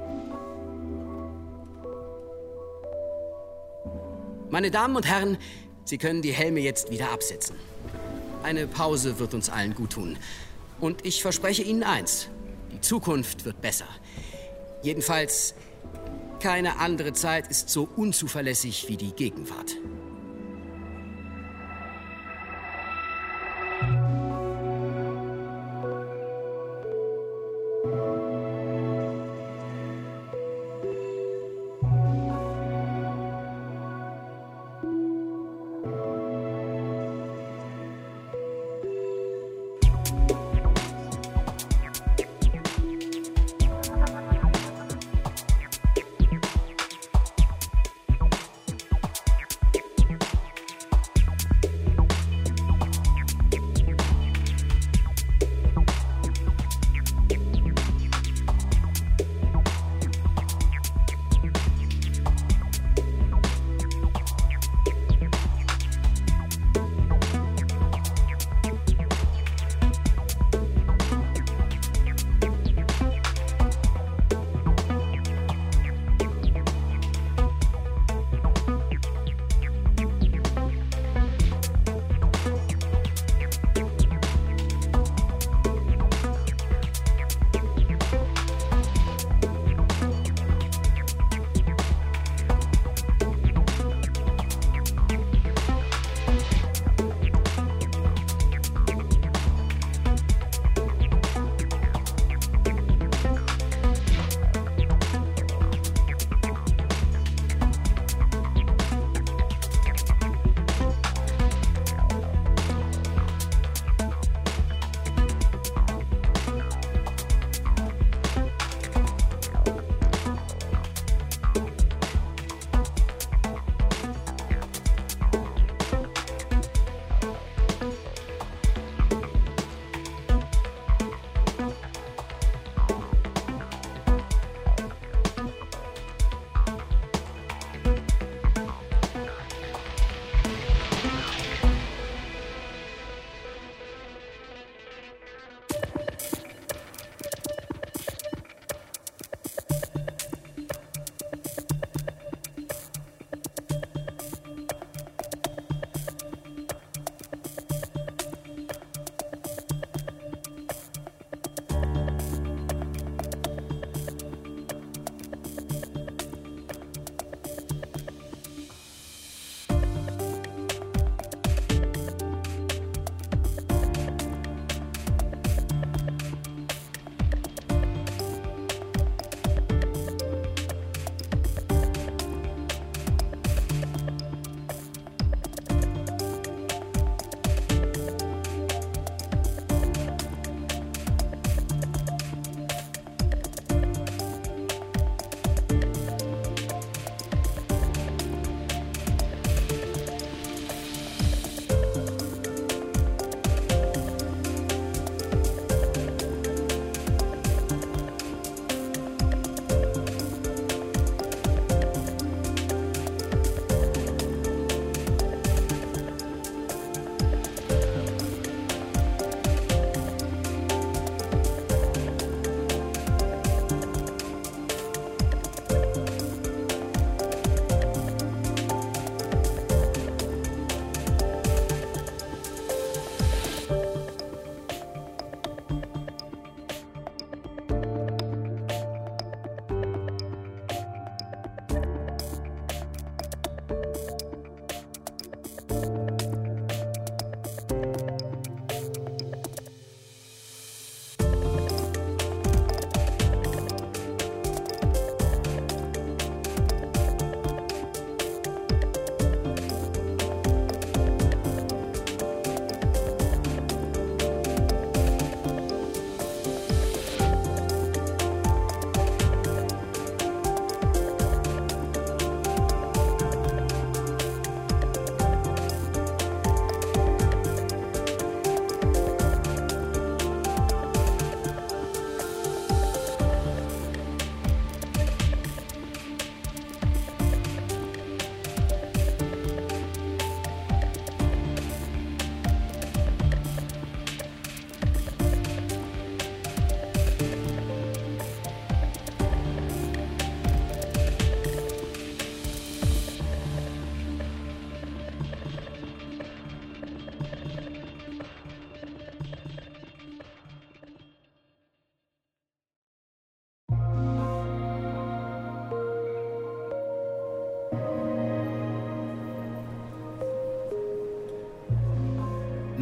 Meine Damen und Herren, Sie können die Helme jetzt wieder absetzen. Eine Pause wird uns allen gut tun. Und ich verspreche Ihnen eins, die Zukunft wird besser. Jedenfalls, keine andere Zeit ist so unzuverlässig wie die Gegenwart.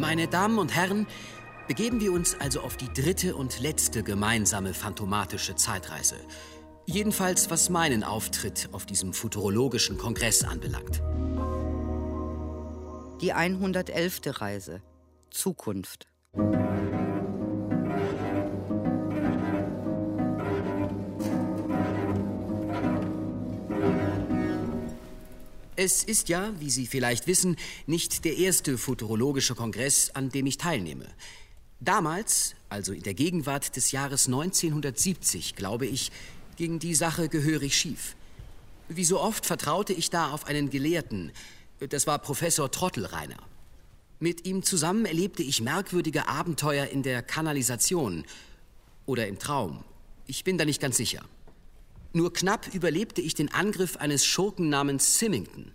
Meine Damen und Herren, begeben wir uns also auf die dritte und letzte gemeinsame phantomatische Zeitreise. Jedenfalls, was meinen Auftritt auf diesem futurologischen Kongress anbelangt. Die 111. Reise. Zukunft. Es ist ja, wie Sie vielleicht wissen, nicht der erste futurologische Kongress, an dem ich teilnehme. Damals, also in der Gegenwart des Jahres 1970, glaube ich, ging die Sache gehörig schief. Wie so oft vertraute ich da auf einen Gelehrten. Das war Professor Trottelreiner. Mit ihm zusammen erlebte ich merkwürdige Abenteuer in der Kanalisation. Oder im Traum. Ich bin da nicht ganz sicher. Nur knapp überlebte ich den Angriff eines Schurken namens Symington.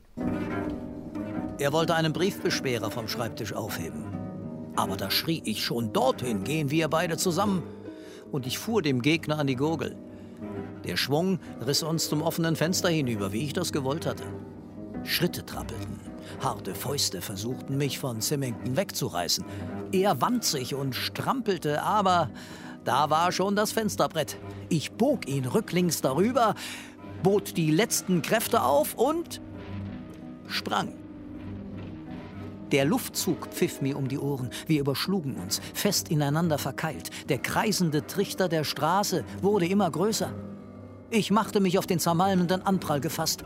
Er wollte einen Briefbeschwerer vom Schreibtisch aufheben. Aber da schrie ich schon: Dorthin gehen wir beide zusammen. Und ich fuhr dem Gegner an die Gurgel. Der Schwung riss uns zum offenen Fenster hinüber, wie ich das gewollt hatte. Schritte trappelten. Harte Fäuste versuchten, mich von Symington wegzureißen. Er wand sich und strampelte, aber da war schon das Fensterbrett. Ich bog ihn rücklings darüber, bot die letzten Kräfte auf und sprang. Der Luftzug pfiff mir um die Ohren. Wir überschlugen uns, fest ineinander verkeilt. Der kreisende Trichter der Straße wurde immer größer. Ich machte mich auf den zermalmenden Anprall gefasst.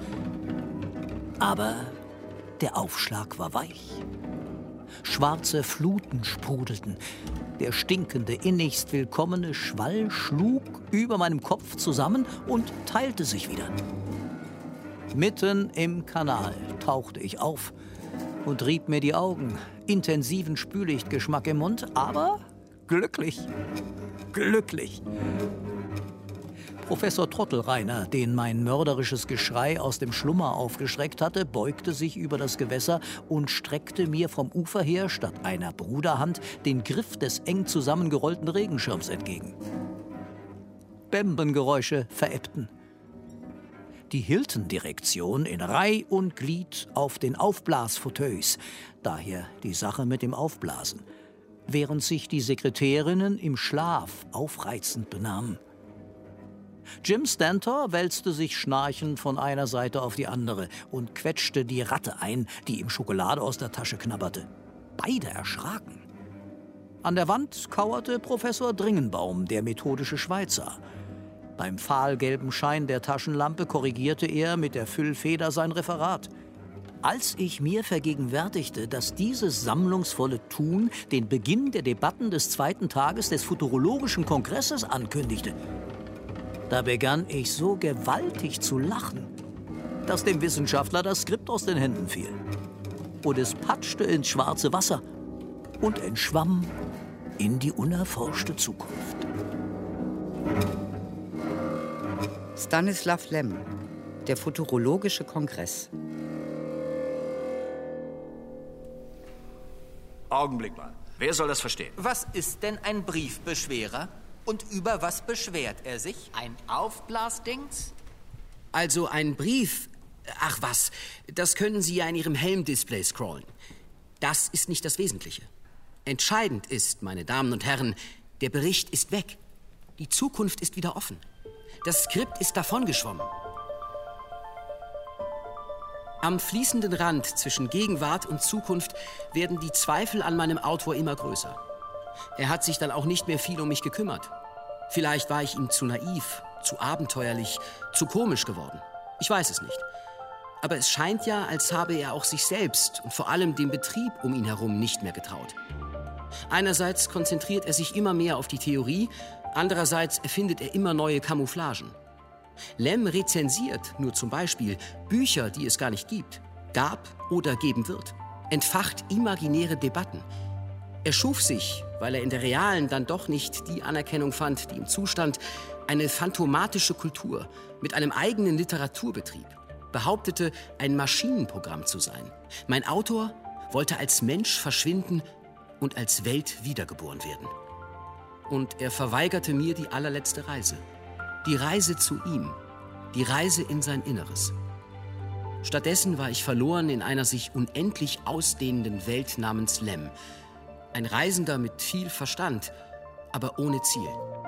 Aber der Aufschlag war weich. Schwarze Fluten sprudelten. Der stinkende, innigst willkommene Schwall schlug über meinem Kopf zusammen und teilte sich wieder. Mitten im Kanal tauchte ich auf und rieb mir die Augen. Intensiven Spüllichtgeschmack im Mund, aber glücklich. Glücklich. Professor Trottelreiner, den mein mörderisches Geschrei aus dem Schlummer aufgeschreckt hatte, beugte sich über das Gewässer und streckte mir vom Ufer her statt einer Bruderhand den Griff des eng zusammengerollten Regenschirms entgegen. Bembengeräusche verebbten. Die Hilton-Direktion in Reih und Glied auf den Aufblasfauteuils, daher die Sache mit dem Aufblasen, während sich die Sekretärinnen im Schlaf aufreizend benahmen. Jim Stantor wälzte sich schnarchend von einer Seite auf die andere und quetschte die Ratte ein, die ihm Schokolade aus der Tasche knabberte. Beide erschraken. An der Wand kauerte Professor Dringenbaum, der methodische Schweizer. Beim fahlgelben Schein der Taschenlampe korrigierte er mit der Füllfeder sein Referat. Als ich mir vergegenwärtigte, dass dieses sammlungsvolle Tun den Beginn der Debatten des zweiten Tages des Futurologischen Kongresses ankündigte, da begann ich so gewaltig zu lachen, dass dem Wissenschaftler das Skript aus den Händen fiel. Und es patschte ins schwarze Wasser und entschwamm in die unerforschte Zukunft. Stanislav Lem, der Futurologische Kongress. Augenblick mal. Wer soll das verstehen? Was ist denn ein Briefbeschwerer? Und über was beschwert er sich? Ein Aufblasdings? Also ein Brief. Ach was, das können Sie ja in Ihrem Helmdisplay scrollen. Das ist nicht das Wesentliche. Entscheidend ist, meine Damen und Herren, der Bericht ist weg. Die Zukunft ist wieder offen. Das Skript ist davongeschwommen. Am fließenden Rand zwischen Gegenwart und Zukunft werden die Zweifel an meinem Autor immer größer. Er hat sich dann auch nicht mehr viel um mich gekümmert. Vielleicht war ich ihm zu naiv, zu abenteuerlich, zu komisch geworden. Ich weiß es nicht. Aber es scheint ja, als habe er auch sich selbst und vor allem dem Betrieb um ihn herum nicht mehr getraut. Einerseits konzentriert er sich immer mehr auf die Theorie, andererseits erfindet er immer neue Camouflagen. Lem rezensiert nur zum Beispiel Bücher, die es gar nicht gibt, gab oder geben wird, entfacht imaginäre Debatten. Er schuf sich, weil er in der realen dann doch nicht die Anerkennung fand, die ihm zustand, eine phantomatische Kultur mit einem eigenen Literaturbetrieb, behauptete, ein Maschinenprogramm zu sein. Mein Autor wollte als Mensch verschwinden und als Welt wiedergeboren werden. Und er verweigerte mir die allerletzte Reise. Die Reise zu ihm, die Reise in sein Inneres. Stattdessen war ich verloren in einer sich unendlich ausdehnenden Welt namens Lem. Ein Reisender mit viel Verstand, aber ohne Ziel.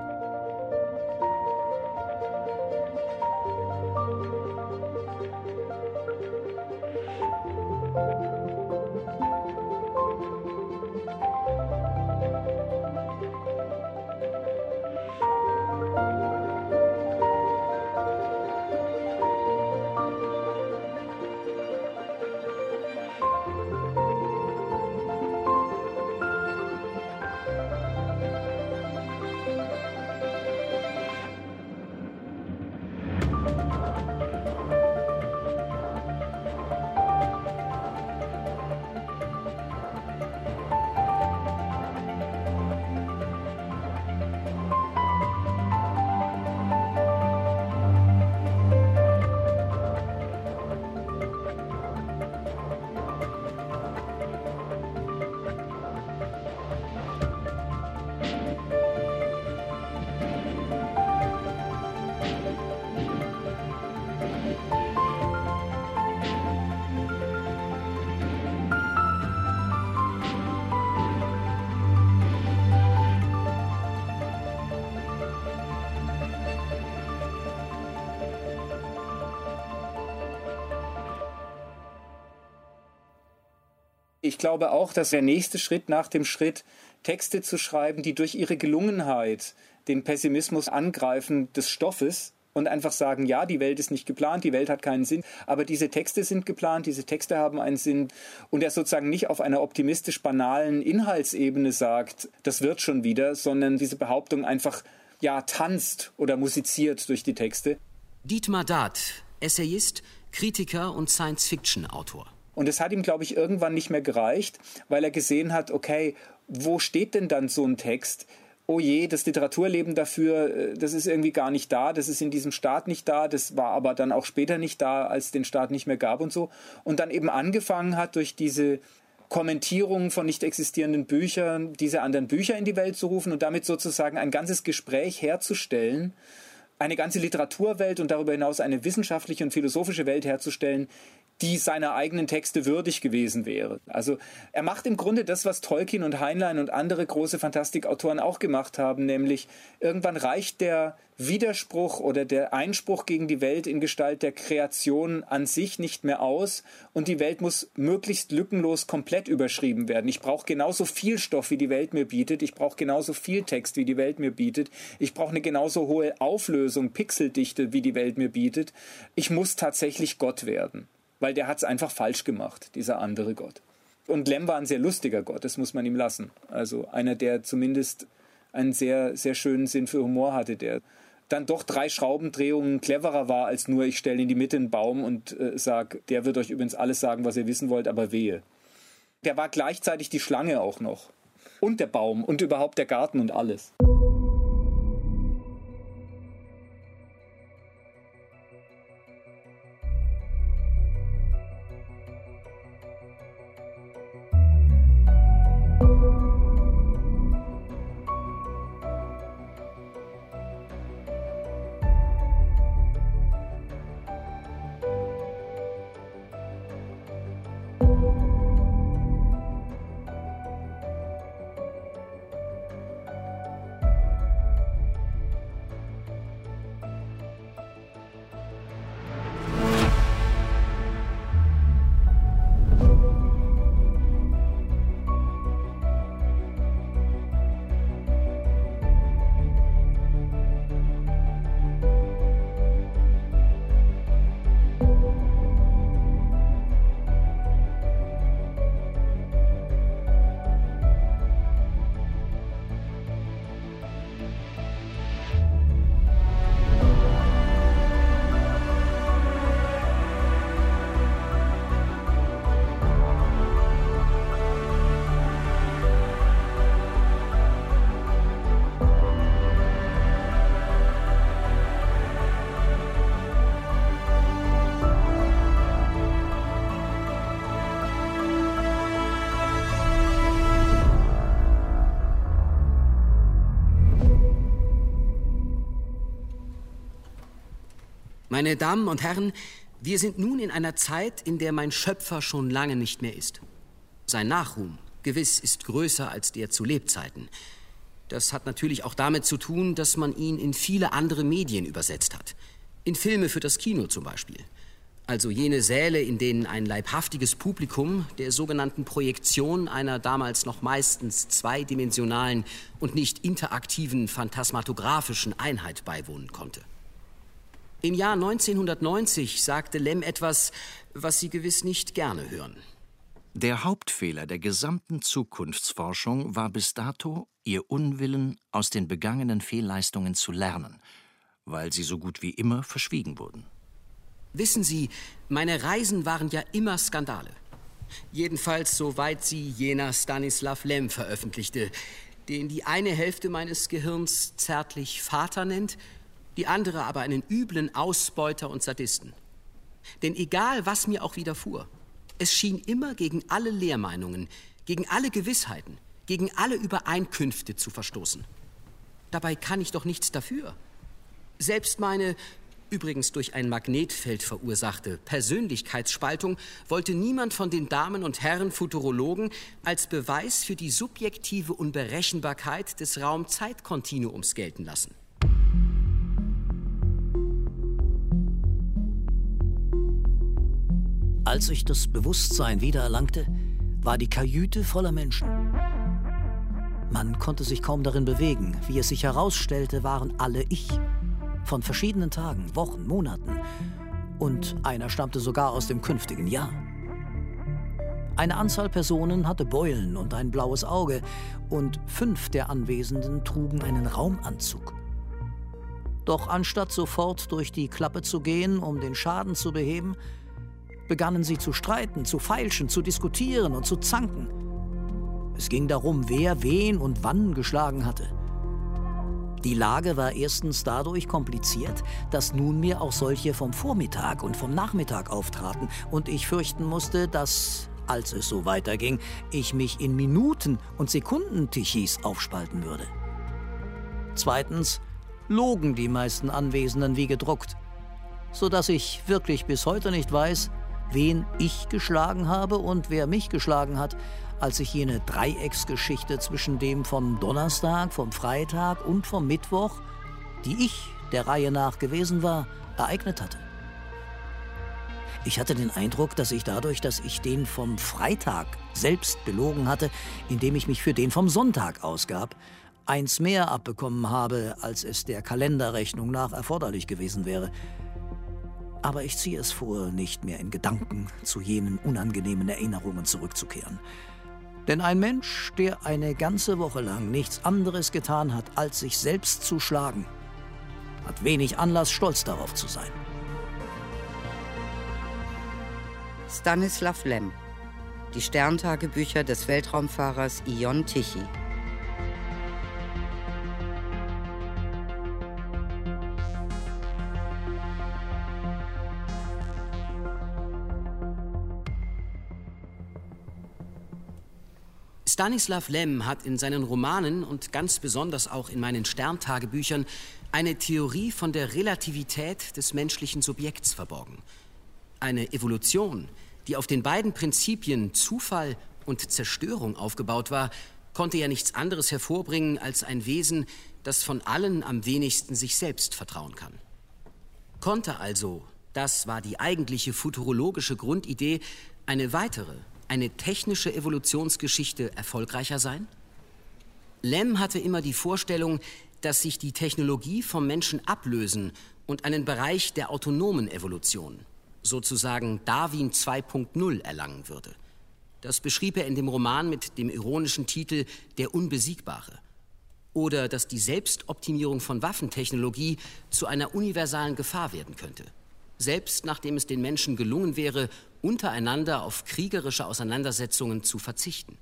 Ich glaube auch, dass der nächste Schritt nach dem Schritt, Texte zu schreiben, die durch ihre Gelungenheit den Pessimismus angreifen des Stoffes und einfach sagen, ja, die Welt ist nicht geplant, die Welt hat keinen Sinn, aber diese Texte sind geplant, diese Texte haben einen Sinn und er sozusagen nicht auf einer optimistisch banalen Inhaltsebene sagt, das wird schon wieder, sondern diese Behauptung einfach, ja, tanzt oder musiziert durch die Texte. Dietmar Dad, Essayist, Kritiker und Science-Fiction-Autor. Und es hat ihm, glaube ich, irgendwann nicht mehr gereicht, weil er gesehen hat, okay, wo steht denn dann so ein Text? Oh je, das Literaturleben dafür, das ist irgendwie gar nicht da, das ist in diesem Staat nicht da, das war aber dann auch später nicht da, als es den Staat nicht mehr gab und so. Und dann eben angefangen hat, durch diese Kommentierungen von nicht existierenden Büchern, diese anderen Bücher in die Welt zu rufen und damit sozusagen ein ganzes Gespräch herzustellen, eine ganze Literaturwelt und darüber hinaus eine wissenschaftliche und philosophische Welt herzustellen, die seiner eigenen Texte würdig gewesen wäre. Also er macht im Grunde das, was Tolkien und Heinlein und andere große Fantastikautoren auch gemacht haben, nämlich irgendwann reicht der Widerspruch oder der Einspruch gegen die Welt in Gestalt der Kreation an sich nicht mehr aus und die Welt muss möglichst lückenlos komplett überschrieben werden. Ich brauche genauso viel Stoff, wie die Welt mir bietet. Ich brauche genauso viel Text, wie die Welt mir bietet. Ich brauche eine genauso hohe Auflösung, Pixeldichte, wie die Welt mir bietet. Ich muss tatsächlich Gott werden. Weil der hat es einfach falsch gemacht, dieser andere Gott. Und Lem war ein sehr lustiger Gott, das muss man ihm lassen. Also einer, der zumindest einen sehr, sehr schönen Sinn für Humor hatte, der dann doch 3 Schraubendrehungen cleverer war, als nur ich stelle in die Mitte einen Baum und sage, der wird euch übrigens alles sagen, was ihr wissen wollt, aber wehe. Der war gleichzeitig die Schlange auch noch. Und der Baum und überhaupt der Garten und alles. Meine Damen und Herren, wir sind nun in einer Zeit, in der mein Schöpfer schon lange nicht mehr ist. Sein Nachruhm gewiss ist größer als der zu Lebzeiten. Das hat natürlich auch damit zu tun, dass man ihn in viele andere Medien übersetzt hat. In Filme für das Kino zum Beispiel. Also jene Säle, in denen ein leibhaftiges Publikum der sogenannten Projektion einer damals noch meistens zweidimensionalen und nicht interaktiven phantasmatographischen Einheit beiwohnen konnte. Im Jahr 1990 sagte Lem etwas, was Sie gewiss nicht gerne hören. Der Hauptfehler der gesamten Zukunftsforschung war bis dato ihr Unwillen, aus den begangenen Fehlleistungen zu lernen, weil sie so gut wie immer verschwiegen wurden. Wissen Sie, meine Reisen waren ja immer Skandale. Jedenfalls soweit sie jener Stanislav Lem veröffentlichte, den die eine Hälfte meines Gehirns zärtlich Vater nennt, die andere aber einen üblen Ausbeuter und Sadisten. Denn egal, was mir auch widerfuhr, es schien immer gegen alle Lehrmeinungen, gegen alle Gewissheiten, gegen alle Übereinkünfte zu verstoßen. Dabei kann ich doch nichts dafür. Selbst meine, übrigens durch ein Magnetfeld verursachte, Persönlichkeitsspaltung wollte niemand von den Damen und Herren Futurologen als Beweis für die subjektive Unberechenbarkeit des Raum-Zeit-Kontinuums gelten lassen. Als ich das Bewusstsein wiedererlangte, war die Kajüte voller Menschen. Man konnte sich kaum darin bewegen. Wie es sich herausstellte, waren alle ich. Von verschiedenen Tagen, Wochen, Monaten. Und einer stammte sogar aus dem künftigen Jahr. Eine Anzahl Personen hatte Beulen und ein blaues Auge. Und 5 der Anwesenden trugen einen Raumanzug. Doch anstatt sofort durch die Klappe zu gehen, um den Schaden zu beheben, begannen sie zu streiten, zu feilschen, zu diskutieren und zu zanken. Es ging darum, wer wen und wann geschlagen hatte. Die Lage war erstens dadurch kompliziert, dass nunmehr auch solche vom Vormittag und vom Nachmittag auftraten und ich fürchten musste, dass, als es so weiterging, ich mich in Minuten- und Sekundentichis aufspalten würde. Zweitens logen die meisten Anwesenden wie gedruckt, sodass ich wirklich bis heute nicht weiß, wen ich geschlagen habe und wer mich geschlagen hat, als sich jene Dreiecksgeschichte zwischen dem vom Donnerstag, vom Freitag und vom Mittwoch, die ich der Reihe nach gewesen war, ereignet hatte. Ich hatte den Eindruck, dass ich dadurch, dass ich den vom Freitag selbst belogen hatte, indem ich mich für den vom Sonntag ausgab, eins mehr abbekommen habe, als es der Kalenderrechnung nach erforderlich gewesen wäre. Aber ich ziehe es vor, nicht mehr in Gedanken zu jenen unangenehmen Erinnerungen zurückzukehren. Denn ein Mensch, der eine ganze Woche lang nichts anderes getan hat, als sich selbst zu schlagen, hat wenig Anlass, stolz darauf zu sein. Stanislav Lem. Die Sterntagebücher des Weltraumfahrers Ion Tichy. Stanislav Lem hat in seinen Romanen und ganz besonders auch in meinen Sterntagebüchern eine Theorie von der Relativität des menschlichen Subjekts verborgen. Eine Evolution, die auf den beiden Prinzipien Zufall und Zerstörung aufgebaut war, konnte ja nichts anderes hervorbringen als ein Wesen, das von allen am wenigsten sich selbst vertrauen kann. Konnte also, das war die eigentliche futurologische Grundidee, eine weitere, eine technische Evolutionsgeschichte erfolgreicher sein? Lem hatte immer die Vorstellung, dass sich die Technologie vom Menschen ablösen und einen Bereich der autonomen Evolution, sozusagen Darwin 2.0, erlangen würde. Das beschrieb er in dem Roman mit dem ironischen Titel »Der Unbesiegbare«. Oder dass die Selbstoptimierung von Waffentechnologie zu einer universalen Gefahr werden könnte. Selbst nachdem es den Menschen gelungen wäre, untereinander auf kriegerische Auseinandersetzungen zu verzichten.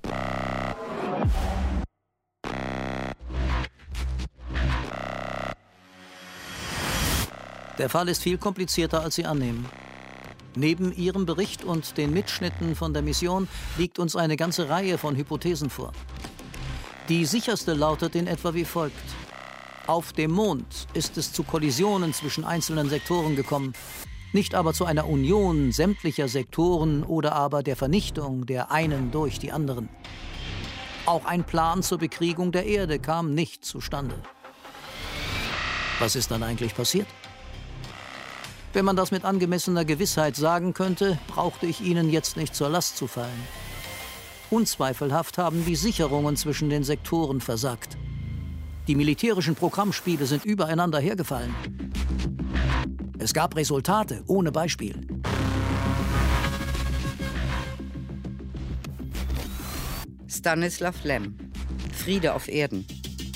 Der Fall ist viel komplizierter, als Sie annehmen. Neben Ihrem Bericht und den Mitschnitten von der Mission liegt uns eine ganze Reihe von Hypothesen vor. Die sicherste lautet in etwa wie folgt. Auf dem Mond ist es zu Kollisionen zwischen einzelnen Sektoren gekommen, nicht aber zu einer Union sämtlicher Sektoren oder aber der Vernichtung der einen durch die anderen. Auch ein Plan zur Bekriegung der Erde kam nicht zustande. Was ist dann eigentlich passiert? Wenn man das mit angemessener Gewissheit sagen könnte, brauchte ich Ihnen jetzt nicht zur Last zu fallen. Unzweifelhaft haben die Sicherungen zwischen den Sektoren versagt. Die militärischen Programmspiele sind übereinander hergefallen. Es gab Resultate ohne Beispiel. Stanislav Lem, Friede auf Erden.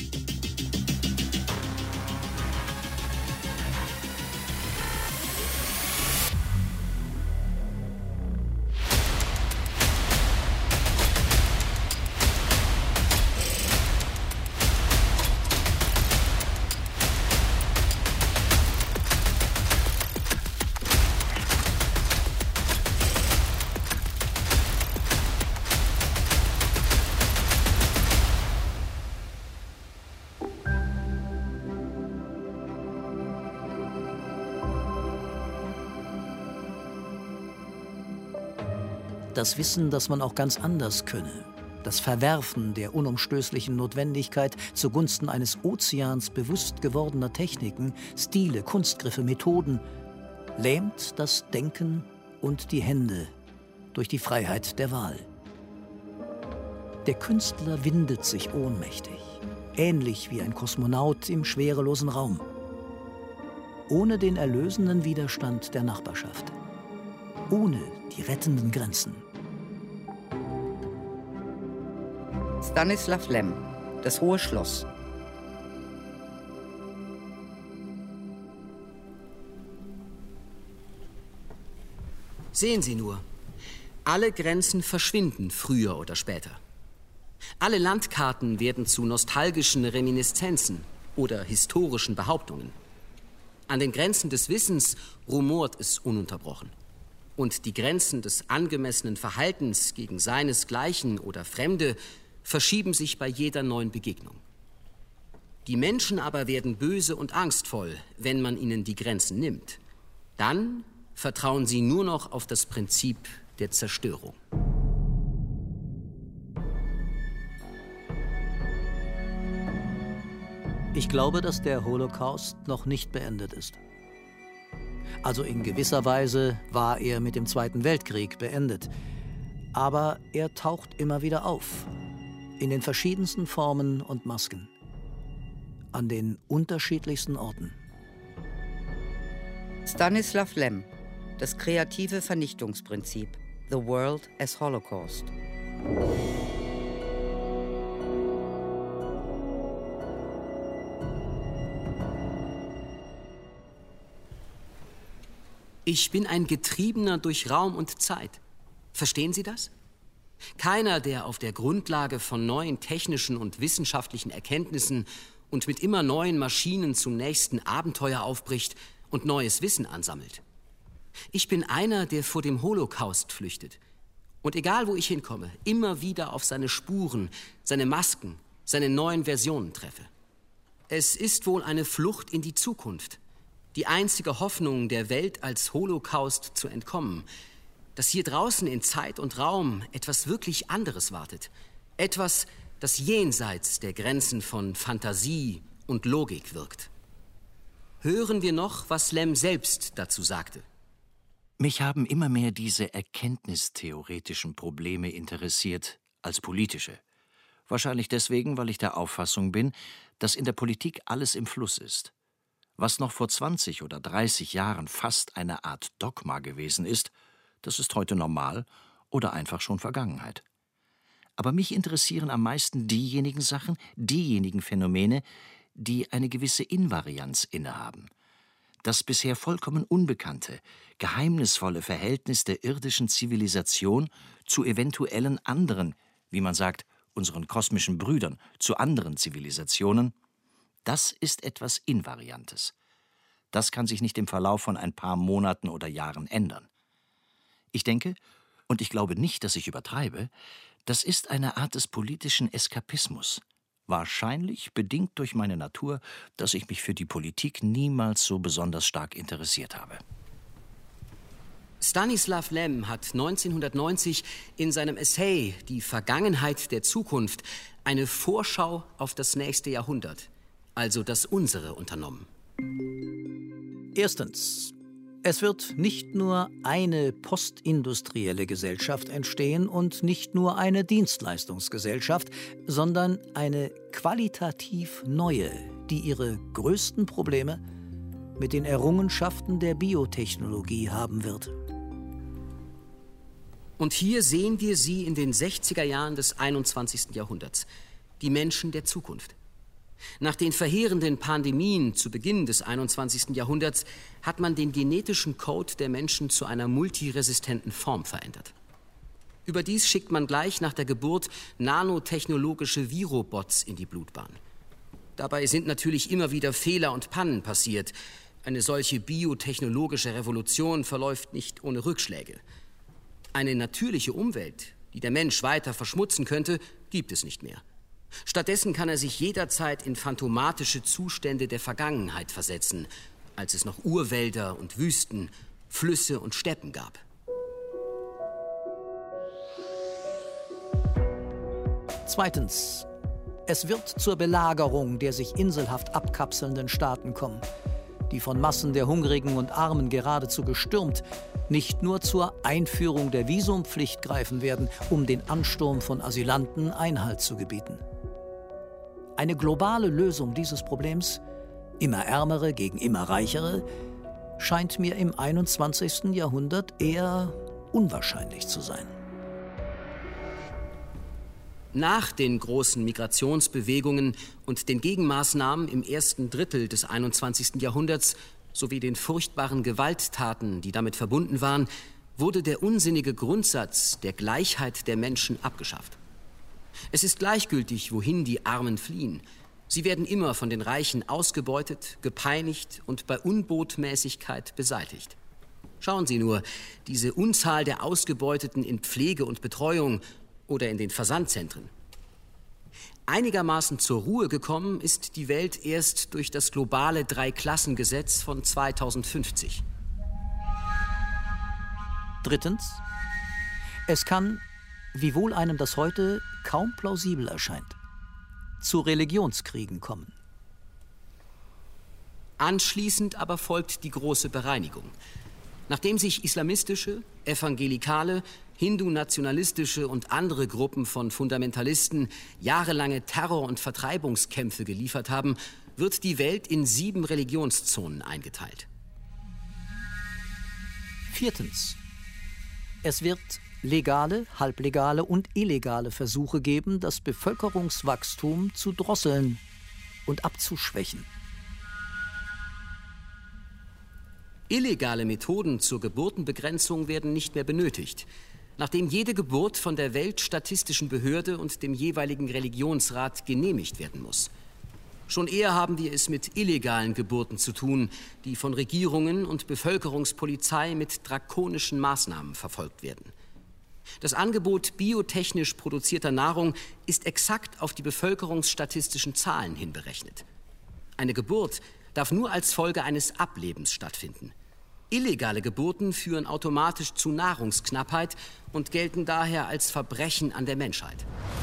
Das Wissen, dass man auch ganz anders könne. Das Verwerfen der unumstößlichen Notwendigkeit zugunsten eines Ozeans bewusst gewordener Techniken, Stile, Kunstgriffe, Methoden, lähmt das Denken und die Hände durch die Freiheit der Wahl. Der Künstler windet sich ohnmächtig, ähnlich wie ein Kosmonaut im schwerelosen Raum, ohne den erlösenden Widerstand der Nachbarschaft, ohne die rettenden Grenzen. Stanislav Lem, das Hohe Schloss. Sehen Sie nur, alle Grenzen verschwinden früher oder später. Alle Landkarten werden zu nostalgischen Reminiszenzen oder historischen Behauptungen. An den Grenzen des Wissens rumort es ununterbrochen. Und die Grenzen des angemessenen Verhaltens gegen seinesgleichen oder Fremde verschieben sich bei jeder neuen Begegnung. Die Menschen aber werden böse und angstvoll, wenn man ihnen die Grenzen nimmt. Dann vertrauen sie nur noch auf das Prinzip der Zerstörung. Ich glaube, dass der Holocaust noch nicht beendet ist. Also in gewisser Weise war er mit dem Zweiten Weltkrieg beendet. Aber er taucht immer wieder auf. In den verschiedensten Formen und Masken. An den unterschiedlichsten Orten. Stanislav Lem, das kreative Vernichtungsprinzip. The World as Holocaust. Ich bin ein Getriebener durch Raum und Zeit. Verstehen Sie das? Keiner, der auf der Grundlage von neuen technischen und wissenschaftlichen Erkenntnissen und mit immer neuen Maschinen zum nächsten Abenteuer aufbricht und neues Wissen ansammelt. Ich bin einer, der vor dem Holocaust flüchtet. Und egal, wo ich hinkomme, immer wieder auf seine Spuren, seine Masken, seine neuen Versionen treffe. Es ist wohl eine Flucht in die Zukunft. Die einzige Hoffnung der Welt als Holocaust zu entkommen, dass hier draußen in Zeit und Raum etwas wirklich anderes wartet. Etwas, das jenseits der Grenzen von Fantasie und Logik wirkt. Hören wir noch, was Lem selbst dazu sagte. Mich haben immer mehr diese erkenntnistheoretischen Probleme interessiert als politische. Wahrscheinlich deswegen, weil ich der Auffassung bin, dass in der Politik alles im Fluss ist. Was noch vor 20 oder 30 Jahren fast eine Art Dogma gewesen ist, das ist heute normal oder einfach schon Vergangenheit. Aber mich interessieren am meisten diejenigen Sachen, diejenigen Phänomene, die eine gewisse Invarianz innehaben. Das bisher vollkommen unbekannte, geheimnisvolle Verhältnis der irdischen Zivilisation zu eventuellen anderen, wie man sagt, unseren kosmischen Brüdern, zu anderen Zivilisationen, das ist etwas Invariantes. Das kann sich nicht im Verlauf von ein paar Monaten oder Jahren ändern. Ich denke, und ich glaube nicht, dass ich übertreibe, das ist eine Art des politischen Eskapismus. Wahrscheinlich bedingt durch meine Natur, dass ich mich für die Politik niemals so besonders stark interessiert habe. Stanislav Lem hat 1990 in seinem Essay »Die Vergangenheit der Zukunft« eine Vorschau auf das nächste Jahrhundert, also das unsere, unternommen. Erstens. Es wird nicht nur eine postindustrielle Gesellschaft entstehen und nicht nur eine Dienstleistungsgesellschaft, sondern eine qualitativ neue, die ihre größten Probleme mit den Errungenschaften der Biotechnologie haben wird. Und hier sehen wir sie in den 60er Jahren des 21. Jahrhunderts, die Menschen der Zukunft. Nach den verheerenden Pandemien zu Beginn des 21. Jahrhunderts hat man den genetischen Code der Menschen zu einer multiresistenten Form verändert. Überdies schickt man gleich nach der Geburt nanotechnologische Virobots in die Blutbahn. Dabei sind natürlich immer wieder Fehler und Pannen passiert. Eine solche biotechnologische Revolution verläuft nicht ohne Rückschläge. Eine natürliche Umwelt, die der Mensch weiter verschmutzen könnte, gibt es nicht mehr. Stattdessen kann er sich jederzeit in phantomatische Zustände der Vergangenheit versetzen, als es noch Urwälder und Wüsten, Flüsse und Steppen gab. Zweitens. Es wird zur Belagerung der sich inselhaft abkapselnden Staaten kommen, die von Massen der Hungrigen und Armen geradezu gestürmt, nicht nur zur Einführung der Visumpflicht greifen werden, um den Ansturm von Asylanten Einhalt zu gebieten. Eine globale Lösung dieses Problems, immer Ärmere gegen immer Reichere, scheint mir im 21. Jahrhundert eher unwahrscheinlich zu sein. Nach den großen Migrationsbewegungen und den Gegenmaßnahmen im ersten Drittel des 21. Jahrhunderts sowie den furchtbaren Gewalttaten, die damit verbunden waren, wurde der unsinnige Grundsatz der Gleichheit der Menschen abgeschafft. Es ist gleichgültig, wohin die Armen fliehen. Sie werden immer von den Reichen ausgebeutet, gepeinigt und bei Unbotmäßigkeit beseitigt. Schauen Sie nur, diese Unzahl der Ausgebeuteten in Pflege und Betreuung oder in den Versandzentren. Einigermaßen zur Ruhe gekommen ist die Welt erst durch das globale Dreiklassengesetz von 2050. Drittens. Es kann, wiewohl einem das heute kaum plausibel erscheint, zu Religionskriegen kommen. Anschließend aber folgt die große Bereinigung. Nachdem sich islamistische, evangelikale, hindu-nationalistische und andere Gruppen von Fundamentalisten jahrelange Terror- und Vertreibungskämpfe geliefert haben, wird die Welt in 7 Religionszonen eingeteilt. Viertens. Es wird legale, halblegale und illegale Versuche geben, das Bevölkerungswachstum zu drosseln und abzuschwächen. Illegale Methoden zur Geburtenbegrenzung werden nicht mehr benötigt, nachdem jede Geburt von der Weltstatistischen Behörde und dem jeweiligen Religionsrat genehmigt werden muss. Schon eher haben wir es mit illegalen Geburten zu tun, die von Regierungen und Bevölkerungspolizei mit drakonischen Maßnahmen verfolgt werden. Das Angebot biotechnisch produzierter Nahrung ist exakt auf die bevölkerungsstatistischen Zahlen hin berechnet. Eine Geburt darf nur als Folge eines Ablebens stattfinden. Illegale Geburten führen automatisch zu Nahrungsknappheit und gelten daher als Verbrechen an der Menschheit.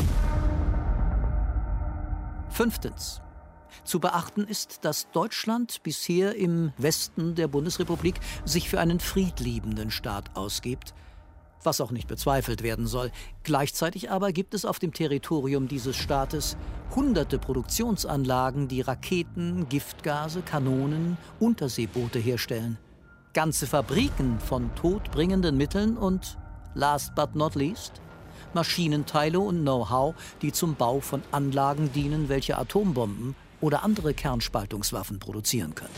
Fünftens. Zu beachten ist, dass Deutschland bisher im Westen der Bundesrepublik sich für einen friedliebenden Staat ausgibt, was auch nicht bezweifelt werden soll. Gleichzeitig aber gibt es auf dem Territorium dieses Staates hunderte Produktionsanlagen, die Raketen, Giftgase, Kanonen, Unterseeboote herstellen. Ganze Fabriken von todbringenden Mitteln und, last but not least, Maschinenteile und Know-how, die zum Bau von Anlagen dienen, welche Atombomben oder andere Kernspaltungswaffen produzieren können.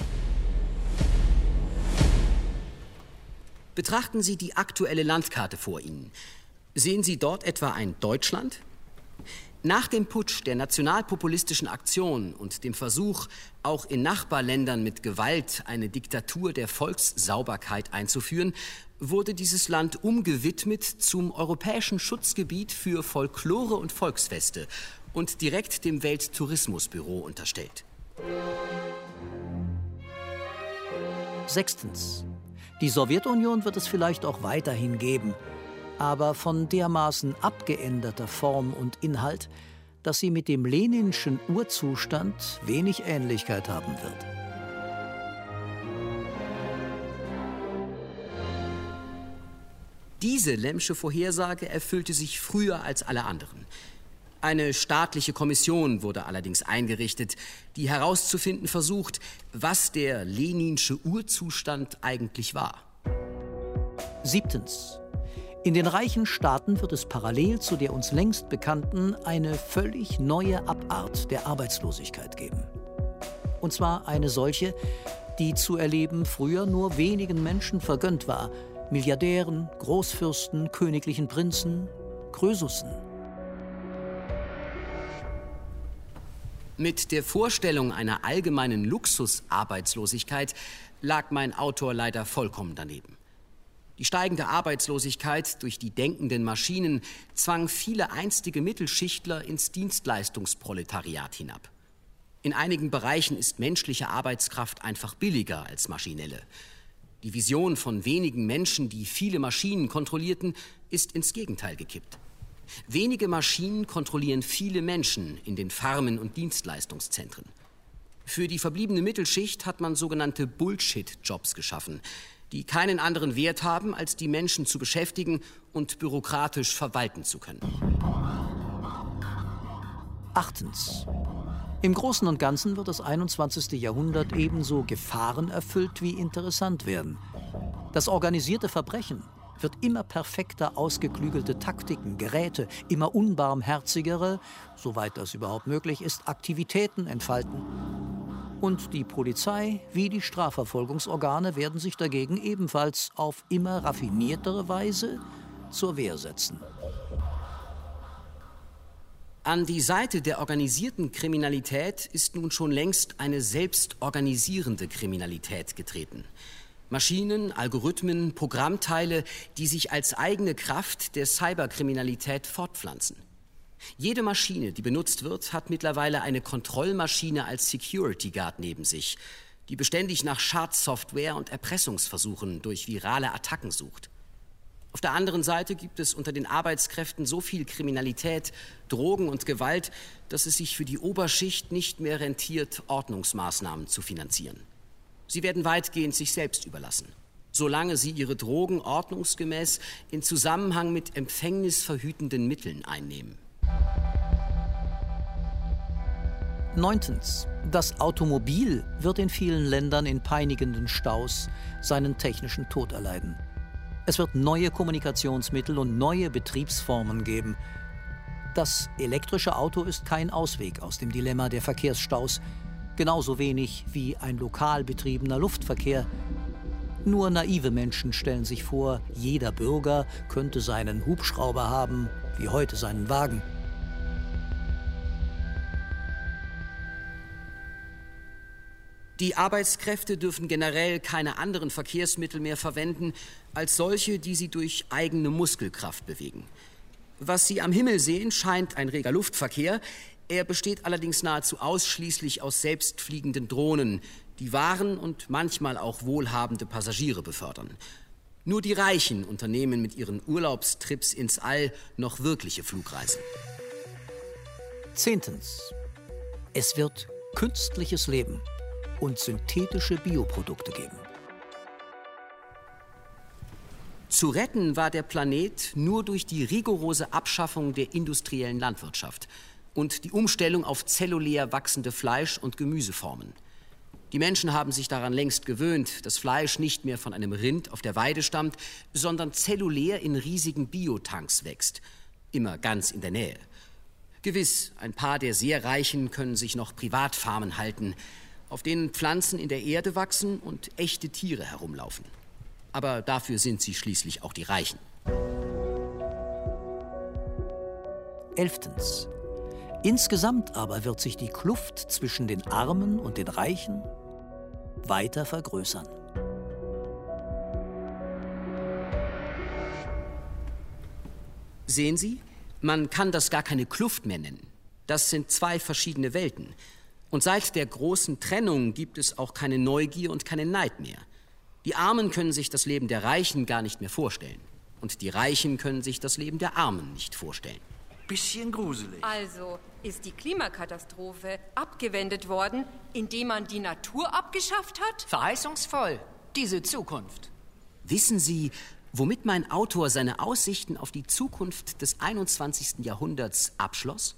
Betrachten Sie die aktuelle Landkarte vor Ihnen. Sehen Sie dort etwa ein Deutschland? Nach dem Putsch der nationalpopulistischen Aktion und dem Versuch, auch in Nachbarländern mit Gewalt eine Diktatur der Volkssauberkeit einzuführen, wurde dieses Land umgewidmet zum Europäischen Schutzgebiet für Folklore und Volksfeste und direkt dem Welttourismusbüro unterstellt. Sechstens. Die Sowjetunion wird es vielleicht auch weiterhin geben, aber von dermaßen abgeänderter Form und Inhalt, dass sie mit dem leninschen Urzustand wenig Ähnlichkeit haben wird. Diese Lemmsche Vorhersage erfüllte sich früher als alle anderen. Eine staatliche Kommission wurde allerdings eingerichtet, die herauszufinden versucht, was der leninsche Urzustand eigentlich war. 7. In den reichen Staaten wird es parallel zu der uns längst bekannten eine völlig neue Abart der Arbeitslosigkeit geben. Und zwar eine solche, die zu erleben früher nur wenigen Menschen vergönnt war: Milliardären, Großfürsten, königlichen Prinzen, Krösussen. Mit der Vorstellung einer allgemeinen Luxusarbeitslosigkeit lag mein Autor leider vollkommen daneben. Die steigende Arbeitslosigkeit durch die denkenden Maschinen zwang viele einstige Mittelschichtler ins Dienstleistungsproletariat hinab. In einigen Bereichen ist menschliche Arbeitskraft einfach billiger als maschinelle. Die Vision von wenigen Menschen, die viele Maschinen kontrollierten, ist ins Gegenteil gekippt. Wenige Maschinen kontrollieren viele Menschen in den Farmen und Dienstleistungszentren. Für die verbliebene Mittelschicht hat man sogenannte Bullshit-Jobs geschaffen, die keinen anderen Wert haben, als die Menschen zu beschäftigen und bürokratisch verwalten zu können. 8. Im Großen und Ganzen wird das 21. Jahrhundert ebenso gefahrenerfüllt wie interessant werden. Das organisierte Verbrechen wird immer perfekter ausgeklügelte Taktiken, Geräte, immer unbarmherzigere, soweit das überhaupt möglich ist, Aktivitäten entfalten. Und die Polizei wie die Strafverfolgungsorgane werden sich dagegen ebenfalls auf immer raffiniertere Weise zur Wehr setzen. An die Seite der organisierten Kriminalität ist nun schon längst eine selbstorganisierende Kriminalität getreten. Maschinen, Algorithmen, Programmteile, die sich als eigene Kraft der Cyberkriminalität fortpflanzen. Jede Maschine, die benutzt wird, hat mittlerweile eine Kontrollmaschine als Security Guard neben sich, die beständig nach Schadsoftware und Erpressungsversuchen durch virale Attacken sucht. Auf der anderen Seite gibt es unter den Arbeitskräften so viel Kriminalität, Drogen und Gewalt, dass es sich für die Oberschicht nicht mehr rentiert, Ordnungsmaßnahmen zu finanzieren. Sie werden weitgehend sich selbst überlassen, solange sie ihre Drogen ordnungsgemäß in Zusammenhang mit empfängnisverhütenden Mitteln einnehmen. 9. Das Automobil wird in vielen Ländern in peinigenden Staus seinen technischen Tod erleiden. Es wird neue Kommunikationsmittel und neue Betriebsformen geben. Das elektrische Auto ist kein Ausweg aus dem Dilemma der Verkehrsstaus, genauso wenig wie ein lokal betriebener Luftverkehr. Nur naive Menschen stellen sich vor, jeder Bürger könnte seinen Hubschrauber haben, wie heute seinen Wagen. Die Arbeitskräfte dürfen generell keine anderen Verkehrsmittel mehr verwenden als solche, die sie durch eigene Muskelkraft bewegen. Was sie am Himmel sehen, scheint ein reger Luftverkehr. Er besteht allerdings nahezu ausschließlich aus selbstfliegenden Drohnen, die Waren und manchmal auch wohlhabende Passagiere befördern. Nur die Reichen unternehmen mit ihren Urlaubstrips ins All noch wirkliche Flugreisen. 10. Es wird künstliches Leben und synthetische Bioprodukte geben. Zu retten war der Planet nur durch die rigorose Abschaffung der industriellen Landwirtschaft und die Umstellung auf zellulär wachsende Fleisch- und Gemüseformen. Die Menschen haben sich daran längst gewöhnt, dass Fleisch nicht mehr von einem Rind auf der Weide stammt, sondern zellulär in riesigen Biotanks wächst, immer ganz in der Nähe. Gewiss, ein paar der sehr Reichen können sich noch Privatfarmen halten, auf denen Pflanzen in der Erde wachsen und echte Tiere herumlaufen. Aber dafür sind sie schließlich auch die Reichen. 11. Insgesamt aber wird sich die Kluft zwischen den Armen und den Reichen weiter vergrößern. Sehen Sie, man kann das gar keine Kluft mehr nennen. Das sind zwei verschiedene Welten. Und seit der großen Trennung gibt es auch keine Neugier und keinen Neid mehr. Die Armen können sich das Leben der Reichen gar nicht mehr vorstellen. Und die Reichen können sich das Leben der Armen nicht vorstellen. Bisschen gruselig. Also ist die Klimakatastrophe abgewendet worden, indem man die Natur abgeschafft hat? Verheißungsvoll, diese Zukunft. Wissen Sie, womit mein Autor seine Aussichten auf die Zukunft des 21. Jahrhunderts abschloss?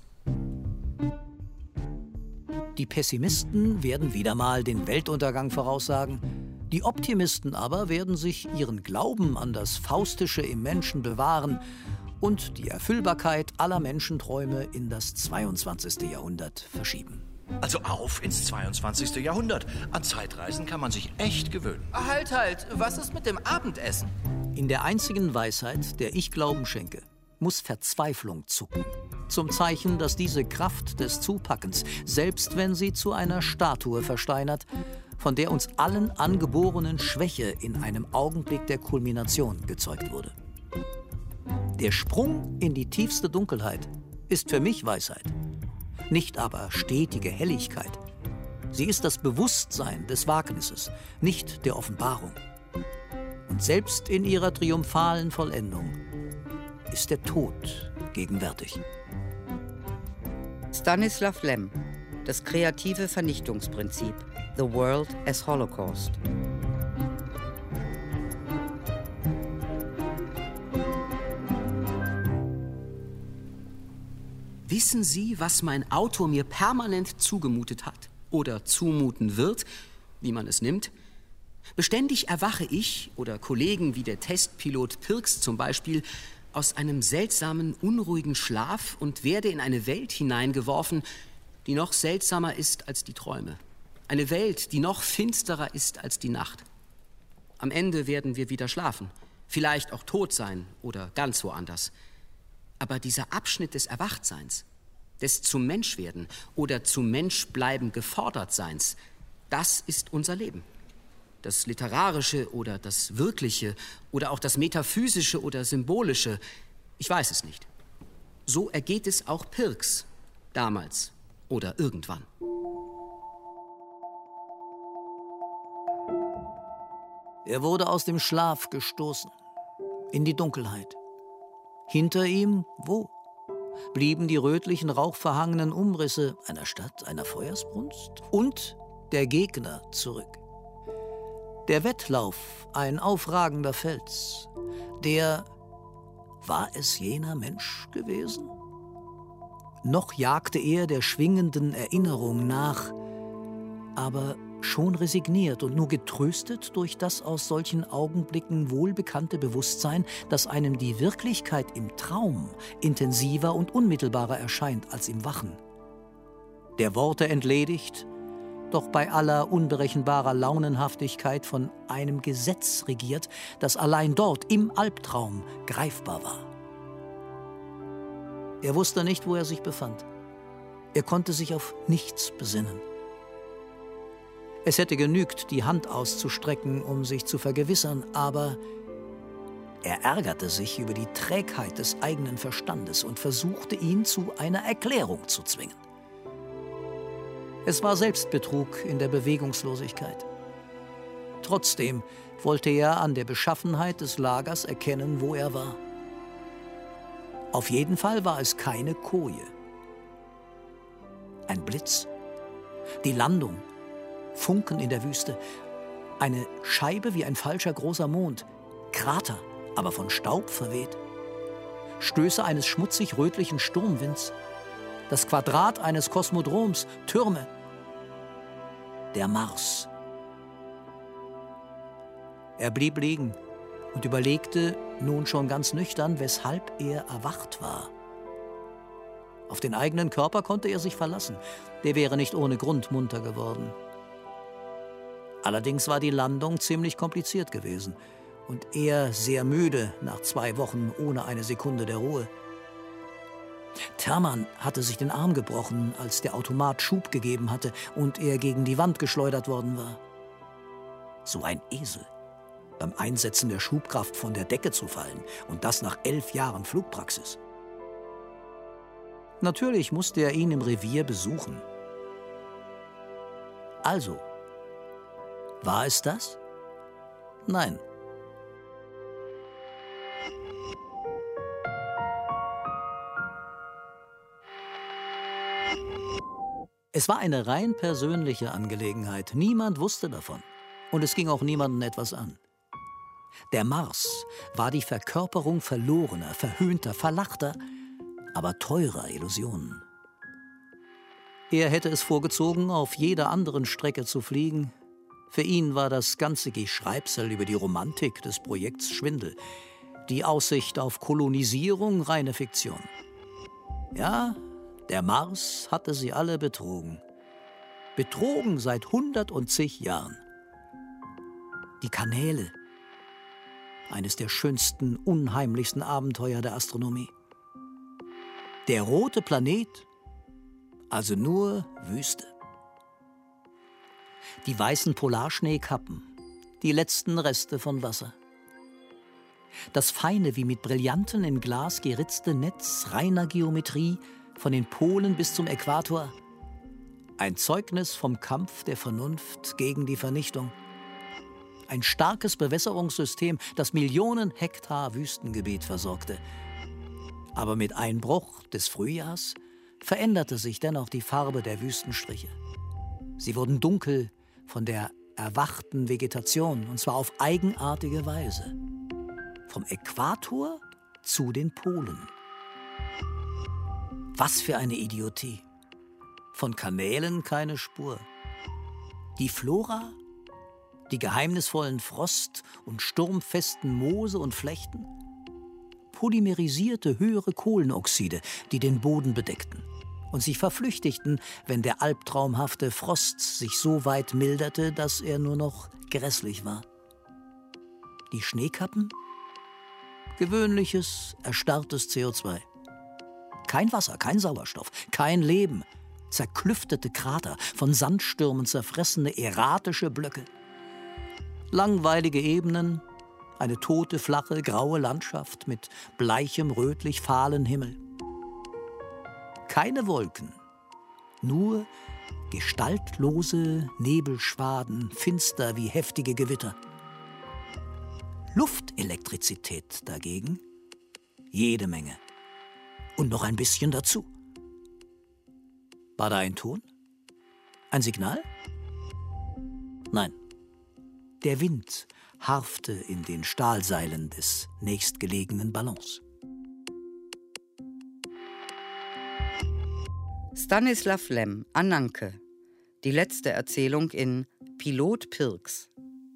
Die Pessimisten werden wieder mal den Weltuntergang voraussagen. Die Optimisten aber werden sich ihren Glauben an das Faustische im Menschen bewahren und die Erfüllbarkeit aller Menschenträume in das 22. Jahrhundert verschieben. Also auf ins 22. Jahrhundert. An Zeitreisen kann man sich echt gewöhnen. Halt, was ist mit dem Abendessen? In der einzigen Weisheit, der ich Glauben schenke, muss Verzweiflung zucken. Zum Zeichen, dass diese Kraft des Zupackens, selbst wenn sie zu einer Statue versteinert, von der uns allen angeborenen Schwäche in einem Augenblick der Kulmination gezeugt wurde. Der Sprung in die tiefste Dunkelheit ist für mich Weisheit, nicht aber stetige Helligkeit. Sie ist das Bewusstsein des Wagnisses, nicht der Offenbarung. Und selbst in ihrer triumphalen Vollendung ist der Tod gegenwärtig. Stanislav Lem, das kreative Vernichtungsprinzip, The World as Holocaust. Wissen Sie, was mein Autor mir permanent zugemutet hat oder zumuten wird, wie man es nimmt? Beständig erwache ich oder Kollegen wie der Testpilot Pirks zum Beispiel aus einem seltsamen, unruhigen Schlaf und werde in eine Welt hineingeworfen, die noch seltsamer ist als die Träume. Eine Welt, die noch finsterer ist als die Nacht. Am Ende werden wir wieder schlafen, vielleicht auch tot sein oder ganz woanders. Aber dieser Abschnitt des Erwachtseins, des zum Menschwerden oder zum Menschbleiben Gefordertseins, das ist unser Leben. Das Literarische oder das Wirkliche oder auch das Metaphysische oder Symbolische, ich weiß es nicht. So ergeht es auch Pirks, damals oder irgendwann. Er wurde aus dem Schlaf gestoßen, in die Dunkelheit. Hinter ihm, wo? Blieben die rötlichen, rauchverhangenen Umrisse einer Stadt, einer Feuersbrunst und der Gegner zurück. Der Wettlauf, ein aufragender Fels. War es jener Mensch gewesen? Noch jagte er der schwingenden Erinnerung nach, aber schon resigniert und nur getröstet durch das aus solchen Augenblicken wohlbekannte Bewusstsein, dass einem die Wirklichkeit im Traum intensiver und unmittelbarer erscheint als im Wachen. Der Worte entledigt, doch bei aller unberechenbarer Launenhaftigkeit von einem Gesetz regiert, das allein dort im Albtraum greifbar war. Er wusste nicht, wo er sich befand. Er konnte sich auf nichts besinnen. Es hätte genügt, die Hand auszustrecken, um sich zu vergewissern, aber er ärgerte sich über die Trägheit des eigenen Verstandes und versuchte, ihn zu einer Erklärung zu zwingen. Es war Selbstbetrug in der Bewegungslosigkeit. Trotzdem wollte er an der Beschaffenheit des Lagers erkennen, wo er war. Auf jeden Fall war es keine Koje. Ein Blitz, die Landung, Funken in der Wüste, eine Scheibe wie ein falscher großer Mond, Krater, aber von Staub verweht, Stöße eines schmutzig-rötlichen Sturmwinds, das Quadrat eines Kosmodroms, Türme, der Mars. Er blieb liegen und überlegte nun schon ganz nüchtern, weshalb er erwacht war. Auf den eigenen Körper konnte er sich verlassen, der wäre nicht ohne Grund munter geworden. Allerdings war die Landung ziemlich kompliziert gewesen und er sehr müde nach 2 Wochen ohne eine Sekunde der Ruhe. Terman hatte sich den Arm gebrochen, als der Automat Schub gegeben hatte und er gegen die Wand geschleudert worden war. So ein Esel, beim Einsetzen der Schubkraft von der Decke zu fallen und das nach 11 Jahren Flugpraxis. Natürlich musste er ihn im Revier besuchen. Also, war es das? Nein. Es war eine rein persönliche Angelegenheit. Niemand wusste davon. Und es ging auch niemanden etwas an. Der Mars war die Verkörperung verlorener, verhöhnter, verlachter, aber teurer Illusionen. Er hätte es vorgezogen, auf jeder anderen Strecke zu fliegen. Für ihn war das ganze Geschreibsel über die Romantik des Projekts Schwindel. Die Aussicht auf Kolonisierung reine Fiktion. Ja, der Mars hatte sie alle betrogen. Betrogen seit 110 Jahren. Die Kanäle. Eines der schönsten, unheimlichsten Abenteuer der Astronomie. Der rote Planet, also nur Wüste. Die weißen Polarschneekappen, die letzten Reste von Wasser. Das feine, wie mit Brillanten in Glas geritzte Netz reiner Geometrie von den Polen bis zum Äquator. Ein Zeugnis vom Kampf der Vernunft gegen die Vernichtung. Ein starkes Bewässerungssystem, das Millionen Hektar Wüstengebiet versorgte. Aber mit Einbruch des Frühjahrs veränderte sich dennoch die Farbe der Wüstenstriche. Sie wurden dunkel von der erwachten Vegetation, und zwar auf eigenartige Weise. Vom Äquator zu den Polen. Was für eine Idiotie. Von Kanälen keine Spur. Die Flora, die geheimnisvollen Frost- und sturmfesten Moose und Flechten, polymerisierte höhere Kohlenoxide, die den Boden bedeckten und sich verflüchtigten, wenn der albtraumhafte Frost sich so weit milderte, dass er nur noch grässlich war. Die Schneekappen? Gewöhnliches, erstarrtes CO2. Kein Wasser, kein Sauerstoff, kein Leben. Zerklüftete Krater, von Sandstürmen zerfressene erratische Blöcke. Langweilige Ebenen, eine tote, flache, graue Landschaft mit bleichem, rötlich-fahlen Himmel. Keine Wolken, nur gestaltlose Nebelschwaden, finster wie heftige Gewitter. Luftelektrizität dagegen, jede Menge. Und noch ein bisschen dazu. War da ein Ton? Ein Signal? Nein. Der Wind harfte in den Stahlseilen des nächstgelegenen Ballons. Stanislav Lem, Ananke. Die letzte Erzählung in Pilot Pirks.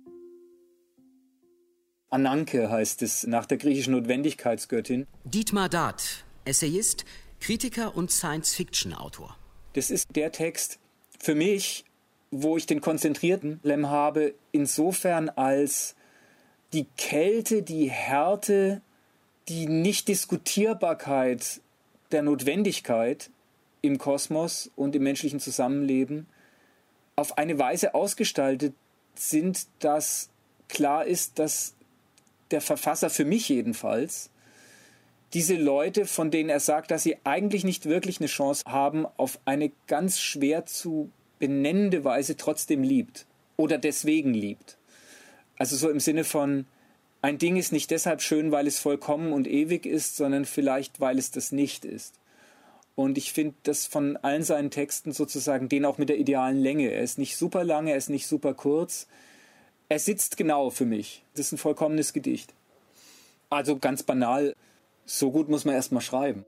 Ananke heißt es, nach der griechischen Notwendigkeitsgöttin. Dietmar Dad, Essayist, Kritiker und Science-Fiction-Autor. Das ist der Text für mich, wo ich den konzentrierten Lem habe, insofern als die Kälte, die Härte, die Nichtdiskutierbarkeit der Notwendigkeit im Kosmos und im menschlichen Zusammenleben auf eine Weise ausgestaltet sind, dass klar ist, dass der Verfasser, für mich jedenfalls, diese Leute, von denen er sagt, dass sie eigentlich nicht wirklich eine Chance haben, auf eine ganz schwer zu benennende Weise trotzdem liebt oder deswegen liebt. Also so im Sinne von, ein Ding ist nicht deshalb schön, weil es vollkommen und ewig ist, sondern vielleicht, weil es das nicht ist. Und ich finde das von allen seinen Texten sozusagen, den auch mit der idealen Länge. Er ist nicht super lang, er ist nicht super kurz. Er sitzt genau für mich. Das ist ein vollkommenes Gedicht. Also ganz banal, so gut muss man erst mal schreiben.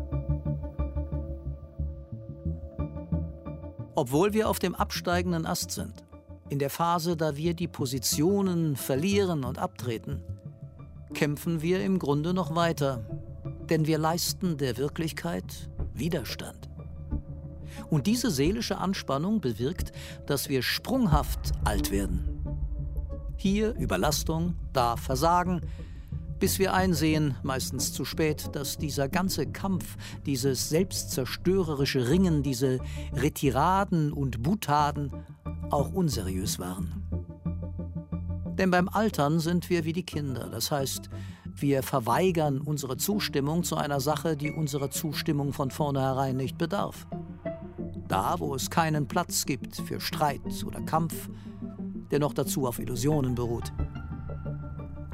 Obwohl wir auf dem absteigenden Ast sind, in der Phase, da wir die Positionen verlieren und abtreten, kämpfen wir im Grunde noch weiter, denn wir leisten der Wirklichkeit Widerstand. Und diese seelische Anspannung bewirkt, dass wir sprunghaft alt werden. Hier Überlastung, da Versagen, bis wir einsehen, meistens zu spät, dass dieser ganze Kampf, dieses selbstzerstörerische Ringen, diese Retiraden und Boutaden auch unseriös waren. Denn beim Altern sind wir wie die Kinder, das heißt, wir verweigern unsere Zustimmung zu einer Sache, die unserer Zustimmung von vornherein nicht bedarf. Da, wo es keinen Platz gibt für Streit oder Kampf, der noch dazu auf Illusionen beruht.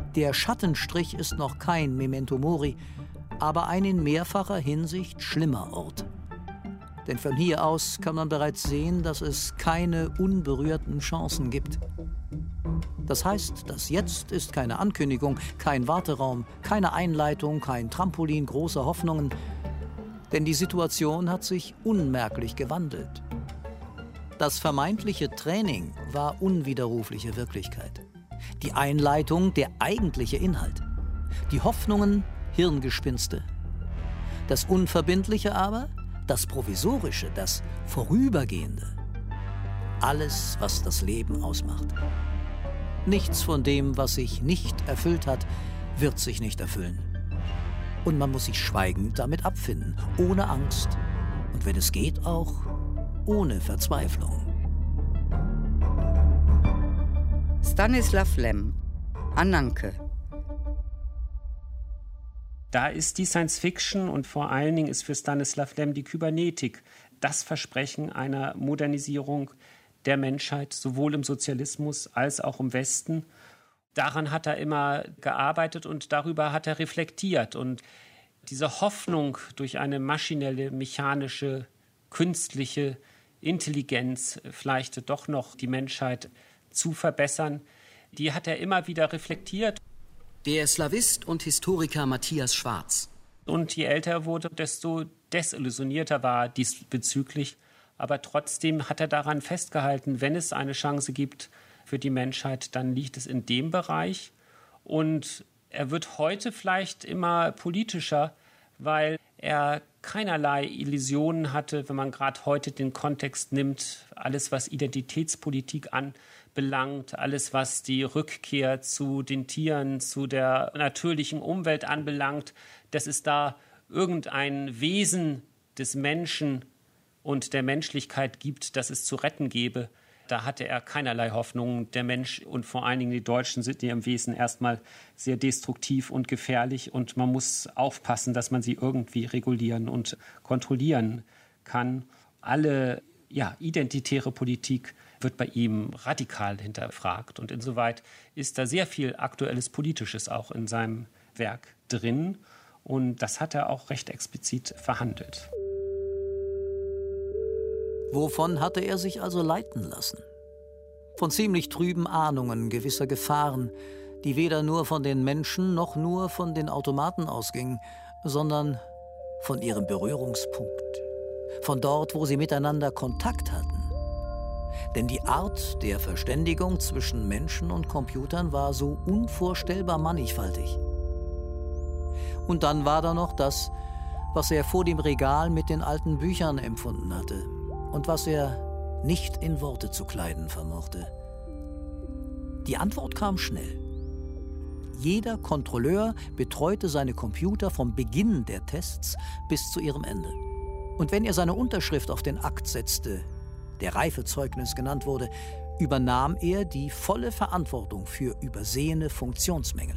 Der Schattenstrich ist noch kein Memento Mori, aber ein in mehrfacher Hinsicht schlimmer Ort. Denn von hier aus kann man bereits sehen, dass es keine unberührten Chancen gibt. Das heißt, das Jetzt ist keine Ankündigung, kein Warteraum, keine Einleitung, kein Trampolin großer Hoffnungen. Denn die Situation hat sich unmerklich gewandelt. Das vermeintliche Training war unwiderrufliche Wirklichkeit. Die Einleitung der eigentliche Inhalt. Die Hoffnungen Hirngespinste. Das Unverbindliche aber, das Provisorische, das Vorübergehende. Alles, was das Leben ausmacht. Nichts von dem, was sich nicht erfüllt hat, wird sich nicht erfüllen. Und man muss sich schweigend damit abfinden, ohne Angst und wenn es geht auch ohne Verzweiflung. Stanislav Lem, Ananke. Da ist die Science-Fiction und vor allen Dingen ist für Stanislav Lem die Kybernetik das Versprechen einer Modernisierung der Menschheit, sowohl im Sozialismus als auch im Westen. Daran hat er immer gearbeitet und darüber hat er reflektiert. Und diese Hoffnung durch eine maschinelle, mechanische, künstliche Intelligenz vielleicht doch noch die Menschheit zu verbessern, die hat er immer wieder reflektiert. Der Slawist und Historiker Matthias Schwarz. Und je älter er wurde, desto desillusionierter war diesbezüglich. Aber trotzdem hat er daran festgehalten, wenn es eine Chance gibt für die Menschheit, dann liegt es in dem Bereich. Und er wird heute vielleicht immer politischer, weil er keinerlei Illusionen hatte, wenn man gerade heute den Kontext nimmt, alles was Identitätspolitik anbelangt, alles was die Rückkehr zu den Tieren, zu der natürlichen Umwelt anbelangt, dass es da irgendein Wesen des Menschen und der Menschlichkeit gibt, das es zu retten gäbe. Da hatte er keinerlei Hoffnung. Der Mensch und vor allen Dingen die Deutschen sind ja im Wesen erstmal sehr destruktiv und gefährlich und man muss aufpassen, dass man sie irgendwie regulieren und kontrollieren kann. Alle identitäre Politik wird bei ihm radikal hinterfragt und insoweit ist da sehr viel aktuelles Politisches auch in seinem Werk drin und das hat er auch recht explizit verhandelt. Wovon hatte er sich also leiten lassen? Von ziemlich trüben Ahnungen gewisser Gefahren, die weder nur von den Menschen noch nur von den Automaten ausgingen, sondern von ihrem Berührungspunkt, von dort, wo sie miteinander Kontakt hatten. Denn die Art der Verständigung zwischen Menschen und Computern war so unvorstellbar mannigfaltig. Und dann war da noch das, was er vor dem Regal mit den alten Büchern empfunden hatte. Und was er nicht in Worte zu kleiden vermochte. Die Antwort kam schnell. Jeder Kontrolleur betreute seine Computer vom Beginn der Tests bis zu ihrem Ende. Und wenn er seine Unterschrift auf den Akt setzte, der Reifezeugnis genannt wurde, übernahm er die volle Verantwortung für übersehene Funktionsmängel.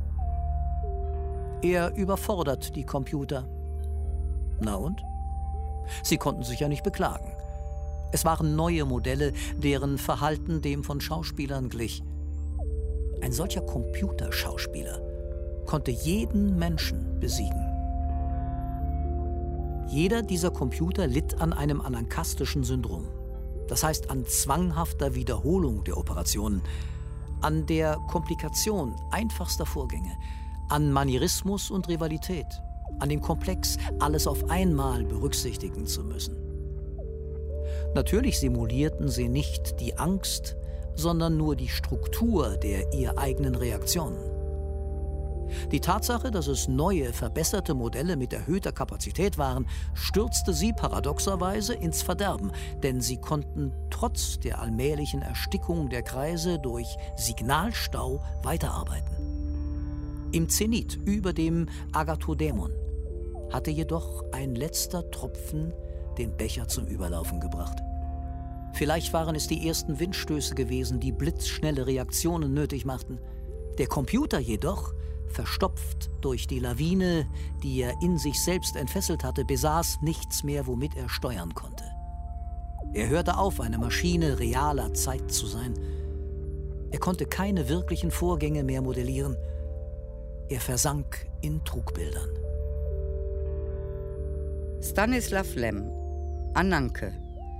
Er überfordert die Computer. Na und? Sie konnten sich ja nicht beklagen. Es waren neue Modelle, deren Verhalten dem von Schauspielern glich. Ein solcher Computerschauspieler konnte jeden Menschen besiegen. Jeder dieser Computer litt an einem anankastischen Syndrom. Das heißt an zwanghafter Wiederholung der Operationen, an der Komplikation einfachster Vorgänge, an Manierismus und Rivalität, an dem Komplex, alles auf einmal berücksichtigen zu müssen. Natürlich simulierten sie nicht die Angst, sondern nur die Struktur der ihr eigenen Reaktionen. Die Tatsache, dass es neue, verbesserte Modelle mit erhöhter Kapazität waren, stürzte sie paradoxerweise ins Verderben, denn sie konnten trotz der allmählichen Erstickung der Kreise durch Signalstau weiterarbeiten. Im Zenit über dem Agathodämon hatte jedoch ein letzter Tropfen den Becher zum Überlaufen gebracht. Vielleicht waren es die ersten Windstöße gewesen, die blitzschnelle Reaktionen nötig machten. Der Computer jedoch, verstopft durch die Lawine, die er in sich selbst entfesselt hatte, besaß nichts mehr, womit er steuern konnte. Er hörte auf, eine Maschine realer Zeit zu sein. Er konnte keine wirklichen Vorgänge mehr modellieren. Er versank in Trugbildern. Stanislav Lem, Ananke.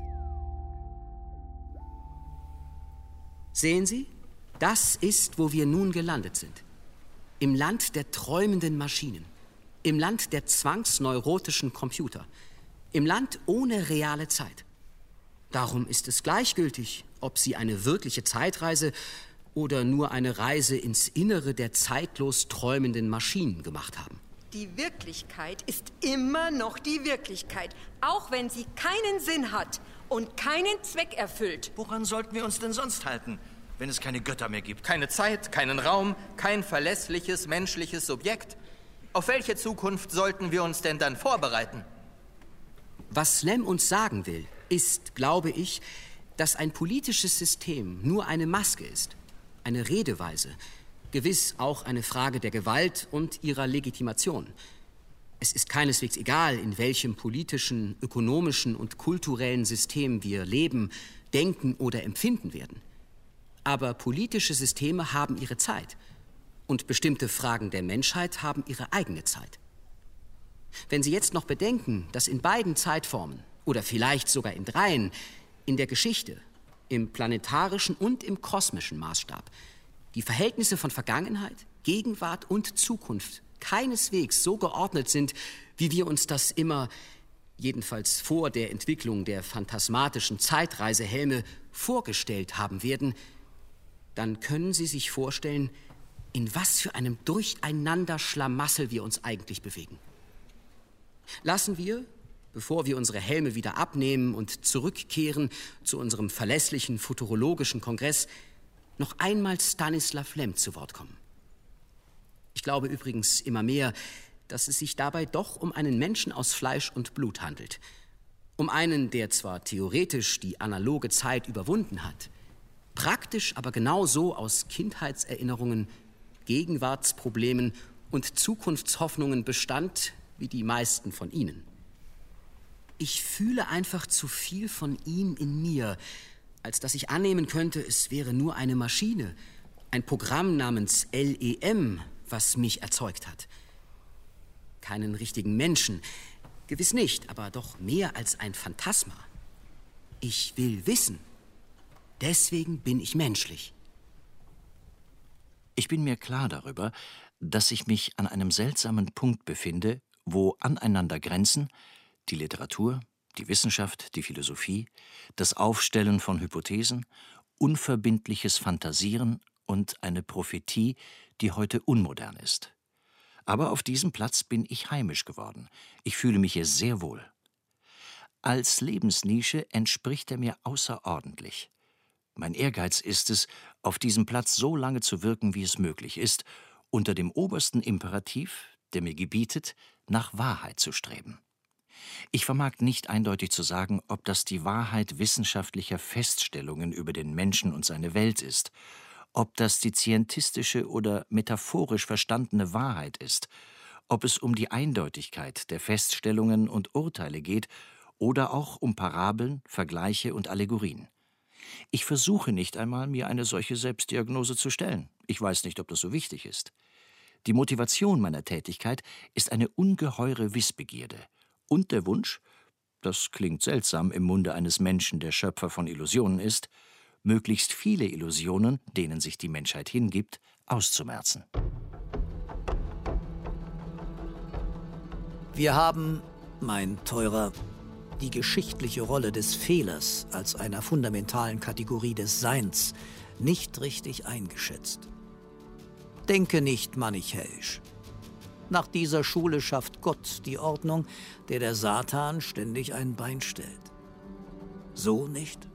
Sehen Sie, das ist, wo wir nun gelandet sind. Im Land der träumenden Maschinen. Im Land der zwangsneurotischen Computer. Im Land ohne reale Zeit. Darum ist es gleichgültig, ob Sie eine wirkliche Zeitreise oder nur eine Reise ins Innere der zeitlos träumenden Maschinen gemacht haben. Die Wirklichkeit ist immer noch die Wirklichkeit, auch wenn sie keinen Sinn hat und keinen Zweck erfüllt. Woran sollten wir uns denn sonst halten, wenn es keine Götter mehr gibt? Keine Zeit, keinen Raum, kein verlässliches menschliches Subjekt. Auf welche Zukunft sollten wir uns denn dann vorbereiten? Was Lem uns sagen will, ist, glaube ich, dass ein politisches System nur eine Maske ist, eine Redeweise, gewiss auch eine Frage der Gewalt und ihrer Legitimation. Es ist keineswegs egal, in welchem politischen, ökonomischen und kulturellen System wir leben, denken oder empfinden werden. Aber politische Systeme haben ihre Zeit und bestimmte Fragen der Menschheit haben ihre eigene Zeit. Wenn Sie jetzt noch bedenken, dass in beiden Zeitformen oder vielleicht sogar in dreien, in der Geschichte, im planetarischen und im kosmischen Maßstab, die Verhältnisse von Vergangenheit, Gegenwart und Zukunft keineswegs so geordnet sind, wie wir uns das immer, jedenfalls vor der Entwicklung der phantasmatischen Zeitreisehelme, vorgestellt haben werden, dann können Sie sich vorstellen, in was für einem Durcheinanderschlamassel wir uns eigentlich bewegen. Lassen wir, bevor wir unsere Helme wieder abnehmen und zurückkehren zu unserem verlässlichen futurologischen Kongress, noch einmal Stanislav Lem zu Wort kommen. Ich glaube übrigens immer mehr, dass es sich dabei doch um einen Menschen aus Fleisch und Blut handelt. Um einen, der zwar theoretisch die analoge Zeit überwunden hat, praktisch aber genauso aus Kindheitserinnerungen, Gegenwartsproblemen und Zukunftshoffnungen bestand wie die meisten von Ihnen. Ich fühle einfach zu viel von ihm in mir, als dass ich annehmen könnte, es wäre nur eine Maschine, ein Programm namens LEM, was mich erzeugt hat. Keinen richtigen Menschen, gewiss nicht, aber doch mehr als ein Phantasma. Ich will wissen. Deswegen bin ich menschlich. Ich bin mir klar darüber, dass ich mich an einem seltsamen Punkt befinde, wo aneinander grenzen die Literatur, die Wissenschaft, die Philosophie, das Aufstellen von Hypothesen, unverbindliches Fantasieren und eine Prophetie, die heute unmodern ist. Aber auf diesem Platz bin ich heimisch geworden. Ich fühle mich hier sehr wohl. Als Lebensnische entspricht er mir außerordentlich. Mein Ehrgeiz ist es, auf diesem Platz so lange zu wirken, wie es möglich ist, unter dem obersten Imperativ, der mir gebietet, nach Wahrheit zu streben. Ich vermag nicht eindeutig zu sagen, ob das die Wahrheit wissenschaftlicher Feststellungen über den Menschen und seine Welt ist, ob das die scientistische oder metaphorisch verstandene Wahrheit ist, ob es um die Eindeutigkeit der Feststellungen und Urteile geht oder auch um Parabeln, Vergleiche und Allegorien. Ich versuche nicht einmal, mir eine solche Selbstdiagnose zu stellen. Ich weiß nicht, ob das so wichtig ist. Die Motivation meiner Tätigkeit ist eine ungeheure Wissbegierde und der Wunsch, das klingt seltsam im Munde eines Menschen, der Schöpfer von Illusionen ist, möglichst viele Illusionen, denen sich die Menschheit hingibt, auszumerzen. Wir haben, mein Teurer, die geschichtliche Rolle des Fehlers als einer fundamentalen Kategorie des Seins nicht richtig eingeschätzt. Denke nicht manichäisch. Nach dieser Schule schafft Gott die Ordnung, der Satan ständig ein Bein stellt. So nicht?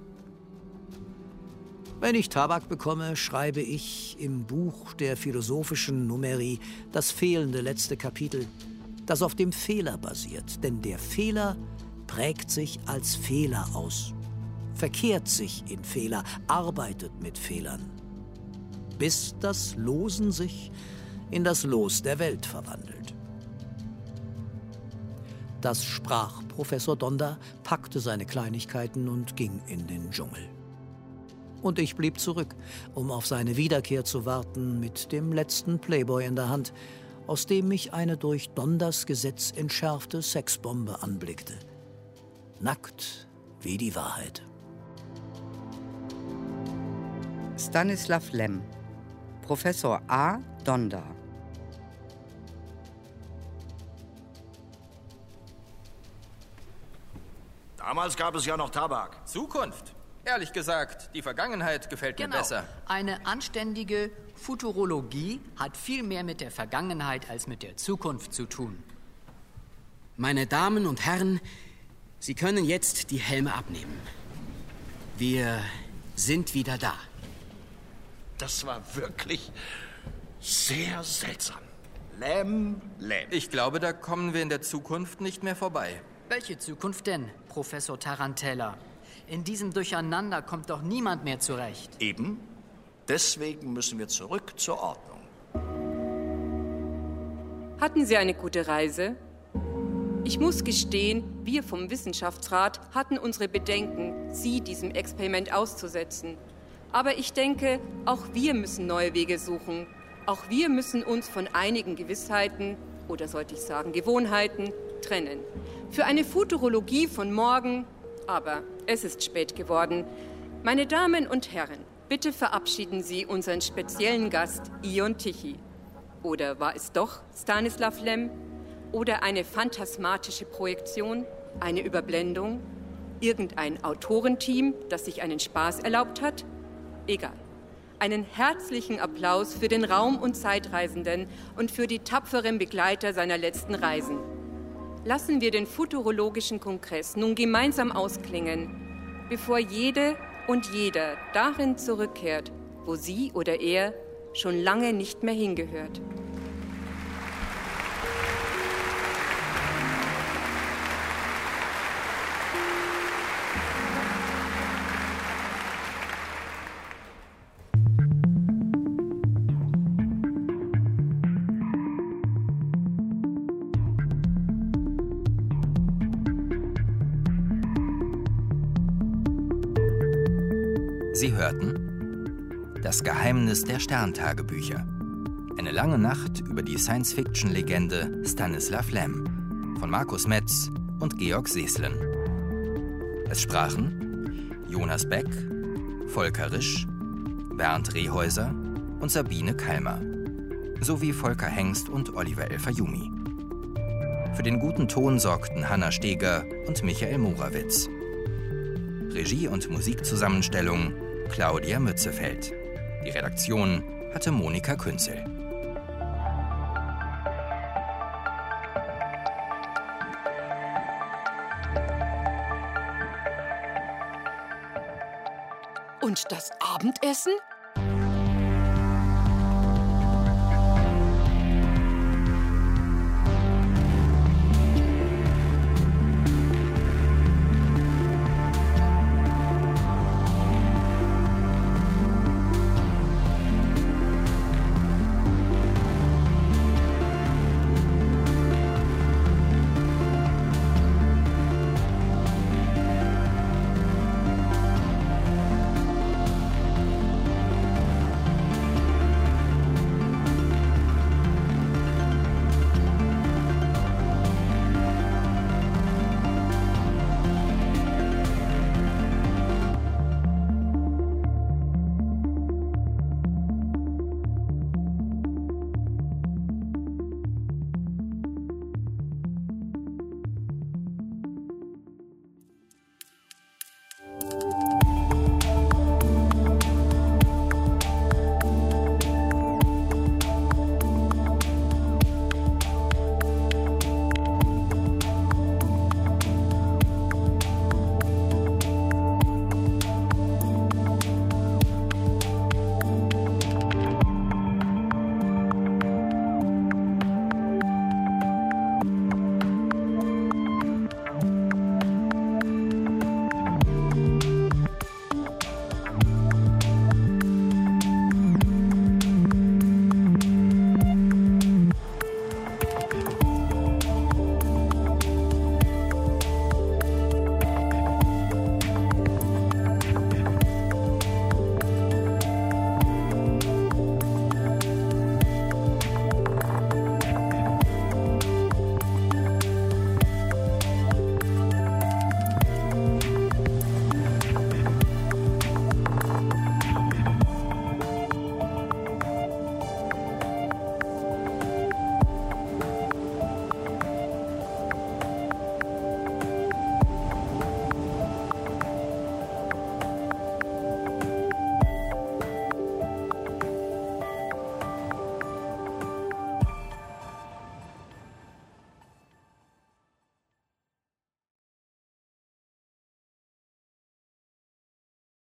Wenn ich Tabak bekomme, schreibe ich im Buch der philosophischen Numeri das fehlende letzte Kapitel, das auf dem Fehler basiert. Denn der Fehler prägt sich als Fehler aus, verkehrt sich in Fehler, arbeitet mit Fehlern, bis das Losen sich in das Los der Welt verwandelt. Das sprach Professor Donder, packte seine Kleinigkeiten und ging in den Dschungel. Und ich blieb zurück, um auf seine Wiederkehr zu warten mit dem letzten Playboy in der Hand aus dem mich eine durch Donders Gesetz entschärfte Sexbombe anblickte. Nackt wie die Wahrheit. Stanislav Lem, Professor A. Donder. Damals gab es ja noch Tabak. Zukunft. Ehrlich gesagt, die Vergangenheit gefällt mir besser. Eine anständige Futurologie hat viel mehr mit der Vergangenheit als mit der Zukunft zu tun. Meine Damen und Herren, Sie können jetzt die Helme abnehmen. Wir sind wieder da. Das war wirklich sehr seltsam. Lem. Ich glaube, da kommen wir in der Zukunft nicht mehr vorbei. Welche Zukunft denn, Professor Tarantella? In diesem Durcheinander kommt doch niemand mehr zurecht. Eben. Deswegen müssen wir zurück zur Ordnung. Hatten Sie eine gute Reise? Ich muss gestehen, wir vom Wissenschaftsrat hatten unsere Bedenken, Sie diesem Experiment auszusetzen. Aber ich denke, auch wir müssen neue Wege suchen. Auch wir müssen uns von einigen Gewissheiten, oder sollte ich sagen Gewohnheiten, trennen. Für eine Futurologie von morgen, aber es ist spät geworden. Meine Damen und Herren, bitte verabschieden Sie unseren speziellen Gast Ion Tichy. Oder war es doch Stanislav Lem? Oder eine phantasmatische Projektion? Eine Überblendung? Irgendein Autorenteam, das sich einen Spaß erlaubt hat? Egal. Einen herzlichen Applaus für den Raum- und Zeitreisenden und für die tapferen Begleiter seiner letzten Reisen. Lassen wir den Futurologischen Kongress nun gemeinsam ausklingen, bevor jede und jeder darin zurückkehrt, wo sie oder er schon lange nicht mehr hingehört. Sie hörten Das Geheimnis der Sterntagebücher. Eine lange Nacht über die Science-Fiction-Legende Stanislav Lem von Markus Metz und Georg Seeslen. Es sprachen Jonas Beck, Volker Risch, Bernd Rehäuser und Sabine Kalmer sowie Volker Hengst und Oliver El-Fayumi. Für den guten Ton sorgten Hanna Steger und Michael Morawitz. Regie und Musikzusammenstellung Claudia Mützefeld. Die Redaktion hatte Monika Künzel. Und das Abendessen?